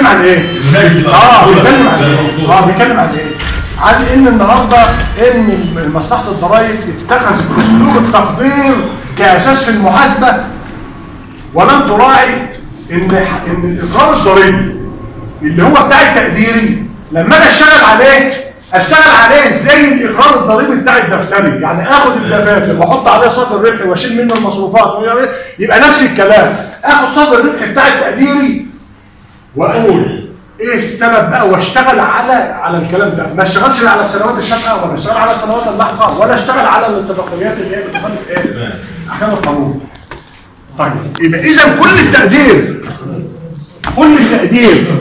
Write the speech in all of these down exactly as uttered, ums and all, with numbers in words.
بيتكلم عن ايه؟ اه بيتكلم عن ايه؟ اه بيتكلم عن ايه؟ عن ان النهارده ان مصلحه الضرائب اتخذت اسلوب التقدير كاساس في المحاسبه، ولم تراعي ان ان الاقرار الضريبي اللي هو بتاع التقديري لما اجي اشتغل عليه اشتغل عليه زي الاقرار الضريبي بتاع الدفتري، يعني اخد الدفاتر واحط عليها صافي الربح واشيل منه المصروفات، يبقى نفس الكلام. اخد صافي الربح بتاع التقديري واقول ايه السبب بقى واشتغل على على الكلام ده، ما اشتغلش على السنوات السابقه ولا اشتغل على السنوات اللاحقه ولا اشتغل على الاتفاقيات اللي هي بتخالف ايه؟ احكام القانون. طيب يبقى اذا كل التقدير كل التقدير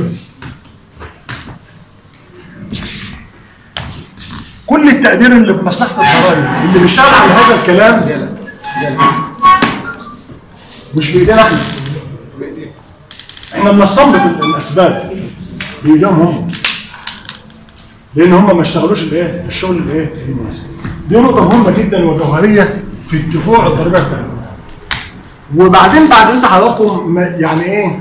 كل التقدير اللي بمصلحه الضرائب اللي بيشتغل على هذا الكلام مش بايدينا احنا، احنا بنستنبط الاسباب بايديهم هم، لان هم ما اشتغلوش الايه الشغل الايه المناسب. دي نقطه مهمه جدا وجوهريه في الدفوع الضريبيه بتاعتنا. وبعدين بعد اذن حضراتكم يعني ايه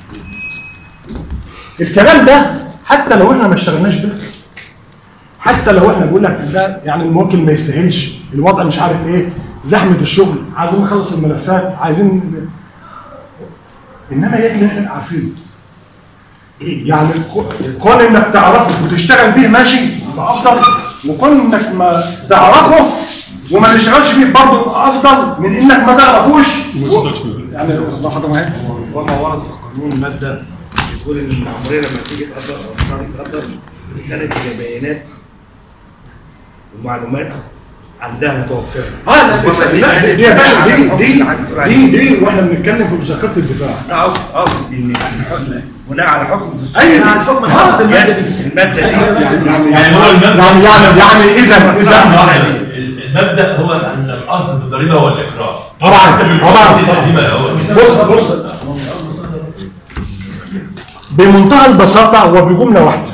الكلام ده، حتى لو احنا ما اشتغلناش به، حتى لو احنا بقول لك ده يعني الموكل ما يستاهلش، الوضع مش عارف ايه، زحمه الشغل، عايزين نخلص الملفات، عايزين، انما يجب ان احنا عارفينه. يعني كون انك تعرفه وتشتغل بيه ماشي يبقى افضل، وكون انك ما تعرفه وما تشتغلش بيه برضه افضل من انك ما تعرفوش و... يعني الله حضر معاك. هو ما ورد في القانون ماده بتقول ان المأموريه لما تيجي تقدر او صار تقدر تستند الى بيانات ومعلومات عندها متوفره. اه لا دي يا باشا دي دي دي دي واحنا بنتكلم في مذكره الدفاع. انا اقصد اقصد ان بناء على حكم الدستور. ايوه على حكم الماده دي. الماده دي يعني يعني هو المبدا يعني يعني يعني اذا اذا المبدا هو ان الاصل في الضريبه هو الاقرار. طبعا طبعا. بص بص بمنتهى البساطه وبجمله واحده،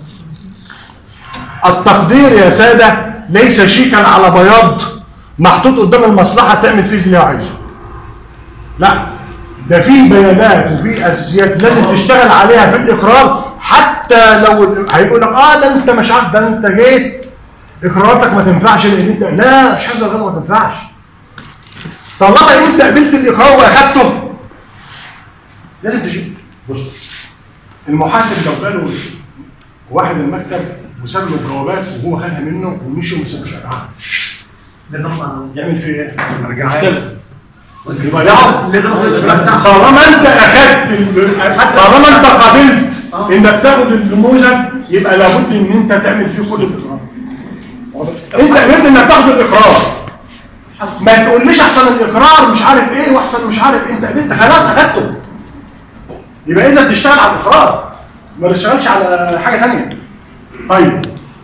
التقدير يا ساده ليس شيكا على بياض محطوط قدام المصلحه تعمل فيه اللي هي عايزه. لا، ده في بيانات وفي اساسيات لازم تشتغل عليها في الاقرار، حتى لو هيقول لك اه ده انت مش عارف، ده انت جيت اقراراتك ما تنفعش لان انت لا مش حاجه غير ما تنفعش. طالما انت قبلت الاقرار واخدته لازم تجيب. بص المحاسب لو جاله واحد المكتب وساب له جوابات وهو خدها منه ومشي وما سابوش ارجعها، لازم يعمل فيه ايه؟ ارجعها يبقى لازم طالما انت اخدت طالما انت قابلت انك تاخد النموذج يبقى لابد ان انت تعمل فيه كل الاقرار. انت قبلت انك تاخد الاقرار، ما تقوليش احسن الاقرار مش عارف ايه واحسن مش عارف ايه، انت قبلت خلاص اخدته. يبقى اذا تشتغل على الاقرار ما تشتغلش على حاجه ثانيه. طيب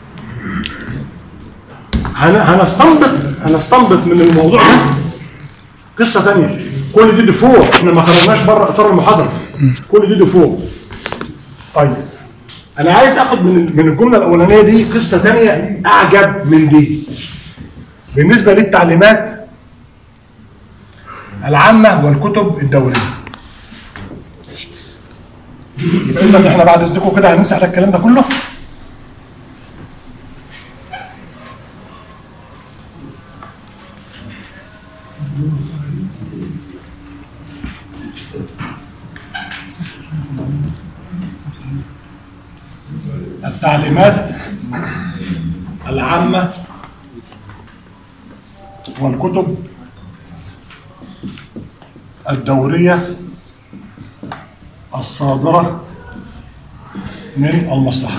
هنستنبط هنستنبط من الموضوع ده قصه ثانيه. كل دي دفوع، احنا ما خرجناش بره اطار المحاضره، كل دي دفوع. طيب انا عايز اخد من من الجمله الاولانيه دي قصه ثانيه اعجب من دي بالنسبه للتعليمات العامه والكتب الدوليه. يبقى اذا احنا بعد اذنكم كده هنمسح الكلام ده كله. التعليمات العامة والكتب الدورية الصادرة من المصلحة.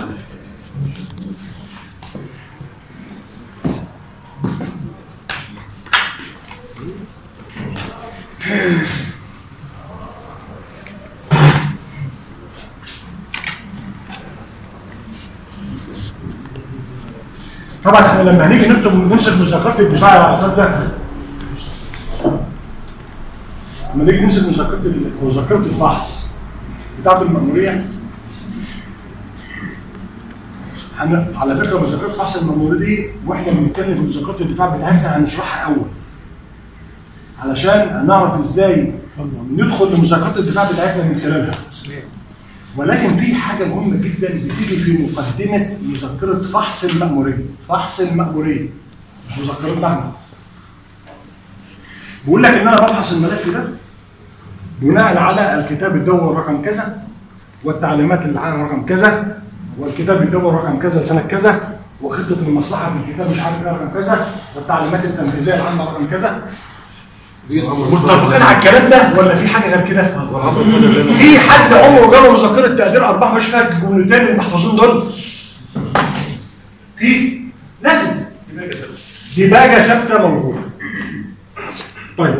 طبعا احنا لما هنيجي نكتب نمسك مذكرات الدفاع يا اساتذه، لما نيجي نمسك مذكرات مذكرة الفحص بتاعت المأمورية، على فكرة مذكرة فحص المأمورية دي واحنا بنتكلم في مذكرات الدفاع بتاعتنا هنشرحها أول علشان نعرف ازاي ندخل لمذكرات الدفاع بتاعتنا من خلالها. ولكن في حاجه مهمه جدا بتيجي في مقدمه مذكره فحص المأموريه، فحص المأموريه مش مذكرتنا احنا. بيقول لك ان انا بفحص الملف ده بناء على الكتاب الدوري رقم كذا والتعليمات العامه رقم كذا والكتاب الدوري رقم كذا سنه كذا وخطه المصلحه في الكتاب مش عارف ايه رقم كذا والتعليمات التنفيذيه العامه رقم كذا. متفقين على الكلام ده ولا في حاجه غير كده؟ في حد عمره جاله مذكره تقدير ارباح مش فاكر الجملتين المحفوظين دول؟ في لازم دي باجه ثابته موجوده. طيب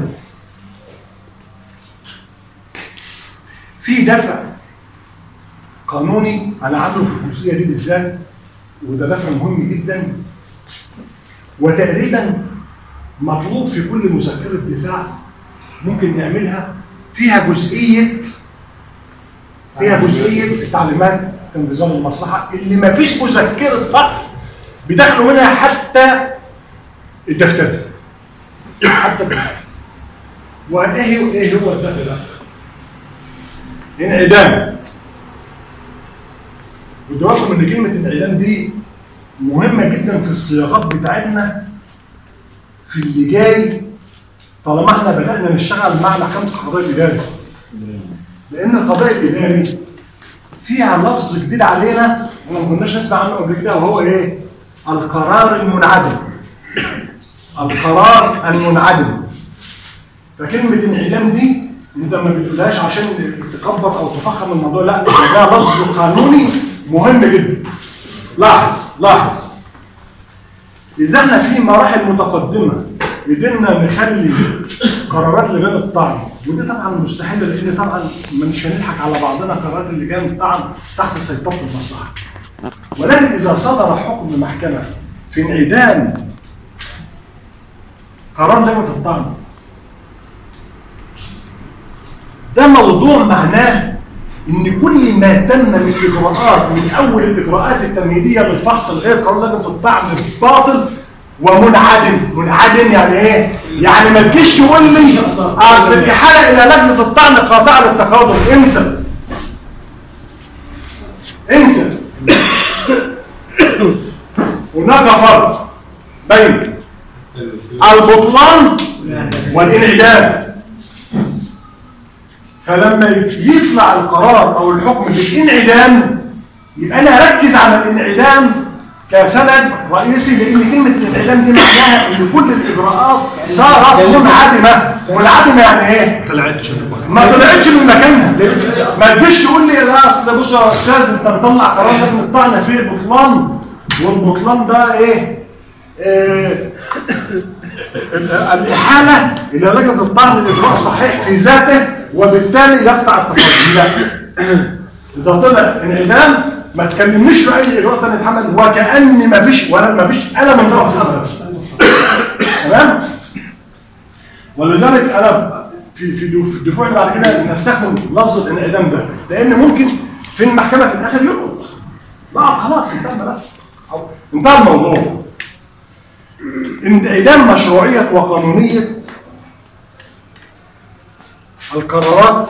في دفع قانوني انا عامله في الجزئيه دي بالذات وده دفع مهم جدا وتقريبا مطلوب في كل مذكره دفاع ممكن نعملها فيها جزئيه فيها جزئيه تعليمات تنفيذيه للمصلحه اللي ما فيش مذكره فحص بيدخلوا منها حتى الدفتر حتى الدفتر. وايه ايه هو الدفع ده؟ انعدام. ودي رغم ان كلمه انعدام دي مهمه جدا في الصياغات بتاعتنا في اللي جاي طالما احنا بدانا نشتغل مع محكمه القضاء الاداري. لان القضاء الاداري فيها لفظ جديد علينا احنا ما كناش نسمع عنه قبل كده وهو ايه؟ القرار المنعدم. القرار المنعدم. فكلمه انعدام دي انت ما بتقولهاش عشان تكبر او تفخم الموضوع، لا ده لفظ قانوني مهم جدا. لاحظ لاحظ اذا احنا في مراحل متقدمه قدرنا نخلي قرارات لجان الطعن ودي طبعا مستحيله لان طبعا مش هنضحك على بعضنا قرارات لجان الطعن تحت سيطره المصلحه. ولكن اذا صدر حكم محكمه في انعدام قرار لجنه الطعن ده موضوع معناه ان كل ما تم من اجراءات من اول الاجراءات التمهيديه للفحص لغايه قرار لجنه الطعن باطل ومنعدم. منعدم يعني ايه؟ يعني ما تجيش تقول لي اصل الاحاله الى لجنه الطعن قاطعه للتقادم. انسى انسى. هناك فرق بين البطلان والانعدام. فلما يطلع القرار او الحكم بالانعدام يبقى انا اركز على الانعدام كسند رئيسي لان كلمه الانعدام دي معناها ان كل الاجراءات صارت منعدمه. منعدمه يعني ايه؟ ما طلعتش من مكانها. ما تجيش تقول لي لا اصل بص يا استاذ انت مطلع قرار لجنه الطعن فيه بطلان والبطلان ده ايه؟ آه الاحاله الى لجنه الطعن الاجراء صحيح في ذاته وبالتالي يقطع التقدم. لا اذا طلع انعدام ما تكلمنيش في اي اجراء ثاني اتحمل وكأن ما فيش ولا ما فيش انا من طرف الاصل. تمام؟ ولذلك انا في في الدفوع اللي بعد كده نستخدم لفظ الانعدام ده لان ممكن في المحكمه في الاخر يرفض. لا خلاص انتهى بقى انتهى الموضوع. انعدام مشروعيه وقانونيه القرارات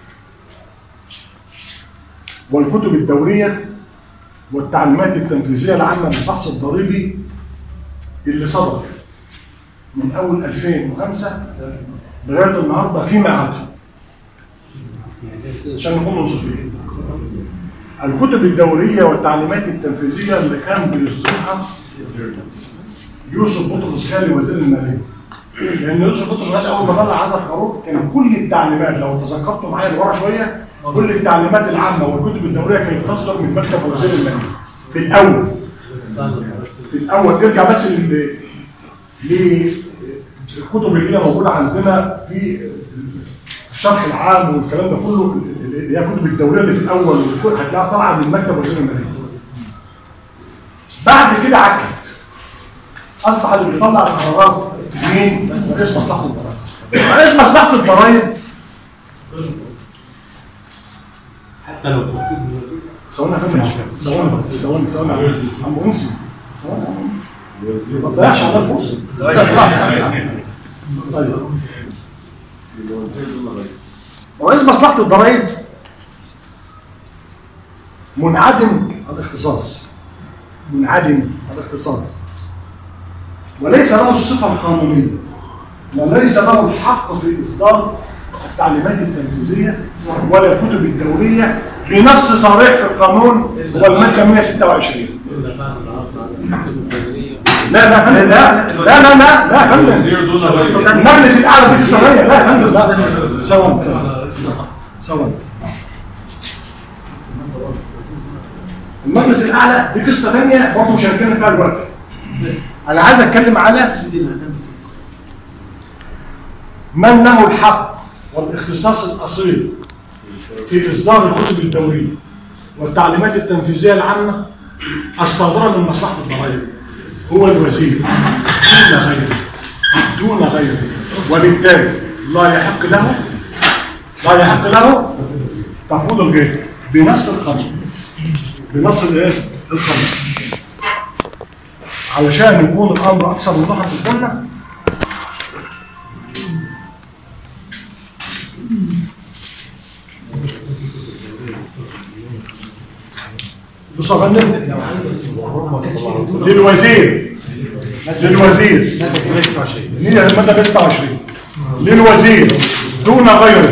والكتب الدوريه والتعليمات التنفيذيه العامه للفحص الضريبي اللي صدر من اول ألفين وخمسة لغايه النهارده فيما عدا عشان نكون منصفين. الكتب الدوريه والتعليمات التنفيذيه اللي كان بيصدرها يوسف بطرس خالي وزير الماليه. لان يوسف بطرس خالي اول ما طلع هذا القانون كان كل التعليمات لو تذكرتوا معايا لورا شويه كل التعليمات العامه والكتب الدوريه كانت تصدر من مكتب وزير الماليه في الاول. في الاول ترجع بس للكتب اللي هي موجوده عندنا في الشرح العام والكلام ده كله اللي هي الكتب الدوريه اللي في الاول هتلاقيها طالعه من مكتب وزير الماليه. بعد كده عكت اصبح اللي بيطلع القرارات مين؟ رئيس مصلحه الضرائب. رئيس مصلحه الضرائب حتى لو توفيق ثواني يا فندم ثواني بس ثواني ثواني عم انسي ثواني يا عم انسي ما تضيعش على الفرصه. طيب رئيس مصلحه الضرائب منعدم الاختصاص، منعدم الاختصاص، وليس له الصفة القانونية، وليس له الحق في إصدار التعليمات التنفيذية ولا الكتب الدولية بنص صريح في القانون هو المادة مئة وستة وعشرين. لا لا لا لا لا لا لا لا فندم، المجلس الأعلى دي قصة ثانية. لا يا فندم، لا ثواني ثواني، المجلس الأعلى دي قصة ثانية برضه مش هنتكلم فيها دلوقتي. أنا عايز أتكلم على من له الحق والاختصاص الأصيل في إصدار الكتب الدولية والتعليمات التنفيذية العامة الصادرة من مصلحة الضرائب هو الوزير دون غيره، دون غيره، وبالتالي لا يحق له لا يحق له تفويض الغير بنص القانون، بنص الايه؟ القانون. علشان يكون الامر اكثر وضوحا قدامنا، بصوا يا فندم، للوزير للوزير هي الماده مئة وستة وعشرين للوزير دون غيره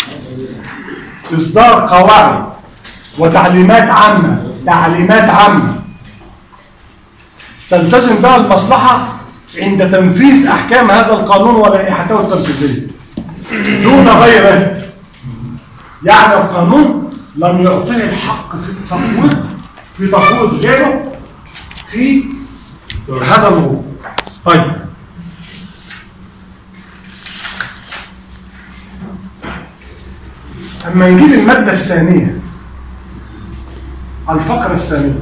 اصدار قواعد وتعليمات عامه، تعليمات عامه تلتزم بها المصلحه عند تنفيذ احكام هذا القانون ولائحته التنفيذيه دون غيره. يعني القانون لم يعطيه الحق في التفويض في تفويض غيره في هذا الموضوع. طيب، اما نجيب الماده الثانيه، الفقره الثانيه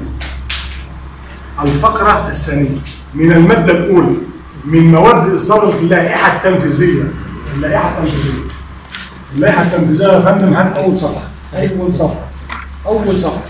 الفقره الثانيه من الماده الاولى من مواد اصدار اللائحه التنفيذيه. اللائحه التنفيذيه اللائحه التنفيذيه يا فندم، هات اول صفحه، اول صفحه اول صفحه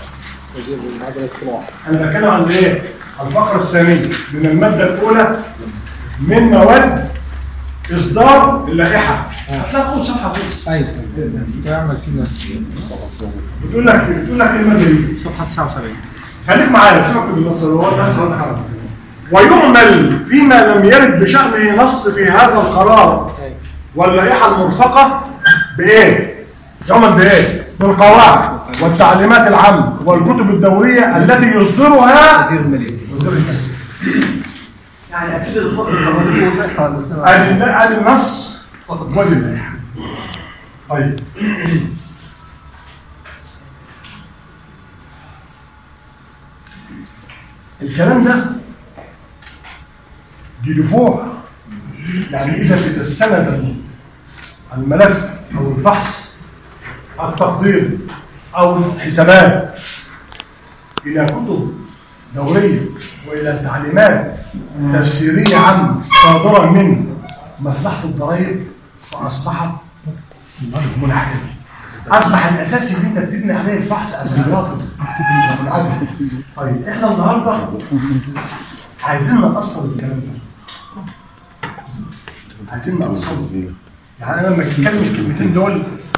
انا بتكلم عن ايه؟ الفقره الثانيه من الماده الاولى من مواد اصدار اللائحه. هتلاقي اول صفحه بس. ايوه بيعمل كده. بتقول لك بتقول لك ايه الماده دي؟ صفحه تسعة وسبعين. خليك معايا، سيبك من النص اللي هو النص اللي حرام. ويعمل فيما لم يرد بشأنه نص في هذا القرار واللائحه المرفقه بايه؟ يعمل بايه؟ بالقواعد والتعليمات العامه والكتب الدوليه التي يصدرها وزير الماليه. وزير الماليه. يعني اكيد النص اللي ادي النص وادي اللائحه. طيب، الكلام ده دي دفوع، يعني اذا اذا استند الملف او الفحص التقدير او الحسابات الى كتب دوليه والى تعليمات تفسيريه عامه صادره من مصلحه الضرائب، فاصبحت منعدمه. اصبح الاساس اللي انت بتبني عليه الفحص اساسيات منعدمه. طيب، احنا النهارده عايزين نقصر الكلام ده، عايزين نقصره. يعني انا لما اتكلم الكلمتين دول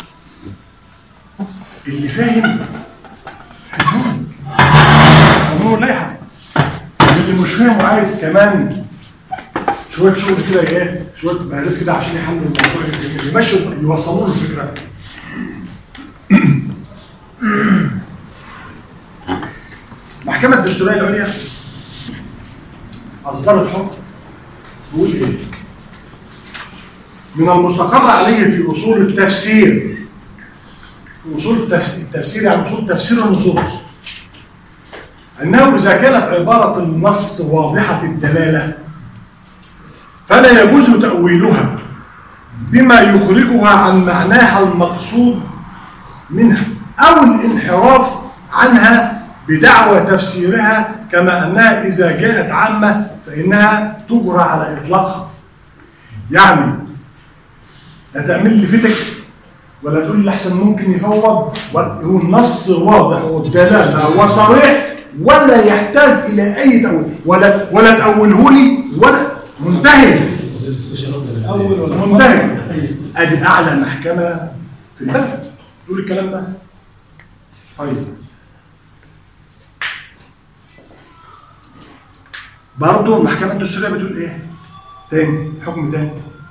اللي فاهم قانون قانون اللائحه، اللي مش فاهم وعايز كمان شويه شغل كده ايه، شويه مهارس كده عشان يحلوا الموضوع، يمشوا يوصلوا له الفكره. المحكمه الدستوريه العليا اصدرت حكم بيقول ايه؟ من المستقر عليه في اصول التفسير، في اصول التفسير يعني اصول تفسير النصوص، انه اذا كانت عباره النص واضحه الدلاله فلا يجوز تاويلها بما يخرجها عن معناها المقصود منها او الانحراف عنها بدعوى تفسيرها، كما انها اذا جاءت عامه فانها تجرى على اطلاقها. يعني لا تعمل لي فتك ولا تقول لي احسن ممكن يفوض، هو النص واضح والدلاله وصريح ولا يحتاج الى اي تاويل، ولا ولا تاوله لي ولا منتهي منتهي. ادي اعلى محكمه في البلد تقول الكلام ده. طيب، برضه المحكمة الدستورية بتقول ايه؟ تاني حكم تاني.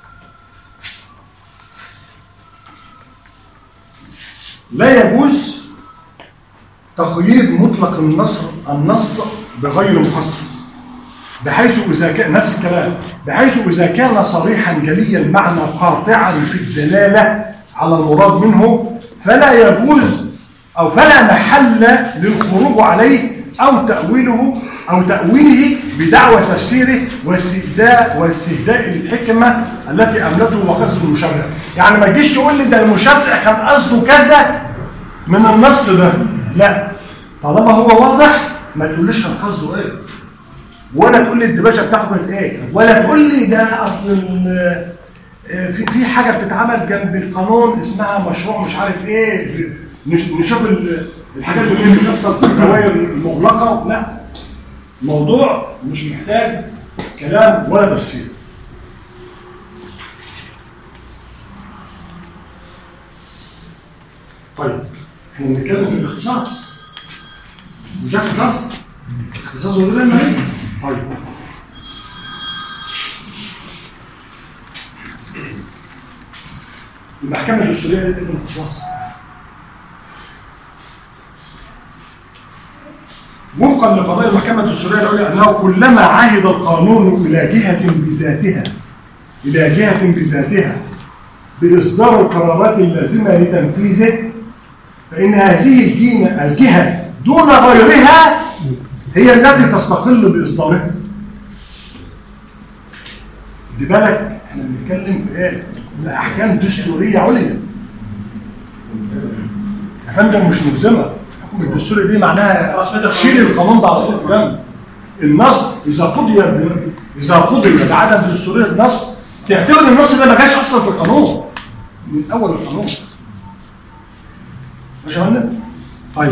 لا يجوز تقييد مطلق النص النص بغير مخصص، بحيث إذا كان نفس الكلام، بحيث إذا كان صريحا جلي المعنى قاطعا في الدلالة على المراد منه فلا يجوز أو فلا محل للخروج عليه أو تأويله أو تأويله بدعوى تفسيره واستهداء واستهداء الحكمة التي أملته وقصد المشرع. يعني ما تجيش تقول لي ده المشرع كان قصده كذا من النص ده، لا، طالما هو واضح ما تقوليش كان قصده ايه، ولا تقول لي الدباجه بتاعته كانت ايه، ولا تقول لي ده اصل في في حاجه بتتعمل جنب القانون اسمها مشروع مش عارف ايه، نشوف الحاجات اللي بتحصل في الدوائر المغلقه. لا، الموضوع مش محتاج كلام ولا تفسير. طيب احنا بنتكلم في الاختصاص، مش اختصاص اختصاص ولا لا؟ طيب المحكمة الدستورية دي بتقول الاختصاص وفقا لقضايا المحكمة الدستورية العليا أنه كلما عهد القانون إلى جهة بذاتها إلى جهة بذاتها بإصدار القرارات اللازمة لتنفيذه فإن هذه الجهة دون غيرها هي التي تستقل بإصدارها. خلي بالك احنا بنتكلم في ايه؟ احكام دستوريه عليا. يا فندم مش ملزمه، الحكم الدستوري دي معناها شيل القانون ده على طول في جنب. النص اذا قضي اذا قضي بعدم دستوريه النص تعتبر النص ده ما جاش اصلا في القانون من اول القانون. ماشي يا فندم؟ طيب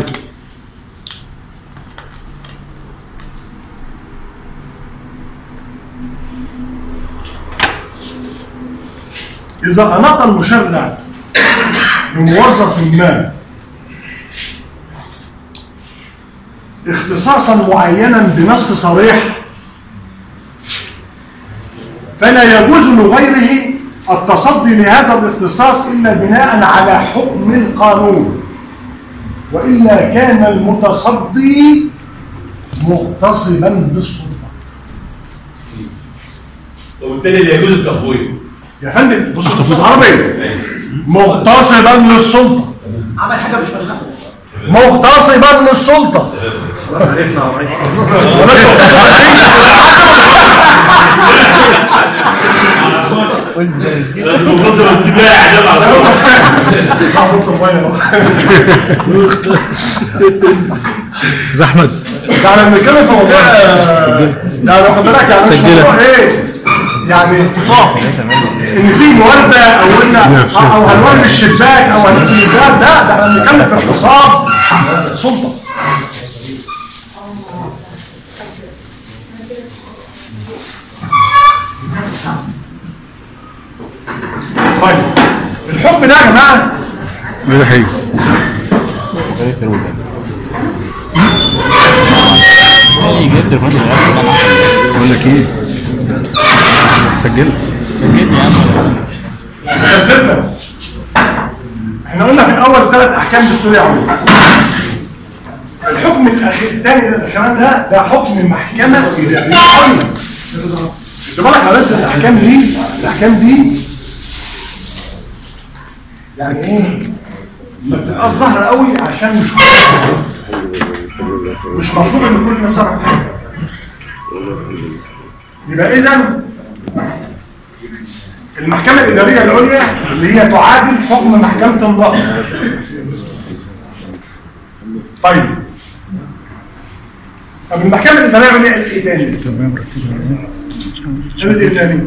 إذا أناط المشرع بموظف ما اختصاصا معينا بنص صريح فلا يجوز لغيره التصدي لهذا الاختصاص إلا بناء على حكم القانون، وإلا كان المتصدي مغتصبا بالسلطة. وبالتالي لا يجوز التفويض. يا فندم بص التفويض عربي مغتصبا للسلطه، عمل حاجه مش فاهمها، مغتصبا للسلطه. خلاص عرفنا اهو. لازم نبص الاتباع ده على زحمه. يعني بنتكلم في موضوع يعني واخد بالك يعني مش موضوع ايه يعني اتصاف ان في موارده او ان او هنورد الشباك او هنقفل الباب، ده ده احنا بنتكلم في اغتصاب سلطه. طيب الحكم ده يا جماعه ايه حاجه جبت الراجل بقول لك ايه سجلت سجلت يا عم سجلنا. احنا قلنا في الاول ثلاث احكام دستوريه عموما. الحكم الاخير الثاني الاخراني ده ده حكم محكمه اداريه عليا. خد بالك على بس الاحكام دي الاحكام دي يعني ايه ما بتبقاش ظاهره قوي عشان مش مش مطلوب ان كل الناس تعرف حاجه. يبقى اذا المحكمه الاداريه العليا اللي هي تعادل حكم محكمه النقض. طيب طب المحكمه الاداريه العليا قالت ايه تاني؟ قالت ايه تاني؟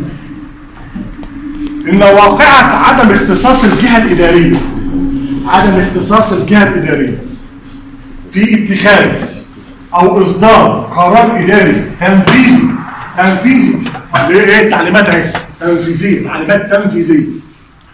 ان واقعه عدم اختصاص الجهه الاداريه عدم اختصاص الجهه الاداريه في اتخاذ او اصدار قرار اداري تنفيذي تنفيذي ايه التعليمات اهي تنفيذيه تعليمات تنفيذيه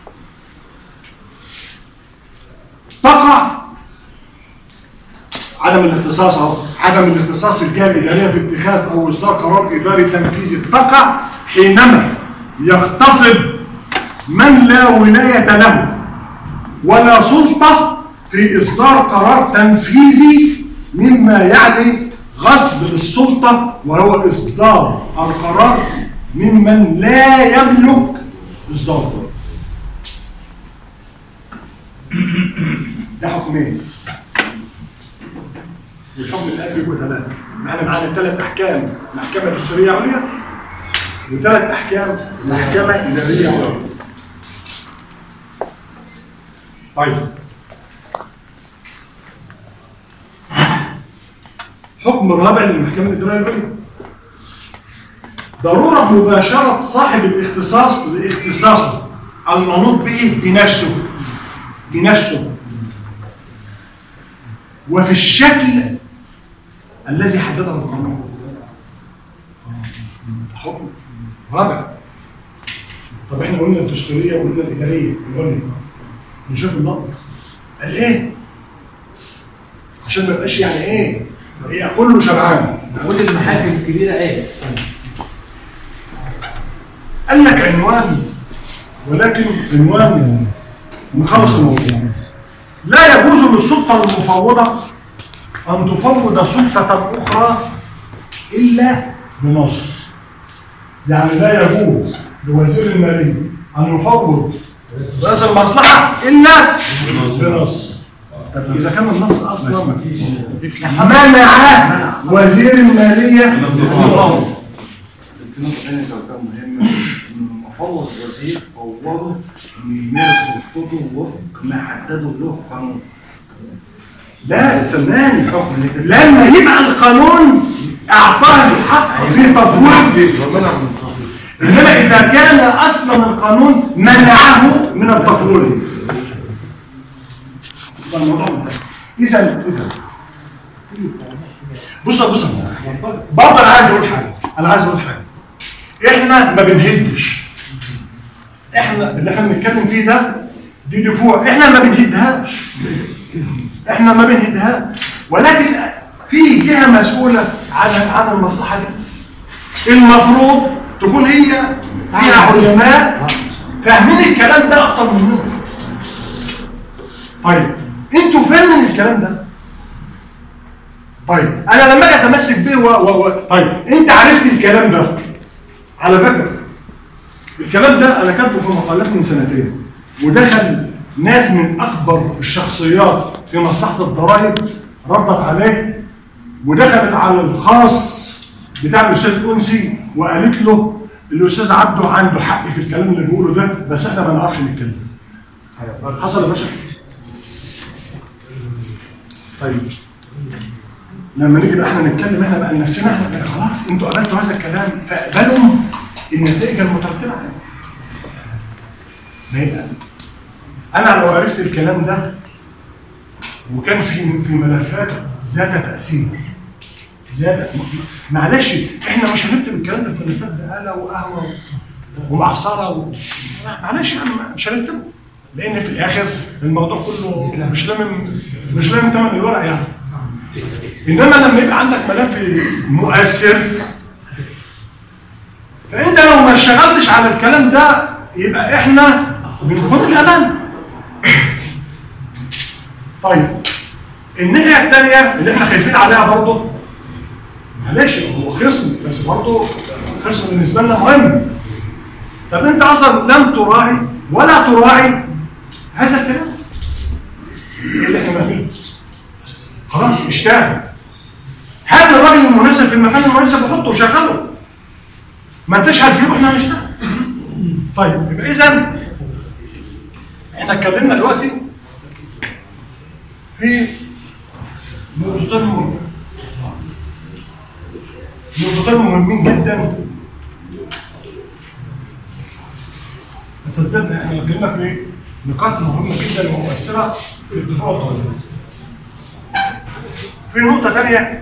تقع عدم الاختصاص اهو، عدم الاختصاص الجهه الاداريه في اتخاذ او اصدار قرار اداري تنفيذي تقع حينما يغتصب من لا ولايه له ولا سلطه في اصدار قرار تنفيذي، مما يعني غصب للسلطه وهو اصدار القرار ممن لا يملك اصداره. ده حكمين. الحكم الادبي يبقى ثلاثه. احنا معانا ثلاث احكام، محكمه دستوريه عليا وثلاث احكام محكمه اداريه عليا. طيب. حكم رابع للمحكمه الاداريه العليا. ضروره مباشره صاحب الاختصاص لاختصاصه المنوط به بنفسه بنفسه وفي الشكل الذي حدده القانون. حكم رابع. طب احنا قلنا الدستوريه وقلنا الاداريه، قلنا نشوف النقط قال ايه عشان ما يبقاش يعني ايه هي كله شبعان. كل المحاكم الكبيره ايه؟ قال لك عنوان، ولكن عنوان نخلص الموضوع. لا يجوز للسلطه المفوضه ان تفوض سلطه اخرى الا بنص. يعني لا يجوز لوزير الماليه ان يفوض رئيس المصلحه الا بنص. طب اذا كان النص اصلا منع وزير الماليه المفوض. النقطة الثانية كانت مهمة، إن المفوض وزير فوضه إنه يمارس سلطته وفق ما حدده له قانون. لا سمعني، لما يبقى القانون اعطاه الحق في تفويض، انما اذا كان اصلا القانون منعه من التفويض اذا اذا بص بص برضه انا عايز اقول حاجه انا عايز اقول حاجه احنا ما بنهدش، احنا اللي احنا بنتكلم فيه ده دي دفوع، احنا ما بنهدهاش احنا ما بنهدهاش ولكن في جهه مسؤوله عن عن المصلحه دي المفروض تكون هي فيها علماء فاهمين الكلام ده اكتر مننا. طيب انتوا فين من الكلام ده؟ طيب انا لما اجي اتمسك بيه و... و... و... طيب انت عرفت الكلام ده على فكره الكلام ده انا كاتبه في مقالات من سنتين ودخل ناس من اكبر الشخصيات في مصلحه الضرائب ردت عليه ودخلت على الخاص بتاع الاستاذ انسي وقالت له الاستاذ عبده عنده حق في الكلام اللي بيقوله ده بس احنا ما نعرفش نتكلم. حصل يا باشا؟ طيب لما نيجي بقى احنا نتكلم احنا بقى لنفسنا احنا خلاص انتوا قبلتوا هذا الكلام فاقبلوا النتائج المترتبه عليه. ما يبقى انا لو عرفت الكلام ده وكان في في ملفات ذات تاثير ذات معلش احنا مش هنكتب الكلام ده في ملفات بقاله وقهوه ومعصره و... معلش احنا مش هنكتبه لان في الاخر الموضوع كله مش لامم مش لامم ثمن الورق يعني. انما لما يبقى عندك ملف مؤثر فانت لو ما اشتغلتش على الكلام ده يبقى احنا بنخوض الامان. طيب الناحيه الثانيه اللي احنا خايفين عليها برضه معلش هو خصم بس برضه خصم بالنسبه لنا مهم. طب انت اصلا لم تراعي ولا تراعي هذا الكلام اللي احنا بنعمله. خلاص اشتغل هات الراجل المناسب في المكان المناسب وحطه وشغله ما انتش هتجيبه احنا هنشتغل. طيب يبقى اذا احنا اتكلمنا دلوقتي في نقطتين مهمين نقطتين مهمين جدا بس تصدق احنا اتكلمنا في نقاط مهمه جدا ومؤثره في الدفاع والتنظيم. في نقطه ثانيه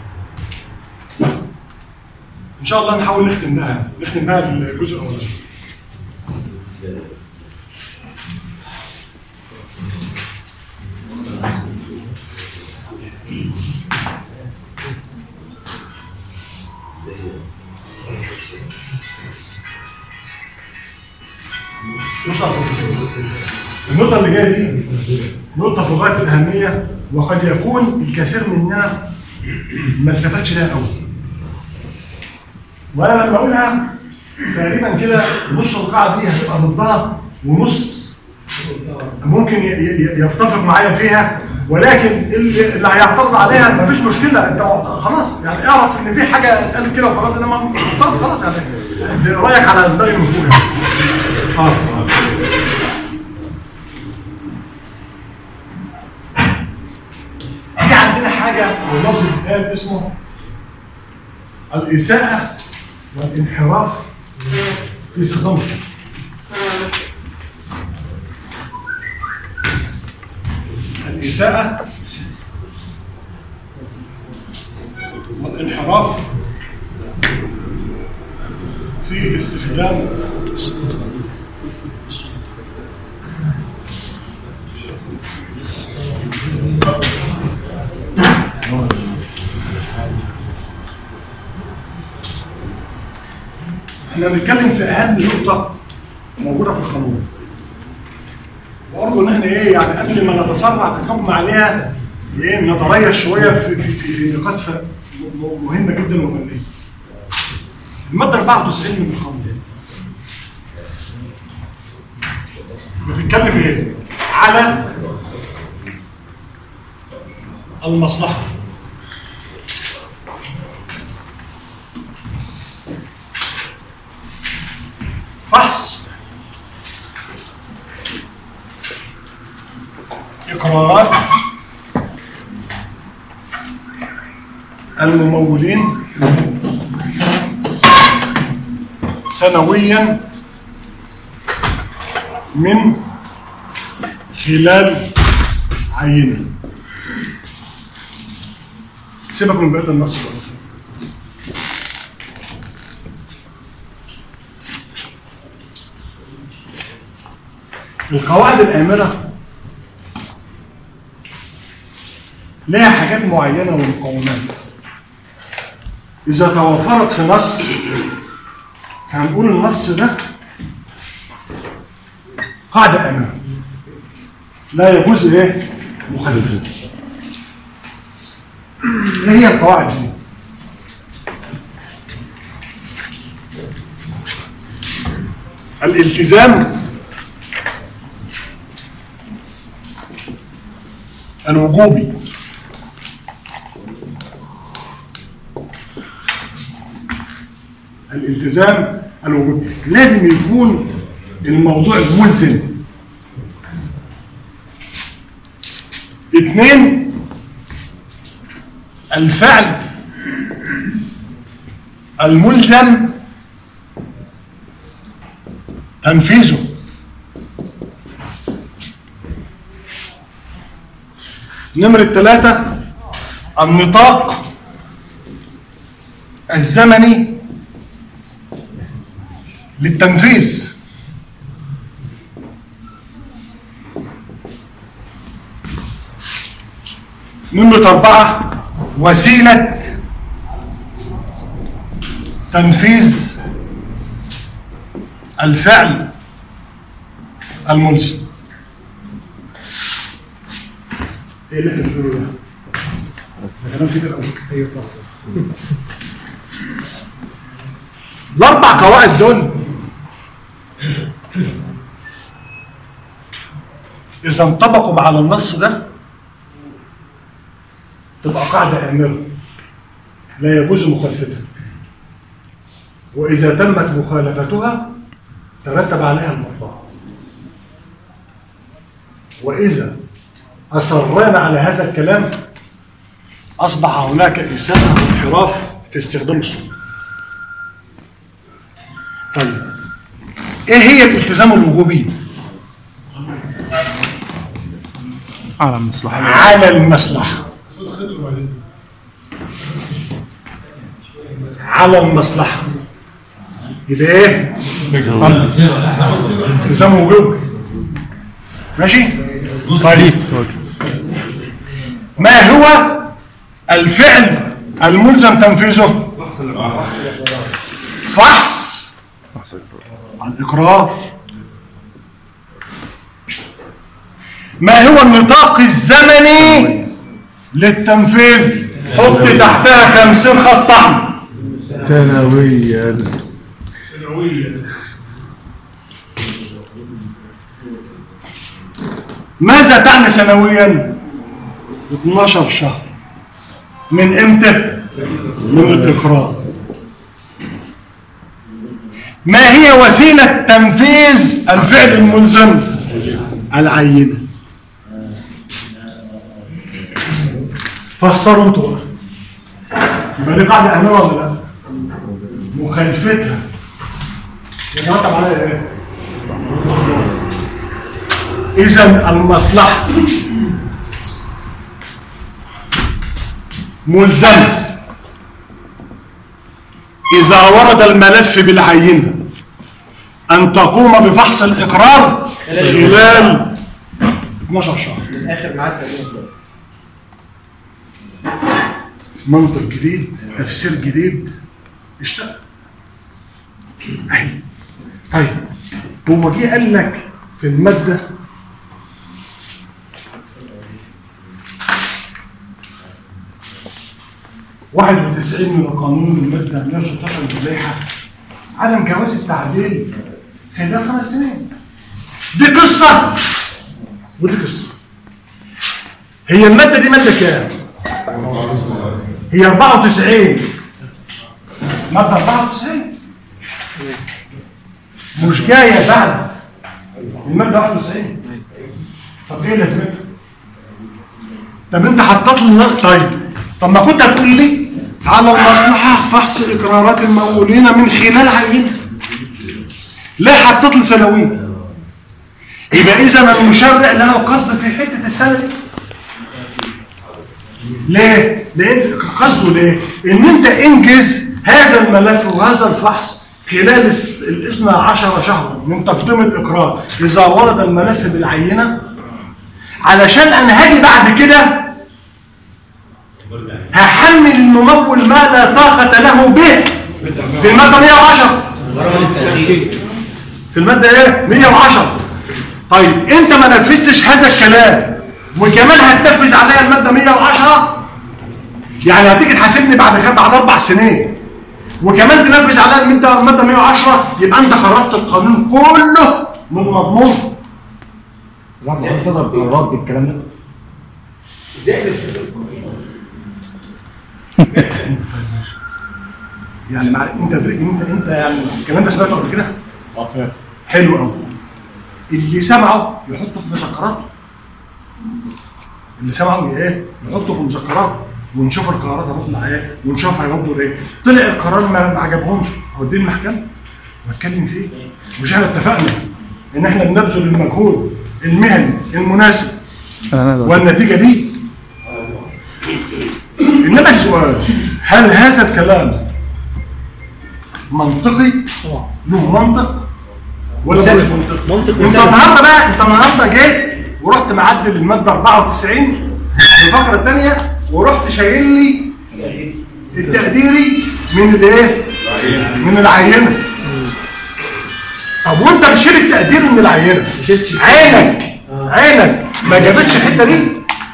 ان شاء الله نحاول نختم بها نختم بها الجزء الاولاني. بص يا استاذ، النقطه اللي جايه دي نقطه في غايه الاهميه، وقد يكون الكثير مننا ما التفتش لها قوي. وانا لما اقولها تقريبا كده نص القاعه دي هتبقى ضدها ونص ممكن يتفق معايا فيها، ولكن اللي, اللي هيعترض عليها مفيش مشكله، انت خلاص يعني اعرف ان في حاجه قالت كده وخلاص، انما معترض خلاص يعني رايك على الباقي من فوق. اه في عندنا حاجه ولفظ بيتقال اسمه الاساءه والانحراف في استخدام الصوت. الإساءة والانحراف في استخدام احنا بنتكلم في أهم نقطة موجودة في القانون، وارجو ان احنا ايه يعني قبل ما نتسرع في الحكم عليها ايه نتريث شويه في في في, في نقاط مهمه جدا وفنيه. الماده أربعة وتسعين من القانون بتتكلم ايه؟ على المصلحه. فحص إقرارات الممولين سنويا من خلال عينة. سيبك من بقية النص بقى. القواعد الآمرة لها حاجات معينة ومقومات، إذا توفرت في نص هنقول النص ده قاعدة آمرة لا يجوز إيه؟ مخالفته. إيه هي القواعد دي؟ الالتزام الوجوبي، الالتزام الوجوبي لازم يكون الموضوع ملزم. اثنين، الفعل الملزم تنفيذه. نمرة ثلاثة، النطاق الزمني للتنفيذ. نمرة أربعة، وسيلة تنفيذ الفعل الملزم. ايه اللي احنا بنقوله ده؟ ده كلام كده الاول. ايوه طبعا. الاربع قواعد دول اذا انطبقوا على النص ده تبقى قاعده امره لا يجوز مخالفتها، واذا تمت مخالفتها ترتب عليها المطلق. واذا أصرنا على هذا الكلام أصبح هناك إساءة وانحراف في استخدام الصوت. طيب إيه هي الالتزام الوجوبي؟ على المصلحة. على المصلحة. على المصلحة يبقى إيه؟ التزام وجوبي. ماشي؟ طيب ما هو الفعل الملزم تنفيذه؟ فحص الإقرار ما هو النطاق الزمني للتنفيذ؟ حط تحتها خمسين خط احمر. سنويا. ماذا تعني سنويا؟ اتناشر شهر. من امتى؟ من الاقرار. ما هي وسيلة تنفيذ الفعل الملزم؟ العينة. فسروا انتوا. يبقى دي قاعدة أمانة ولا لا؟ مخالفتها يترتب عليها ايه؟ إذا المصلحة ملزمة إذا ورد الملف بالعينة أن تقوم بفحص الإقرار خلال اتناشر شهر. من اخر ميعاد تقديم الطلب. منطق جديد، تفسير جديد، اشتغل. أهي. طيب هو جه قال لك في المادة واحد وتسعين من القانون المادة مئة وستة عشر من اللائحة عدم جواز التعديل خلال خمس سنين. دي قصة ودي قصة. هي المادة دي مادة كام؟ هي أربعة وتسعين. مادة أربعة وتسعين مش جاية بعد المادة واحد وتسعين. طب ايه لازمتها؟ طب انت حطيت لي طيب طب ما كنت هتقول لي على المصلحة فحص إقرارات الممولين من خلال عينة. ليه حطيت لي سنوية؟ يبقى إذا المشرع له قصد في حتة السنة. ليه؟ لأن قصده ليه؟ إن أنت انجز هذا الملف وهذا الفحص خلال الاثنى عشر شهرا من تقديم الإقرار إذا ورد الملف بالعينة، علشان أنا هاجي بعد كده هحمل الممول ما لا طاقة له به في المادة مئة وعشرة. في المادة ايه؟ مئة وعشرة. طيب انت ما نفذتش هذا الكلام وكمان هتنفذ عليا المادة مئة وعشرة، يعني هتيجي تحاسبني بعد خد بعد اربع سنين وكمان تنفذ عليا المادة المادة مئة وعشرة، يبقى انت خرجت القانون كله من مضمون. لا استاذ الرد بالكلام ده. يعني مع انت انت انت يعني الكلام ده سمعته قبل كده؟ اه سمعت. حلو قوي. اللي سمعه يحطه في مذكراته. اللي سمعه ايه؟ يحطه في مذكراته ونشوف القرارات هتطلع ايه ونشوف هيردوا ايه. طلع القرار ما عجبهمش هوديه المحكمه واتكلم فيه. مش احنا اتفقنا ان احنا بنبذل المجهود المهني المناسب والنتيجه دي. انما السؤال هل هذا الكلام منطقي؟ له منطق ولا مش منطقي؟ منطق انت النهارده بقى انت النهارده جيت ورحت معدل الماده أربعة وتسعين الفقره الثانيه ورحت شايل لي التقديري من الايه؟ من العينه. طب وانت بتشيل التقديري من العينه عينك عينك ما جابتش الحته دي؟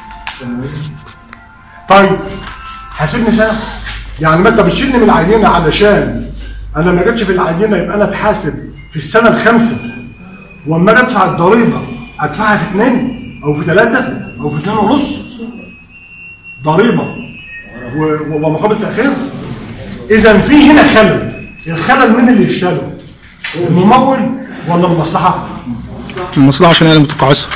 طيب حاسبني سنه. يعني ما انت بتشيلني من العينه علشان انا ما جاتش في العينه يبقى انا اتحاسب في السنه الخامسه، واما انا ادفع الضريبه ادفعها في اثنين او في ثلاثه او في اثنين ونص ضريبه ومقابل تاخير. اذا في هنا خلل. الخلل مين اللي يشتغل؟ الممول ولا المصلحه؟ المصلحه عشان هي اللي متقاعسه.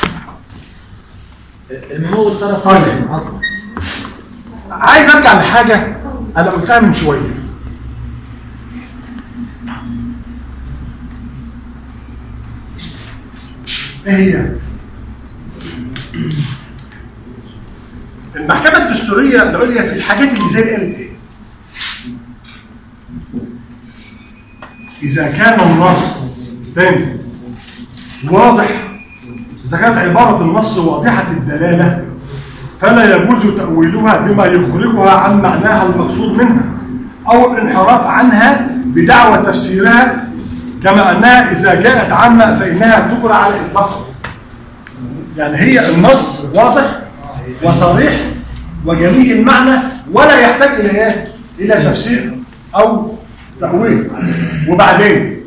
الممول طرف طيب اصلا. عايز ارجع لحاجه انا قلتها من شويه. ايه هي؟ المحكمة الدستورية العليا في الحاجات اللي زي قالت ايه؟ إذا كان النص تاني واضح، إذا كانت عبارة النص واضحة الدلالة فلا يجوز تأويلها بما يخرجها عن معناها المقصود منها أو الانحراف عنها بدعوى تفسيرها، كما أنها إذا جاءت عامة فإنها تقرأ على إطلاقها. يعني هي النص واضح وصريح وجميل المعنى ولا يحتاج الى ايه؟ الى تفسير او تأويل. وبعدين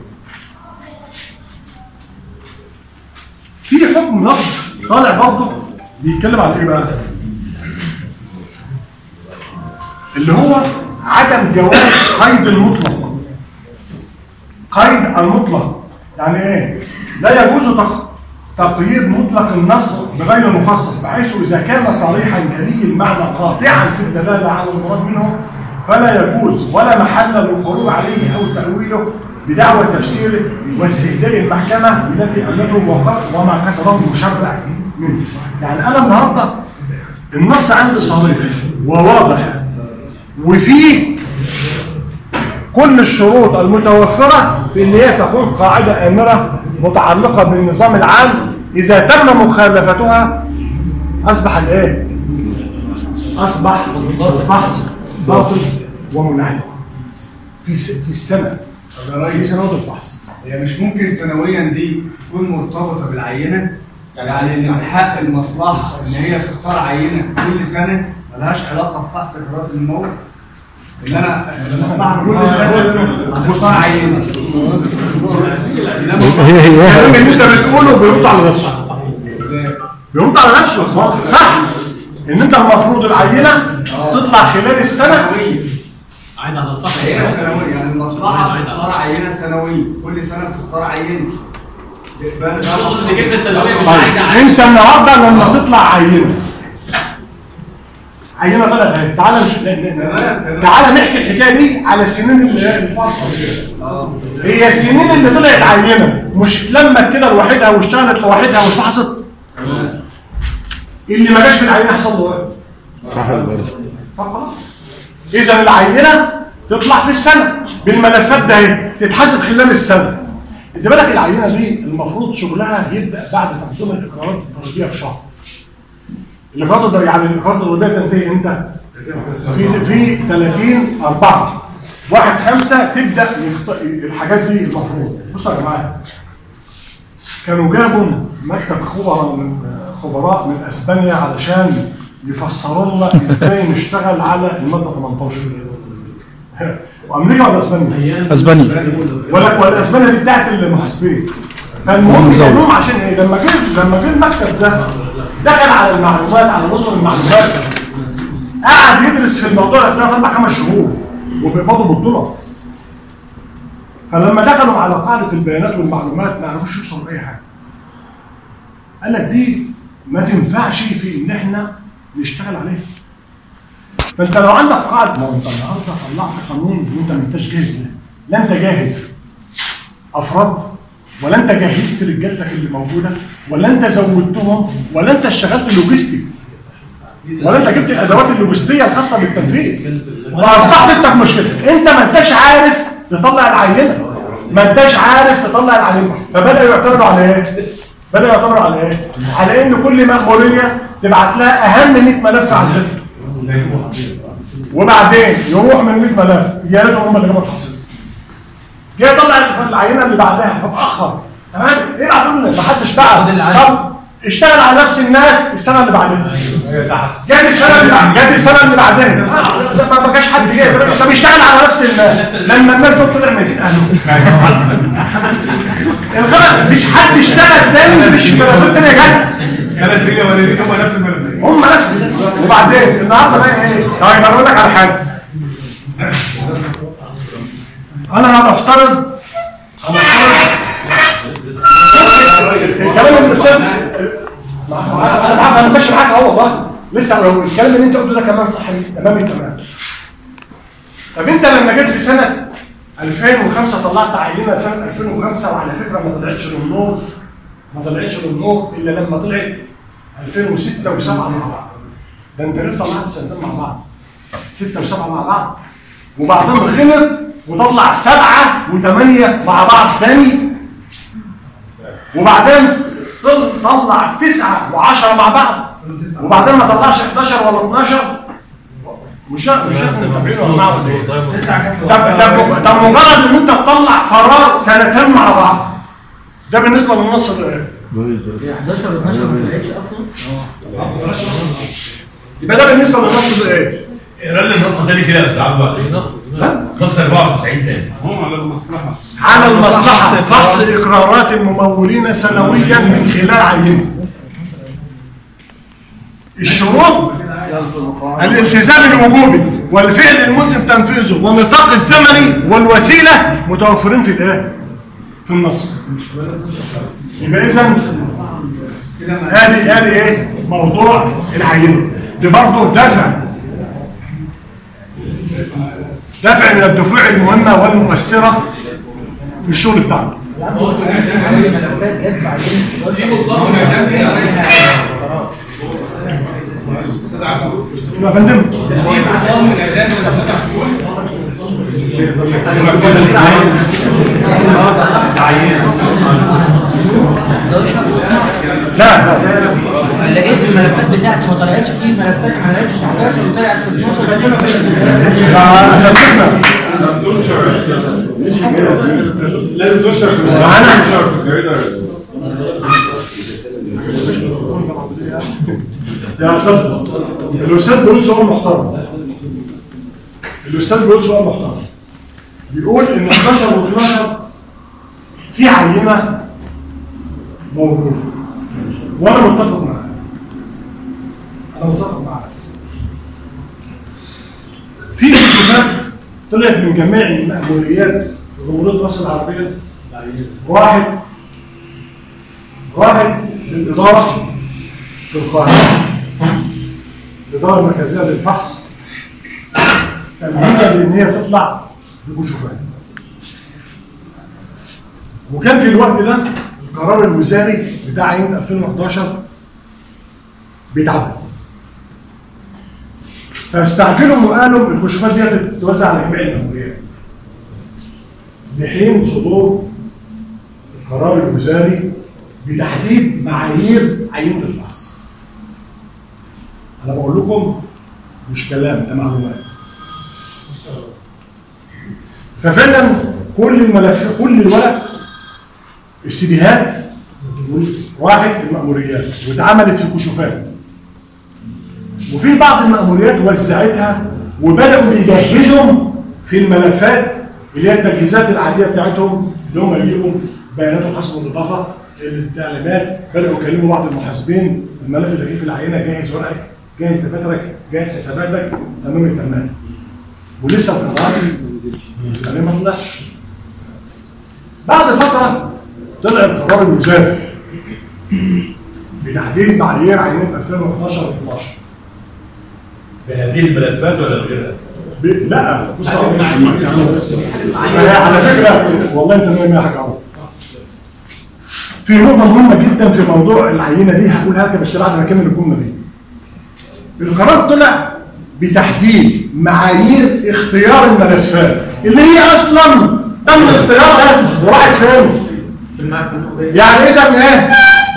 في حكم لفظ طالع برضه بيتكلم على ايه بقى؟ اللي هو عدم جواز قيد المطلق. قيد المطلق يعني ايه؟ لا يجوز تقييد مطلق النص بغير مخصص، بحيث اذا كان صريحا جلي المعنى قاطعا في الدلاله على المراد منه فلا يجوز ولا محل للخروج عليه او تاويله بدعوى تفسيره واستهداء المحكمه التي امته وقت وما كسره المشرع منه. يعني انا النهارده النص عندي صريح وواضح وفيه كل الشروط المتوفره في ان هي تكون قاعده امره متعلقه بالنظام العام، اذا تم مخالفتها اصبح الايه؟ اصبح الفحص باطل ومنعدم في في السنه في سنوات الفحص. هي مش ممكن سنويا دي تكون مرتبطه بالعينه؟ يعني ان من حق المصلحه ان هي تختار عينه كل سنه ملهاش علاقه بفحص اجراءات الموت؟ ان انا المصلحه كل سنه هتختار عينه. هي هي الكلام اللي انت بتقوله بيرد على نفسه. بيرد على نفسه صح؟ ان انت المفروض العينه تطلع خلال السنه عين على الطاقه عينه سنويه، يعني المصلحه بتختار عينه سنويه كل سنه بتختار عينه. انت النهارده لما تطلع عينه عينه طلعت اهي، تعالى تعالى نحكي الحكايه دي على السنين اللي الفاصله اه هي السنين اللي طلعت عينه مش اتلمت كده لوحدها واشتغلت لوحدها واتفحصت؟ اللي ما جاش في العينه حصل له ايه؟ فحل برضه. خلاص اذا العينه تطلع في السنه بالملفات ده اهي تتحاسب خلال السنه. انت بالك العينه دي المفروض شغلها يبدا بعد تقديم الاقرارات الضريبيه بشهر. الاقرارات الضريبيه يعني الاقرارات الضريبيه تنتهي امتى؟ في في ثلاثين أربعة واحد خمسة تبدا الحاجات دي. المفروض بصوا يا جماعه كانوا جابوا مكتب خبراء من خبراء من اسبانيا علشان يفسروا لنا ازاي نشتغل على الماده ثمانية عشر. وامريكا ولا اسبانيا؟ اسبانيا. ولا ولا اسبانيا دي بتاعت المحاسبين. فالمهم جابوهم عشان ايه؟ لما جه لما جه المكتب ده دخل على المعلومات على نظم المعلومات قعد يدرس في الموضوع ده ثلاث اربع خمس شهور وبيقبضوا بالدولار. فلما دخلوا على قاعده البيانات والمعلومات ما عرفوش يوصلوا لاي حاجه. قال لك دي ما تنفعش في ان احنا نشتغل عليها. فانت لو عندك قاعده ما انت النهارده طلعت قانون وانت ما انتش جاهز له، لا انت جاهز افراد ولا انت جهزت رجالتك اللي موجوده ولا انت زودتهم ولا انت اشتغلت لوجستي ولا انت جبت الادوات اللوجستيه الخاصه بالتنفيذ. واصبحت انت في مشكلتك، انت ما انتش عارف تطلع العينه، ما انتش عارف تطلع العينه. فبداوا يعتمدوا على ايه؟ بداوا يعتمدوا على ايه؟ على ان كل مأموريه تبعت لها اهم مية ملف عندها. وبعدين يروح من مية ملف يا ريتهم هم اللي جابوا الحصيله. جاي يطلع العينه اللي بعدها فاتاخر. تمام؟ ايه العدل؟ ما حدش بعت. طب اشتغل على نفس الناس السنه اللي بعدها. جات السنه اللي بعدها جات السنه اللي بعدها ما كانش حد جاي. طب اشتغل على نفس الناس لما الناس دول طلع ميتين اهله. الغلط مش حد اشتغل تاني مش ملفات تانيه جت. كانت هي والدين هم نفس الملفات. هم نفس. وبعدين النهارده بقى ايه؟ طيب اقول لك على حاجه. انا هنفترض الكلام اللي الاستاذ انا معاك انا ماشي معاك اهو والله لسه لو الكلام اللي انت قلته ده كمان صح تمام تمام. طب انت لما جيت في سنه ألفين وخمسة طلعت عينه سنه ألفين وخمسة وعلى فكره ما طلعتش للنور ما طلعتش للنور الا لما طلعت ألفين وستة وسبعة مع بعض. ده انت ليه طلعت سنتين مع بعض ستة وسبعة مع بعض وبعدين غلط وطلع سبعة وثمانية مع بعض تاني وبعدين طلع تسعة وعشرة مع بعض وبعدين ما طلعش احداشر ولا اتناشر. مش مش متابعين ولا معه طب طب مجرد ان انت تطلع قرار سنتين مع بعض ده بالنسبه للنص احداشر و اتناشر ما طلعتش اصلا. يبقى ده بالنسبه للنص ده ايه؟ اقرا لي النص تاني كده يا استاذ عبد الوهاب. نص اربعة وتسعين تاني. هم على المصلحه. على المصلحه فحص اقرارات الممولين سنويا من خلال عينه. الشروط الالتزام الوجوبي والفعل الملزم تنفيذه والنطاق الزمني والوسيله متوفرين في الايه؟ في النص. يبقى اذا ادي ادي ايه؟ موضوع العينه. دي برضه دفع دفع من الدفوع المهمه والمؤثره في الشغل بتاعنا. يا فندم لا لا لقيت الملفات بتاعتي ما طلعتش فيه ملفات ما طلعتش في احداشر وطلعت في اتناشر. لازم تنشر في الجريدة. يا استاذ الاستاذ بيقول سؤال محترم. الاستاذ بيقول سؤال محترم بيقول ان احداشر و اتناشر في عينه موجوده وانا متفق معاه. انا متفق معاه. في كتابات طلعت من جميع المأموريات في جمهورية مصر العربية. واحد واحد للإدارة في القاهرة، الإدارة المركزية للفحص، تمهيدا لأن هي تطلع بكشوفات. وكان في الوقت ده القرار الوزاري بتاع عين ألفين وحداشر بيتعدل. فاستعجلوا وقالوا الكشوفات دي هتتوزع على جميع المأموريات لحين صدور القرار الوزاري بتحديد معايير عينة الفحص. أنا بقول لكم مش كلام، ده معلومات. ففعلا كل الملف كل الورق السيديهات راحت المأموريات واتعملت في كشوفات. وفي بعض المأموريات وزعتها وبدأوا بيجهزوا في الملفات اللي هي التجهيزات العادية بتاعتهم اللي هم يجيبوا بيانات الحصر والإضافة التعليمات. بدأوا يكلموا بعض المحاسبين الملف اللي جاي في العينة جاهز ورقك، جاهز دفاترك، جاهز حساباتك، تمام التمام. ولسه القرار الوزاري ما طلعش. بعد فترة طلع القرار الوزاري بتحديد معايير عينة ألفين وحداشر و اتناشر بهذه الملفات ولا بغيرها؟ ب... لا بص على فكره والله انت ما حاجه اهو. في نقطه مهمه جدا في موضوع العينه دي هقولها لك بس بعد ما اكمل الجمله دي. القرار طلع بتحديد معايير اختيار الملفات اللي هي اصلا تم اختيارها وراحت فين؟ يعني اذا ايه؟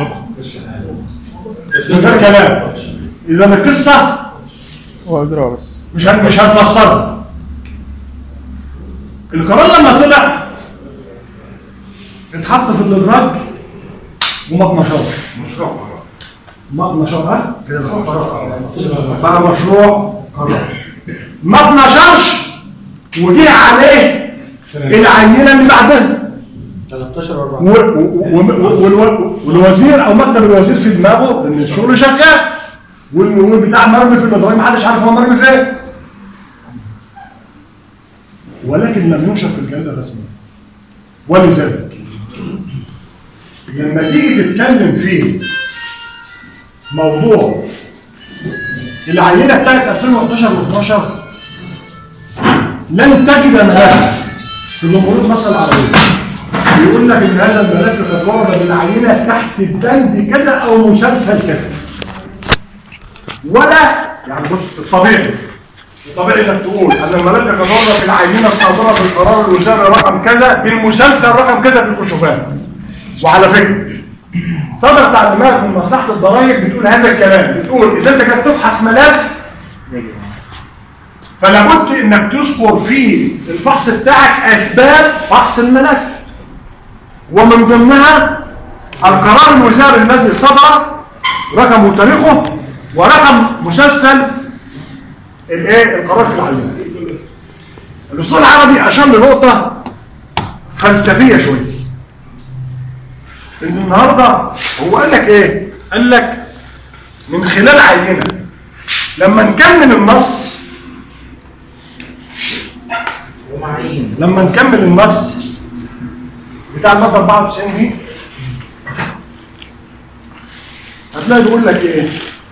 من غير كلام. اذا القصه وادرس مش مش هنفسرها. القرار لما طلع اتحط في الادراج وما اتنشرش. مشروع قرار. ما اتنشرش بقى مشروع قرار. ما اتنشرش وجه عليه العينه اللي بعدها تلتاشر و والوزير او مكتب الوزير في دماغه ان الشغل شغال والبتاع مرمي في الادراج محدش عارف هو مرمي فين. ولكن لم ينشر في الجريده الرسميه. ولذلك لما تيجي تتكلم في موضوع العينه بتاعت ألفين وحداشر و اتناشر لن تجد ملف في جمهوريه مصر العربيه بيقول لك ان هذا الملف قد ورد بالعينه تحت بند كذا او مسلسل كذا. ولا يعني بص الطبيعي الطبيعي انك تقول ان الملف قد ورد بالعينه الصادره بالقرار الوزاري رقم كذا بالمسلسل رقم كذا في الكشوفات. وعلى فكره صدر تعليمات من مصلحه الضرائب بتقول هذا الكلام، بتقول اذا انت كنت تفحص ملف فلا بد انك تذكر في الفحص بتاعك اسباب فحص الملف، ومن ضمنها القرار الوزاري الذي صدر رقم وتاريخه ورقم مسلسل الايه القرار في العينه. الاصول العربي اشار لنقطه فلسفيه شويه، ان النهارده هو قال لك ايه؟ قال لك من خلال عينه لما نكمل النص لما نكمل النص بتاع الماده أربعة وتسعين دي هتلاقي بيقول لك ايه؟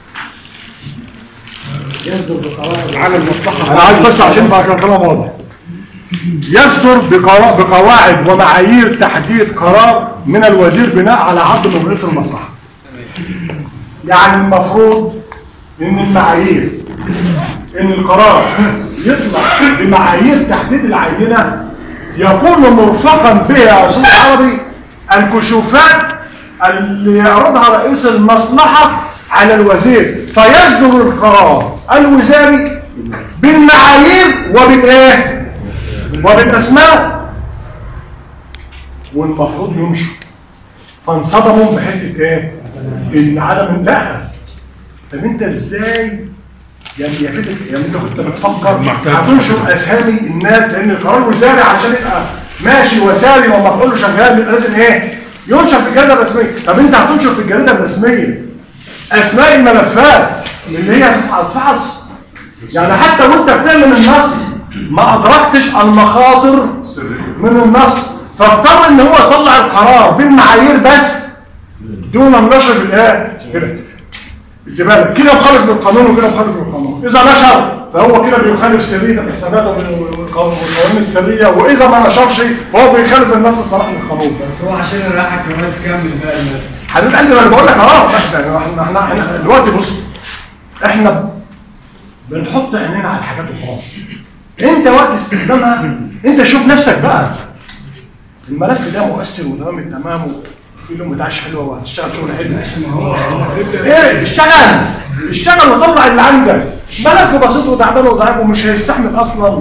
يصدر بقواعد على المصلحه. انا عايز بس عشان بقى كلام واضح. يصدر بقواعد ومعايير تحديد قرار من الوزير بناء على عرض من رئيس المصلحه. يعني المفروض ان المعايير ان القرار يطلع بمعايير تحديد العينه يكون مرفقا بها يا استاذ العربي الكشوفات اللي يعرضها رئيس المصلحه على الوزير، فيصدر القرار الوزاري بالمعايير وبالايه؟ وبالاسماء. والمفروض يمشي. فانصدموا بحته ايه؟ ان عدم لا. طب انت ازاي يعني يا فكره يعني انت كنت بتفكر هتنشر اسامي الناس لان القرار الوزاري عشان يبقى ماشي وساري ومفعول له شغال يبقى لازم ايه؟ ينشر في الجريده الرسميه. طب انت هتنشر في الجريده الرسميه اسماء الملفات اللي هي هتتفحص؟ يعني حتى وانت بتعمل النص ما ادركتش المخاطر من النص، فاضطر ان هو يطلع القرار بالمعايير بس دون النشر بالايه؟ بالك كده مخالف للقانون وكده مخالف للقانون. اذا نشر فهو كده بيخالف سريه الحسابات والقوانين السريه، واذا ما نشرش فهو بيخالف النص الصريح للقانون. بس هو عشان الراحه كمان كامل بقى الناس. حبيب قلبي انا بقول لك اه احنا احنا احنا دلوقتي بص احنا بنحط عينينا على الحاجات وخلاص. انت وقت استخدامها انت شوف نفسك بقى. الملف ده مؤثر وتمام التمام وفي لهم بتاعش حلوه وهتشتغل شغل حلو. ايه اشتغل اشتغل وطلع اللي عندك. ملف بسيط وتعبان وضعيف ومش هيستحمل اصلا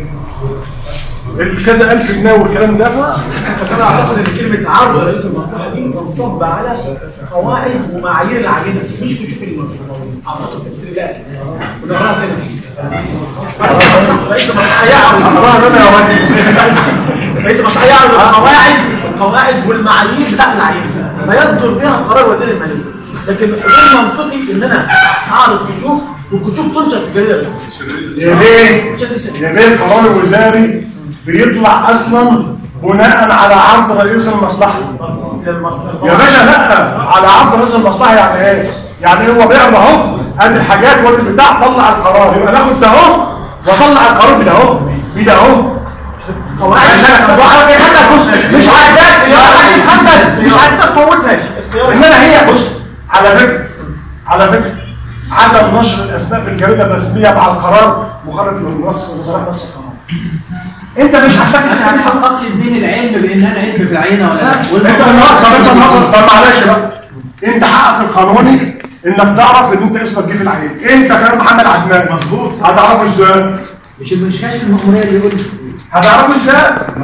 الكذا ألف جنيه والكلام ده. بس انا اعتقد ان كلمه عرض رئيس المصلحه دي تنصب على قواعد ومعايير العينه مش تشوف الموضوع. اعتقد تمثيل لا ونراها كده رئيس المصلحه يعرض رئيس المصلحه يعرض القواعد القواعد والمعايير بتاعت العينه ما يصدر بها قرار وزير الماليه. لكن غير منطقي ان انا اعرض كشوف والكشوف تنشر في الجريده الرسميه. يا ليه؟ يا ليه القرار الوزاري بيطلع اصلا بناء على عرض رئيس المصلحه؟ يا باشا لا، على عرض رئيس المصلحه يعني ايه؟ يعني هو بيعرض اهو ادي الحاجات والبتاع طلع القرار، يبقى ناخد ده اهو واطلع القرار بده اهو بده اهو. قواعد مش عاجباك يا محمد مش عاجباك فوتها. انما هي بص على فكره على فكره عدم نشر الاسماء في الجريده الرسميه مع القرار مخالف للنص وصراحه نص القرار. انت مش هتفكر انا هحقق لي من العلم بان انا اسمي في العينه ولا لا. انت النهارده طب انت النهارده طب معلش بقى انت حقك القانوني انك تعرف ان انت اسمك جه في العينه. انت كمان محمد عدنان مظبوط هتعرفه ازاي؟ مش مش كشف المأموريه اللي يقول هتعرفه ازاي؟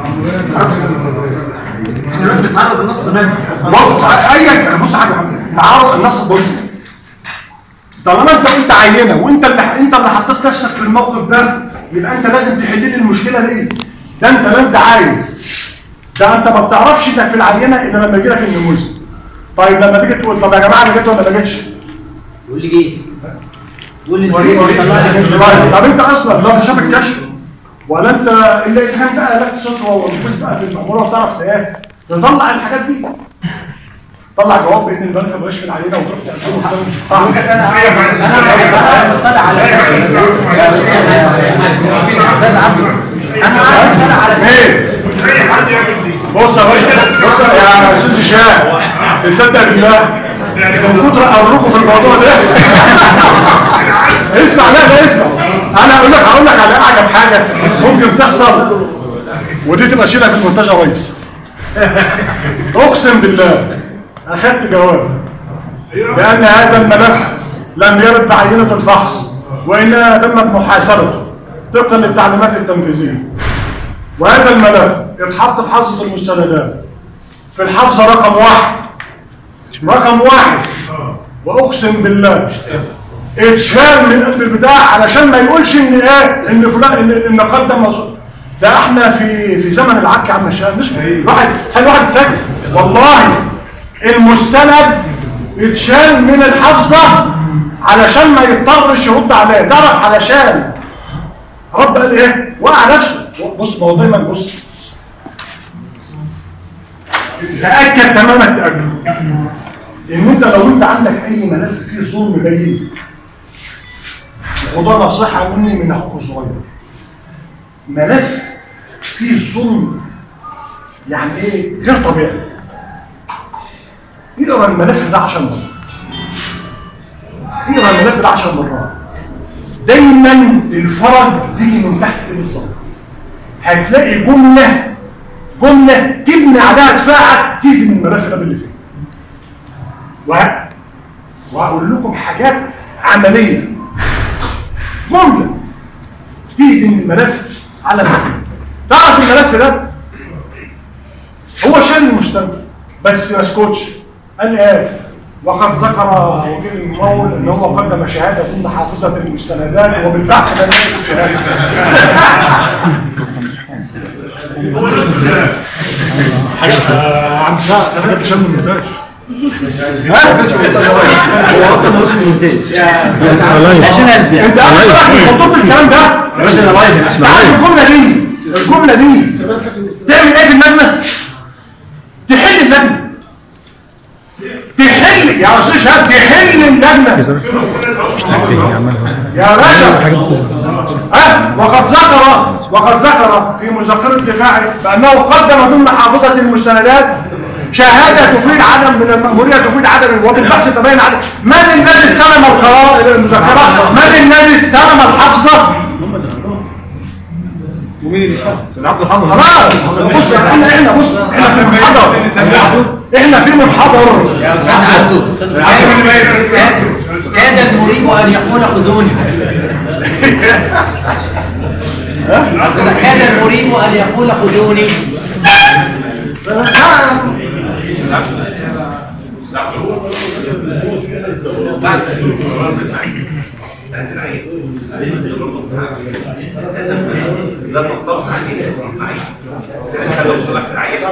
احنا دلوقتي بنتعرض للنص مادي. بص اي بص حاجه نعرض النص. بص طالما انت قلت عينه وانت اللي انت اللي حطيت نفسك في الموقف ده يبقى انت لازم تحل لي المشكله دي. ده انت لا انت عايز ده انت ما بتعرفش انك في العينه الا لما يجي لك النموذج. طيب لما تيجي تقول طب يا جماعه انا جيت ولا ما جيتش؟ يقول لي جيت. يقول لي انت طلع لي. طب انت اصلا لا شافك كشف ولا انت الا اذا كان بقى لك سطوه ونفوذ بقى في المأموره وتعرف ايه تطلع الحاجات دي. طلع جواب بان الملف ما بقاش في العينه وتروح تقسمه. انا انا اطلع على استاذ عبد انا عارف انا على ايه بص يا باشا بص يا استاذ هشام تصدق بالله من كتر اوركم في الموضوع ده اسمع لا لا اسمع انا اقول لك هقول لك على اعجب حاجه ممكن تحصل ودي تبقى شيلها في المونتاج يا ريس. اقسم بالله اخذت جواب بان هذا الملف لم يرد بعينه الفحص وانها تمت محاسبته طبقا للتعليمات التنفيذيه. وهذا الملف اتحط في حافظه المستندات في الحافظه رقم واحد رقم واحد واقسم بالله اتشال من قلب البتاع علشان ما يقولش ان ايه ان فلان ان, إن قدم مصر. ده احنا في في زمن العك يا عم الشام اسمه واحد خلي واحد ساكت والله المستند اتشال من الحافظه علشان ما يضطرش يرد عليه. تعرف علشان رد قال ايه؟ وقع نفسه. بص ما هو دايما بص تاكد تماما التاكد ان انت لو انت عندك اي ملف فيه ظلم بين وده نصيحه مني من اخوك الصغير، ملف فيه ظلم يعني ايه غير طبيعي، اقرا الملف ده عشر مرات، اقرا الملف ده عشر مرات. دايما الفرج بيجي من تحت ايد الظالم. هتلاقي جمله جمله تبني عليها دفاعك تيجي من الملف ده اللي فيه. وهقول لكم حاجات عمليه، جمله تيجي من الملف على الملف. تعرف الملف ده هو شال المستند بس ما اسكتش، قال لي ايه؟ وقد ذكر وكيل الممول ان هو قدم شهاده ضمن حافظه المستندات وبالبحث ده الشهاده. حاجه عم ساعه حاجه بتشم من المونتاج. هو اصلا مش مونتاج عشان ازيع. انت خطوط الكلام ده يا باشا انا لايف الجمله دي الجمله دي تعمل ايه في اللجنه؟ تحل اللجنه، تحل يا استاذ شهاب، تحل اللجنه يا باشا. ها وقد ذكر وقد ذكر في مذكره دفاعه بانه قدم ضمن حافظه المستندات شهاده تفيد عدم من المأموريه تفيد عدم وبالبحث تبين عدم. من الذي استلم القرار المذكره؟ من الذي استلم الحافظه؟ ومين اللي شاف؟ عبد الحميد. خلاص بص احنا احنا بص احنا في منحدر، احنا في منحدر يا استاذ عبده. كاد المريب ان يقول خذوني. كاد المريب ان يقول خذوني. لا تنطبق عليه طلع في العينه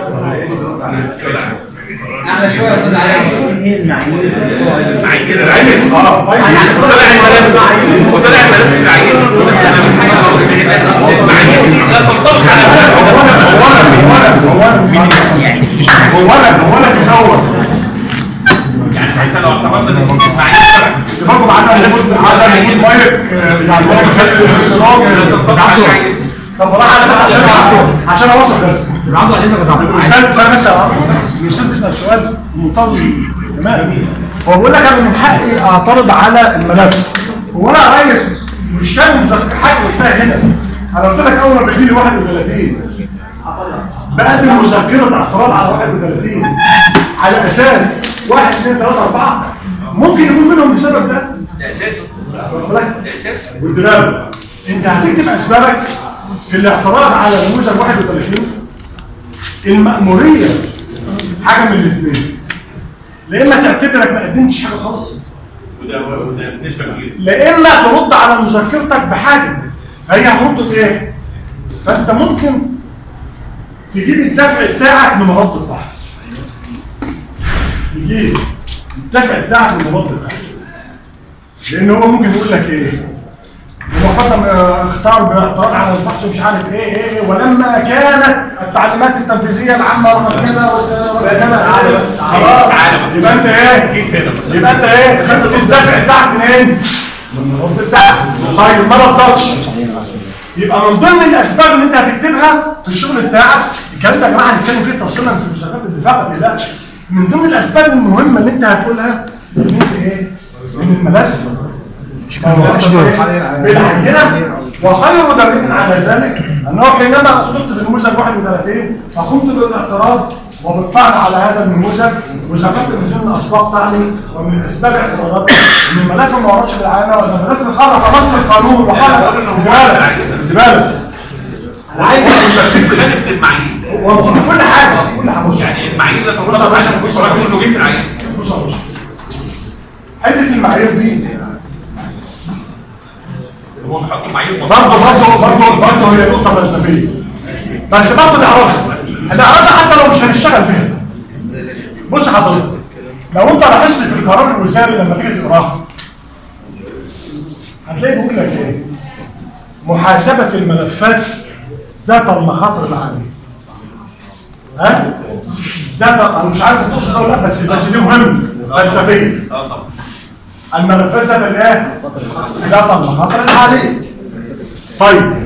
اعلى شويه يا استاذ علاء. ايه المعايير؟ معايير العينه اه طلع الملف وطلع الملف في العينه بس انا من حاجه المعايير لا تنطبق على هو انا هو انا في الاول يعني حتى لو اعتبرنا ان المعايير برضه معانا وجود عدم وجود مايك يعني هو بيخلي الصوت. طب راح انا بس عشان عشان اوصل بس عبده عليك يا عبده. الاستاذ استنى بس الاستاذ بيسال سؤال منطقي تمام. هو بيقول لك انا من حقي اعترض على الملف. هو انا يا ريس مش كان مذكر حاجه قلتها هنا. انا قلت لك اول ما بيجي لي واحد وثلاثين بقدم مذكره اعتراض على واحد وثلاثين على اساس واحد اثنين ثلاثه اربعه ممكن يكون منهم السبب ده. ده اساسي ده اساسي والدلال انت هتكتب اسبابك في الاعتراض على نموذج واحد وثلاثين. المأمورية حاجة من الاثنين، لا اما تعتبرك ما قدمتش حاجة خالص وده وده بالنسبه كبيره، لا اما ترد على مذكرتك بحاجة هي هترد بايه؟ فانت ممكن تجيب الدفع بتاعك من رد البحث. تجيب الدفع بتاعك من رد البحث لان هو ممكن يقول لك ايه؟ هو قدم اختار باعتراض على البحث ومش عارف ايه ايه ايه ولما كانت التعليمات التنفيذيه العامه رقم كذا وكذا خلاص يبقى انت ايه؟ يبقى انت ايه؟ خدت الدفع بتاعك منين؟ من الرد بتاعك. طيب ما ردتش يبقى من ضمن الاسباب اللي انت هتكتبها في الشغل بتاعك الكلام ده يا جماعه هنتكلم فيه تفصيلا في مذكرات الدفاع ما تقلقش. من ضمن الاسباب المهمه اللي انت هتقولها ان انت ايه؟ ان الملف بالعينة. وخير دليل على ذلك انه حينما اخطبت بنموذج واحد وثلاثين فقمت بالاعتراض وبالطعن على هذا النموذج وذكرت من ضمن اسباب طعني ومن اسباب اعتراضاتي ان الملف ما وردش بالعينه ولا الملف خالف نص القانون وخالف زباله. انا عايز تخالف المعايير كل حاجه كل حاجه يعني المعايير ده تقول عشان بص كله جه في العينه. حته المعايير دي هو بيحط معايير برضه برضه برضه برضه هي نقطه فلسفيه، بس برضه نعرفها نعرفها حتى لو مش هنشتغل بيها. بص حضرتك، لو انت لاحظت في القرار الوزاري لما تيجي تقراه هتلاقي بيقول لك ايه؟ محاسبه الملفات ذات المخاطر العاليه. ها؟ ذات، انا مش عارف تقصد ولا لا، بس بس دي مهم فلسفيه. اه طبعا. الملفات ذات الايه؟ ذات المخاطر العاليه. طيب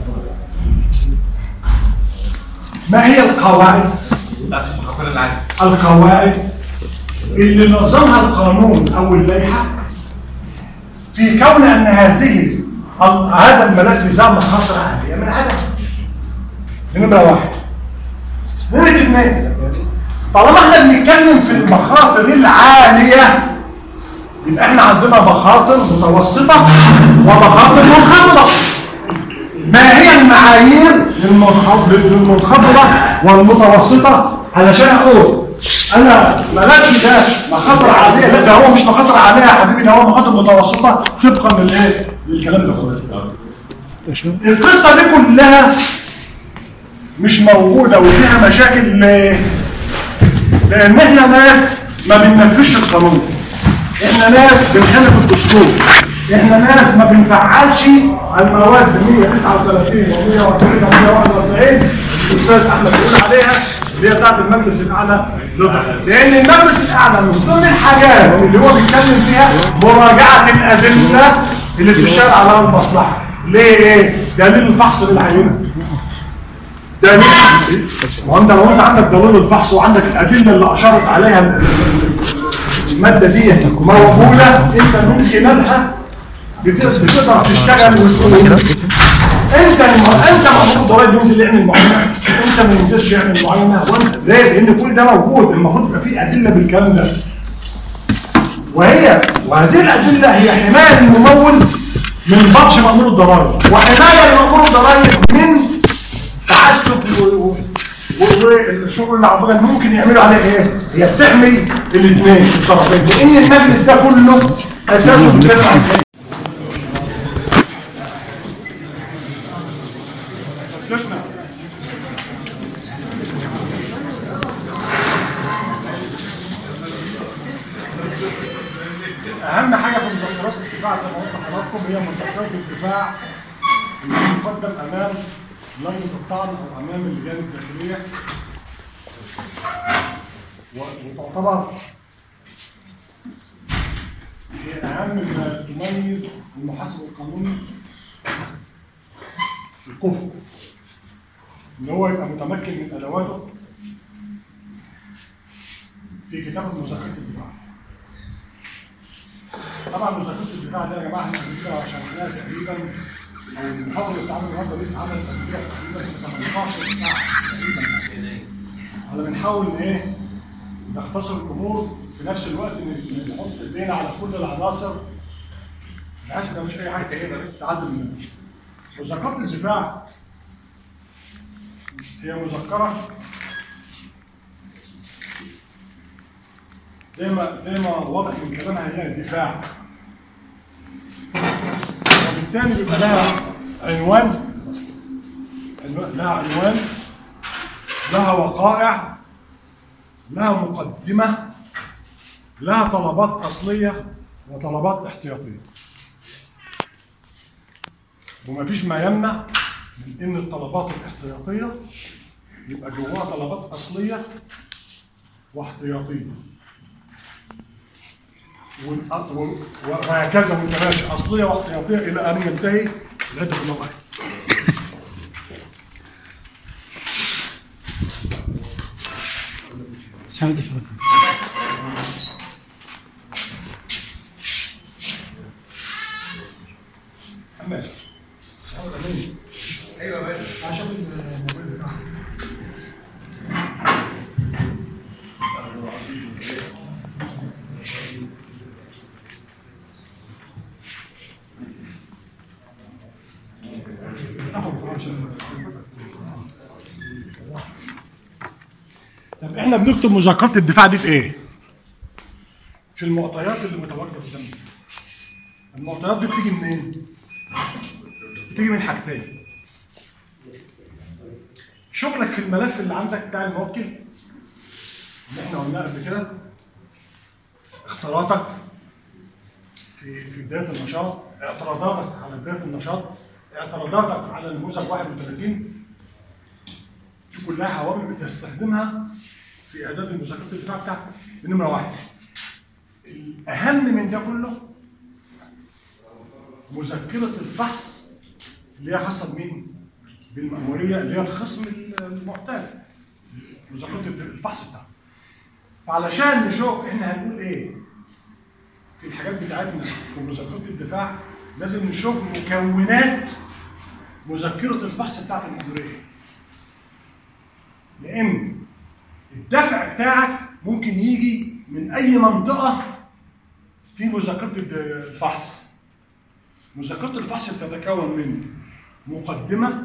ما هي القواعد؟ لا المخاطر العاليه. القواعد اللي نظمها القانون او اللائحه في كون ان هذه هذا الملف ذات مخاطر عاليه من عدم. نمره واحد. نمره اثنين، طالما احنا بنتكلم في المخاطر العاليه يبقى احنا عندنا مخاطر متوسطه ومخاطر منخفضه. ما هي المعايير للمنخفضه والمتوسطه علشان اقول انا ملفي ده مخاطر عاليه؟ لا ده هو مش مخاطر عاليه يا حبيبي، ده هو مخاطر متوسطه طبقا للايه؟ للكلام ده كله. القصه دي كلها مش موجوده وفيها مشاكل. ليه؟ لان احنا ناس ما بننفذش القانون، احنا ناس بنخالف الدستور، احنا ناس ما بنفعلش المواد مية وتسعة وثلاثين ومية وأربعين ومية وواحد وأربعين الاستاذ احمد بيقول عليها اللي هي بتاعت المجلس الاعلى للقضاء. لان المجلس الاعلى من ضمن الحاجات اللي هو بيتكلم فيها مراجعه الادله اللي بتشتغل على المصلحه. ليه؟ ايه؟ دليل الفحص للعينه. دليل وانت لو انت عندك دليل الفحص وعندك الادله اللي اشارت عليها الماده دي موجوده، انت من خلالها بتقدر تشتغل وتقول انت انت المفروض الضرايب ينزل يعمل معاينه، انت ما ينزلش يعمل معاينه. وانت ليه؟ لان كل ده موجود، المفروض يبقى في ادله بالكلام ده. وهي وهذه الادله هي حمايه الممول من بطش مأمور الضرائب، وحمايه لمأمور الضرائب من تعسف والشغل اللي عطاك ممكن يعملوا عليه ايه؟ هي بتحمي الاثنين الطرفين، لان المجلس ده كله اساسه بيتكلم عن كده. اهم حاجه في مذكرات الدفاع زي ما قلت لحضراتكم هي مذكرات الدفاع اللي تقدم امام لجنه الطعن او امام اللجان الداخليه، وتعتبر هي اهم ما تميز المحاسب القانوني الكفء، ان هو يبقى متمكن من ادواته في كتابه مذكرات الدفاع. طبعا مذكرات الدفاع ده يا جماعه احنا بنقولها عشان احنا تقريبا او المحاضره بتاعنا النهارده دي اتعملت قبل كده تقريبا في ثمانية عشر ساعه تقريبا. على بنحاول ايه نختصر الامور في نفس الوقت ان نحط ايدينا على كل العناصر بحيث ان مفيش اي حاجه ايه تعدي مننا. مذكرات الدفاع هي مذكره زي ما زي ما واضح من كلامها هي دفاع، وبالتالي بيبقى لها عنوان لها عنوان لها وقائع، لها مقدمة، لها طلبات أصلية وطلبات احتياطية. ومفيش ما يمنع من إن الطلبات الاحتياطية يبقى جواها طلبات أصلية واحتياطية، وهكذا متماشي أصلية واحتياطية إلى أن ينتهي العدة النوعية. سعيد فيك. ماشي. ايوه يا باشا. عشان الموبايل بتاعك. طب احنا بنكتب مذكرات الدفاع دي في ايه؟ في المعطيات اللي متواجده قدامنا. المعطيات دي بتيجي منين؟ بتيجي من حاجتين. شغلك في الملف اللي عندك بتاع الموكل اللي احنا قلناه قبل كده، اختياراتك في في بدايه النشاط، اعتراضاتك على بدايه النشاط، اعتراضاتك على نموذج واحد وثلاثين، دي كلها عوامل بتستخدمها في اعداد المذكرات الدفاع بتاعتك. نمره واحد. الاهم من ده كله مذكره الفحص اللي هي خاصه بمين؟ بالمأموريه اللي هي الخصم المعتاد. مذكره الفحص بتاعته. فعلشان نشوف احنا هنقول ايه في الحاجات بتاعتنا في مذكره الدفاع، لازم نشوف مكونات مذكره الفحص بتاعت المأموريه. لان الدفع بتاعك ممكن يجي من اي منطقه في مذكره الفحص. مذكره الفحص بتتكون من مقدمه،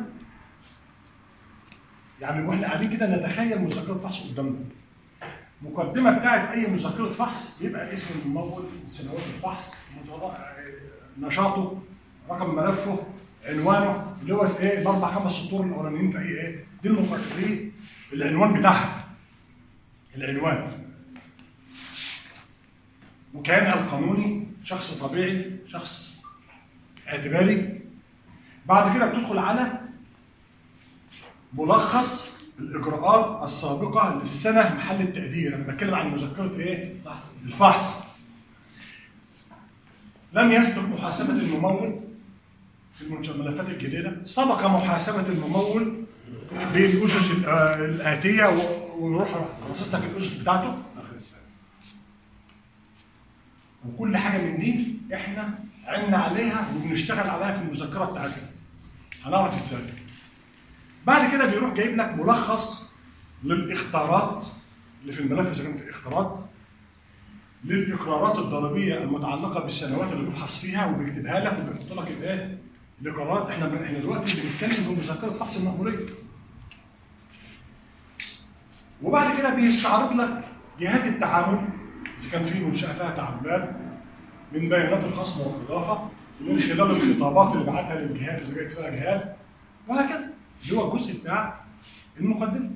يعني واحنا قاعدين كده نتخيل مذكره فحص قدامنا. مقدمه بتاعت اي مذكره فحص يبقى اسم الممول، سنوات الفحص، نشاطه، رقم ملفه، عنوانه اللي هو ايه الاربع خمس سطور الاولانيين في اي ايه دي المقدمه، العنوان بتاعها، العنوان وكيانها القانوني، شخص طبيعي، شخص اعتباري. بعد كده بتدخل على ملخص الاجراءات السابقه للسنه محل التقدير. انا بتكلم عن مذكره ايه؟ الفحص. لم يسبق محاسبه الممول في الملفات الجديده، سبق محاسبه الممول بالاسس الاتيه ويروح رصص لك الاسس بتاعته. وكل حاجه من دي احنا عنا عليها وبنشتغل عليها في المذكره بتاعتنا. هنعرف ازاي. بعد كده بيروح جايب لك ملخص للاختيارات اللي في الملف اذا كانت اختيارات، للاقرارات الضريبيه المتعلقه بالسنوات اللي بيفحص فيها وبيكتبها لك وبيحط لك الايه؟ الاقرارات. احنا احنا دلوقتي بنتكلم في مذكره فحص المأموريه. وبعد كده بيستعرض لك جهات التعامل اذا كان في منشاه فيها تعاملات من بيانات الخصم والاضافه، من خلال الخطابات اللي بعتها للجهات اذا كانت فيها جهات، وهكذا. اللي هو الجزء بتاع المقدمه.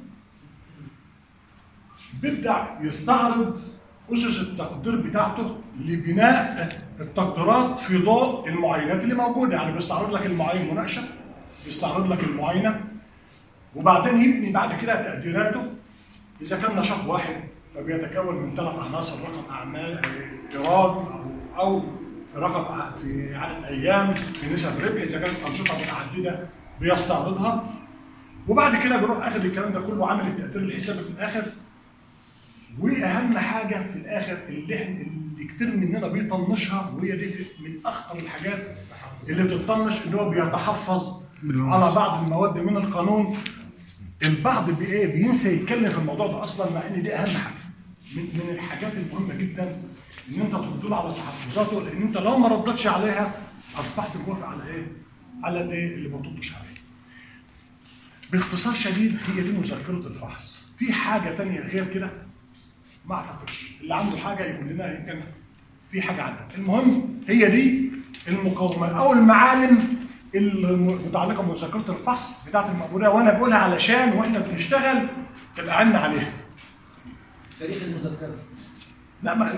بيبدا يستعرض اسس التقدير بتاعته لبناء التقديرات في ضوء المعاينات اللي موجوده. يعني بيستعرض لك المعاين مناقشه، بيستعرض لك المعاينه، وبعدين يبني بعد كده تقديراته. اذا كان نشاط واحد فبيتكون من ثلاث عناصر: رقم اعمال، ايراد، او او في رقم في عدد الايام، في نسب ربح. اذا كانت انشطه متعدده بيستعرضها. وبعد كده بيروح اخد الكلام ده كله عامل التقدير الحسابي في الاخر. واهم حاجه في الاخر اللي احنا اللي كتير مننا بيطنشها، وهي دي من اخطر الحاجات اللي بتطنش، اللي هو بيتحفظ على بعض المواد من القانون. البعض بايه بينسى يتكلم في الموضوع ده اصلا، مع ان دي اهم حاجه من, من الحاجات المهمه جدا ان انت ترد على تحفظاته، لان انت لو ما ردتش عليها اصبحت موافق على ايه؟ على الايه اللي ما ردتش عليه. باختصار شديد هي دي مذكره الفحص. في حاجه ثانيه غير كده؟ ما اعتقدش. اللي عنده حاجه يقول لنا يمكن في حاجه عندك. المهم هي دي المقومات او المعالم المتعلقه بمذكره الفحص بتاعت المأموريه، وانا بقولها علشان واحنا بنشتغل تبقى عنا عليها. تاريخ المذكره. لا ما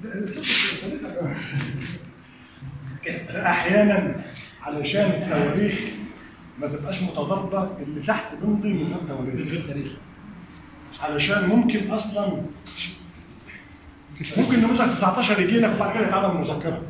لا احيانا علشان التواريخ ما تبقاش متضاربه، اللي تحت بنضي من غير تواريخ. من غير تاريخ. علشان ممكن اصلا ممكن نموذج تسعتاشر يجي لك وبعد كده يتعمل مذكره.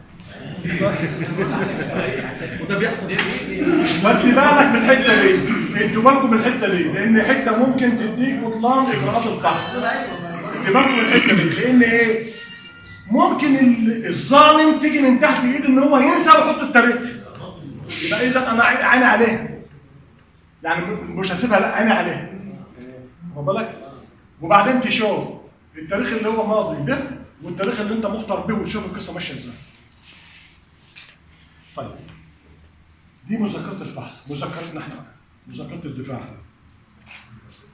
وده بيحصل ايه؟ خدت بالك من الحته دي، انتوا بالكم من الحته دي، لان حته ممكن تديك بطلان اجراءات الفحص. انتوا بالكم من الحته دي، لان ايه؟ ممكن الظالم تيجي من تحت ايده ان هو ينسى ويحط التاريخ. يبقى اذا انا عيني عليها. يعني مش هسيبها، لا عيني عليها. واخد بالك؟ وبعدين تشوف التاريخ اللي هو ماضي ده والتاريخ اللي انت مختار به وتشوف القصه ماشيه ازاي. طيب دي مذكره الفحص، مذكرتنا احنا بقى، مذكره الدفاع.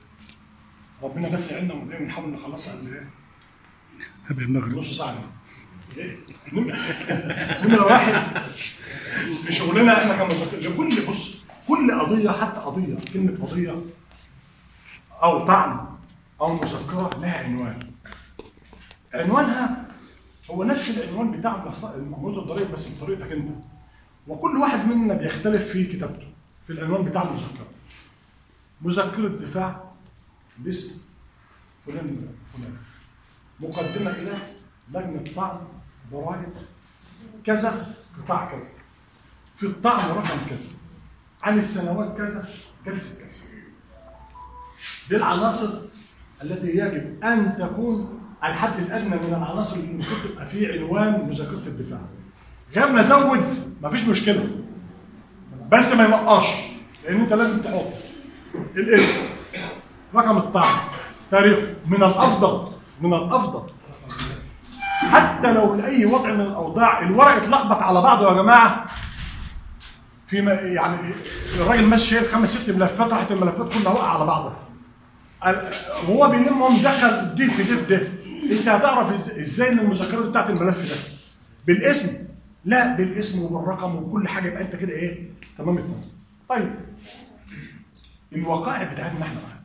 ربنا بس يعيننا ونحاول نخلصها قبل ايه؟ قبل المغرب. نص ساعه. نمرة واحد في شغلنا احنا كمذكرين لكل بص كل قضية، حتى قضية كلمة قضية أو طعن أو مذكرة لها عنوان. عنوانها هو نفس العنوان بتاع المأمورية الضريبية بس بطريقتك أنت. وكل واحد مننا بيختلف في كتابته في العنوان بتاع المذكرة. مذكرة دفاع باسم فلان فلان. مقدمة إلى لجنة طعن ضرائب كذا قطاع كذا. في الطعن رقم كذا. عن السنوات كذا جلسة كذا. دي العناصر التي يجب أن تكون الحد الأدنى من العناصر اللي المفروض تبقى في عنوان مذكرة الدفاع. غير ما أزود مفيش مشكلة. بس ما ينقصش لأن أنت لازم تحط الاسم، رقم الطعن، تاريخه. من الأفضل من الأفضل حتى لو لأي وضع من الأوضاع الورق اتلخبط على بعضه يا جماعة. في يعني الراجل ماشي شايل خمس ست ملفات، راحت الملفات كلها وقع على بعضها. وهو بيلمهم دخل دي في دي في ده. انت هتعرف ازاي ان المذكرات بتاعت الملف ده بالاسم؟ لا بالاسم وبالرقم وكل حاجه، يبقى انت كده ايه؟ تمام التمام. طيب الوقائع بتاعتنا احنا بقى.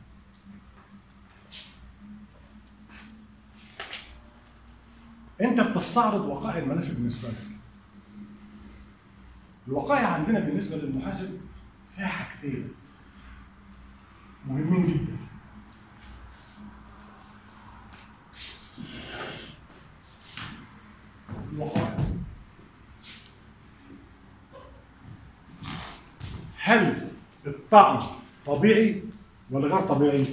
انت بتستعرض وقائع الملف بالنسبه لك. الوقائع عندنا بالنسبه للمحاسب فيها حاجتين مهمين جدا. الوقائع هل الطعن طبيعي ولا غير طبيعي؟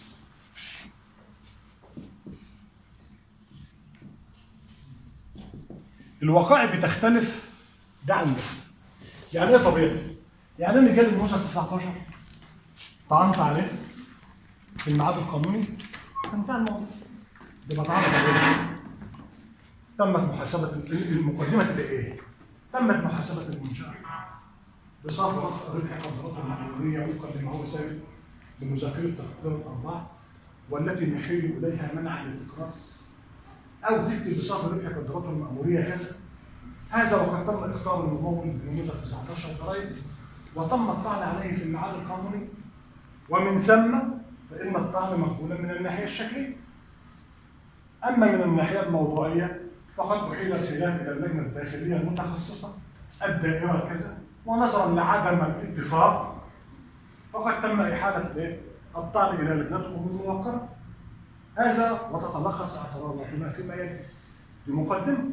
الوقائع بتختلف ده عن ده. يعني ايه طبيعي؟ يعني انا جالي الموسى تسعتاشر طعنت عليه في الميعاد القانوني انتهى الموضوع. ده بتعرض عليه. تمت محاسبه المقدمه تبقى ايه؟ تمت محاسبه المنشاه بصرف ربح قدراته المعموليه وفقا لما هو ثابت بمذاكره تقدير الارباح والتي نحيل اليها منع التكرار او تكتب بصرف ربح قدراته المعموليه كذا. هذا وقد تم اختيار الممول بنموذج تسعتاشر ضرائب وتم الطعن عليه في الميعاد القانوني، ومن ثم فإن الطعن مقبولا من الناحية الشكلية. أما من الناحية الموضوعية فقد أحيل الخلاف إلى اللجنة الداخلية المتخصصة الدائرة كذا، ونظرا لعدم الاتفاق فقد تم إحالة الطعن إلى لجنتكم الموقرة. هذا وتتلخص اعتراضاتنا فيما يلي. دي مقدمة.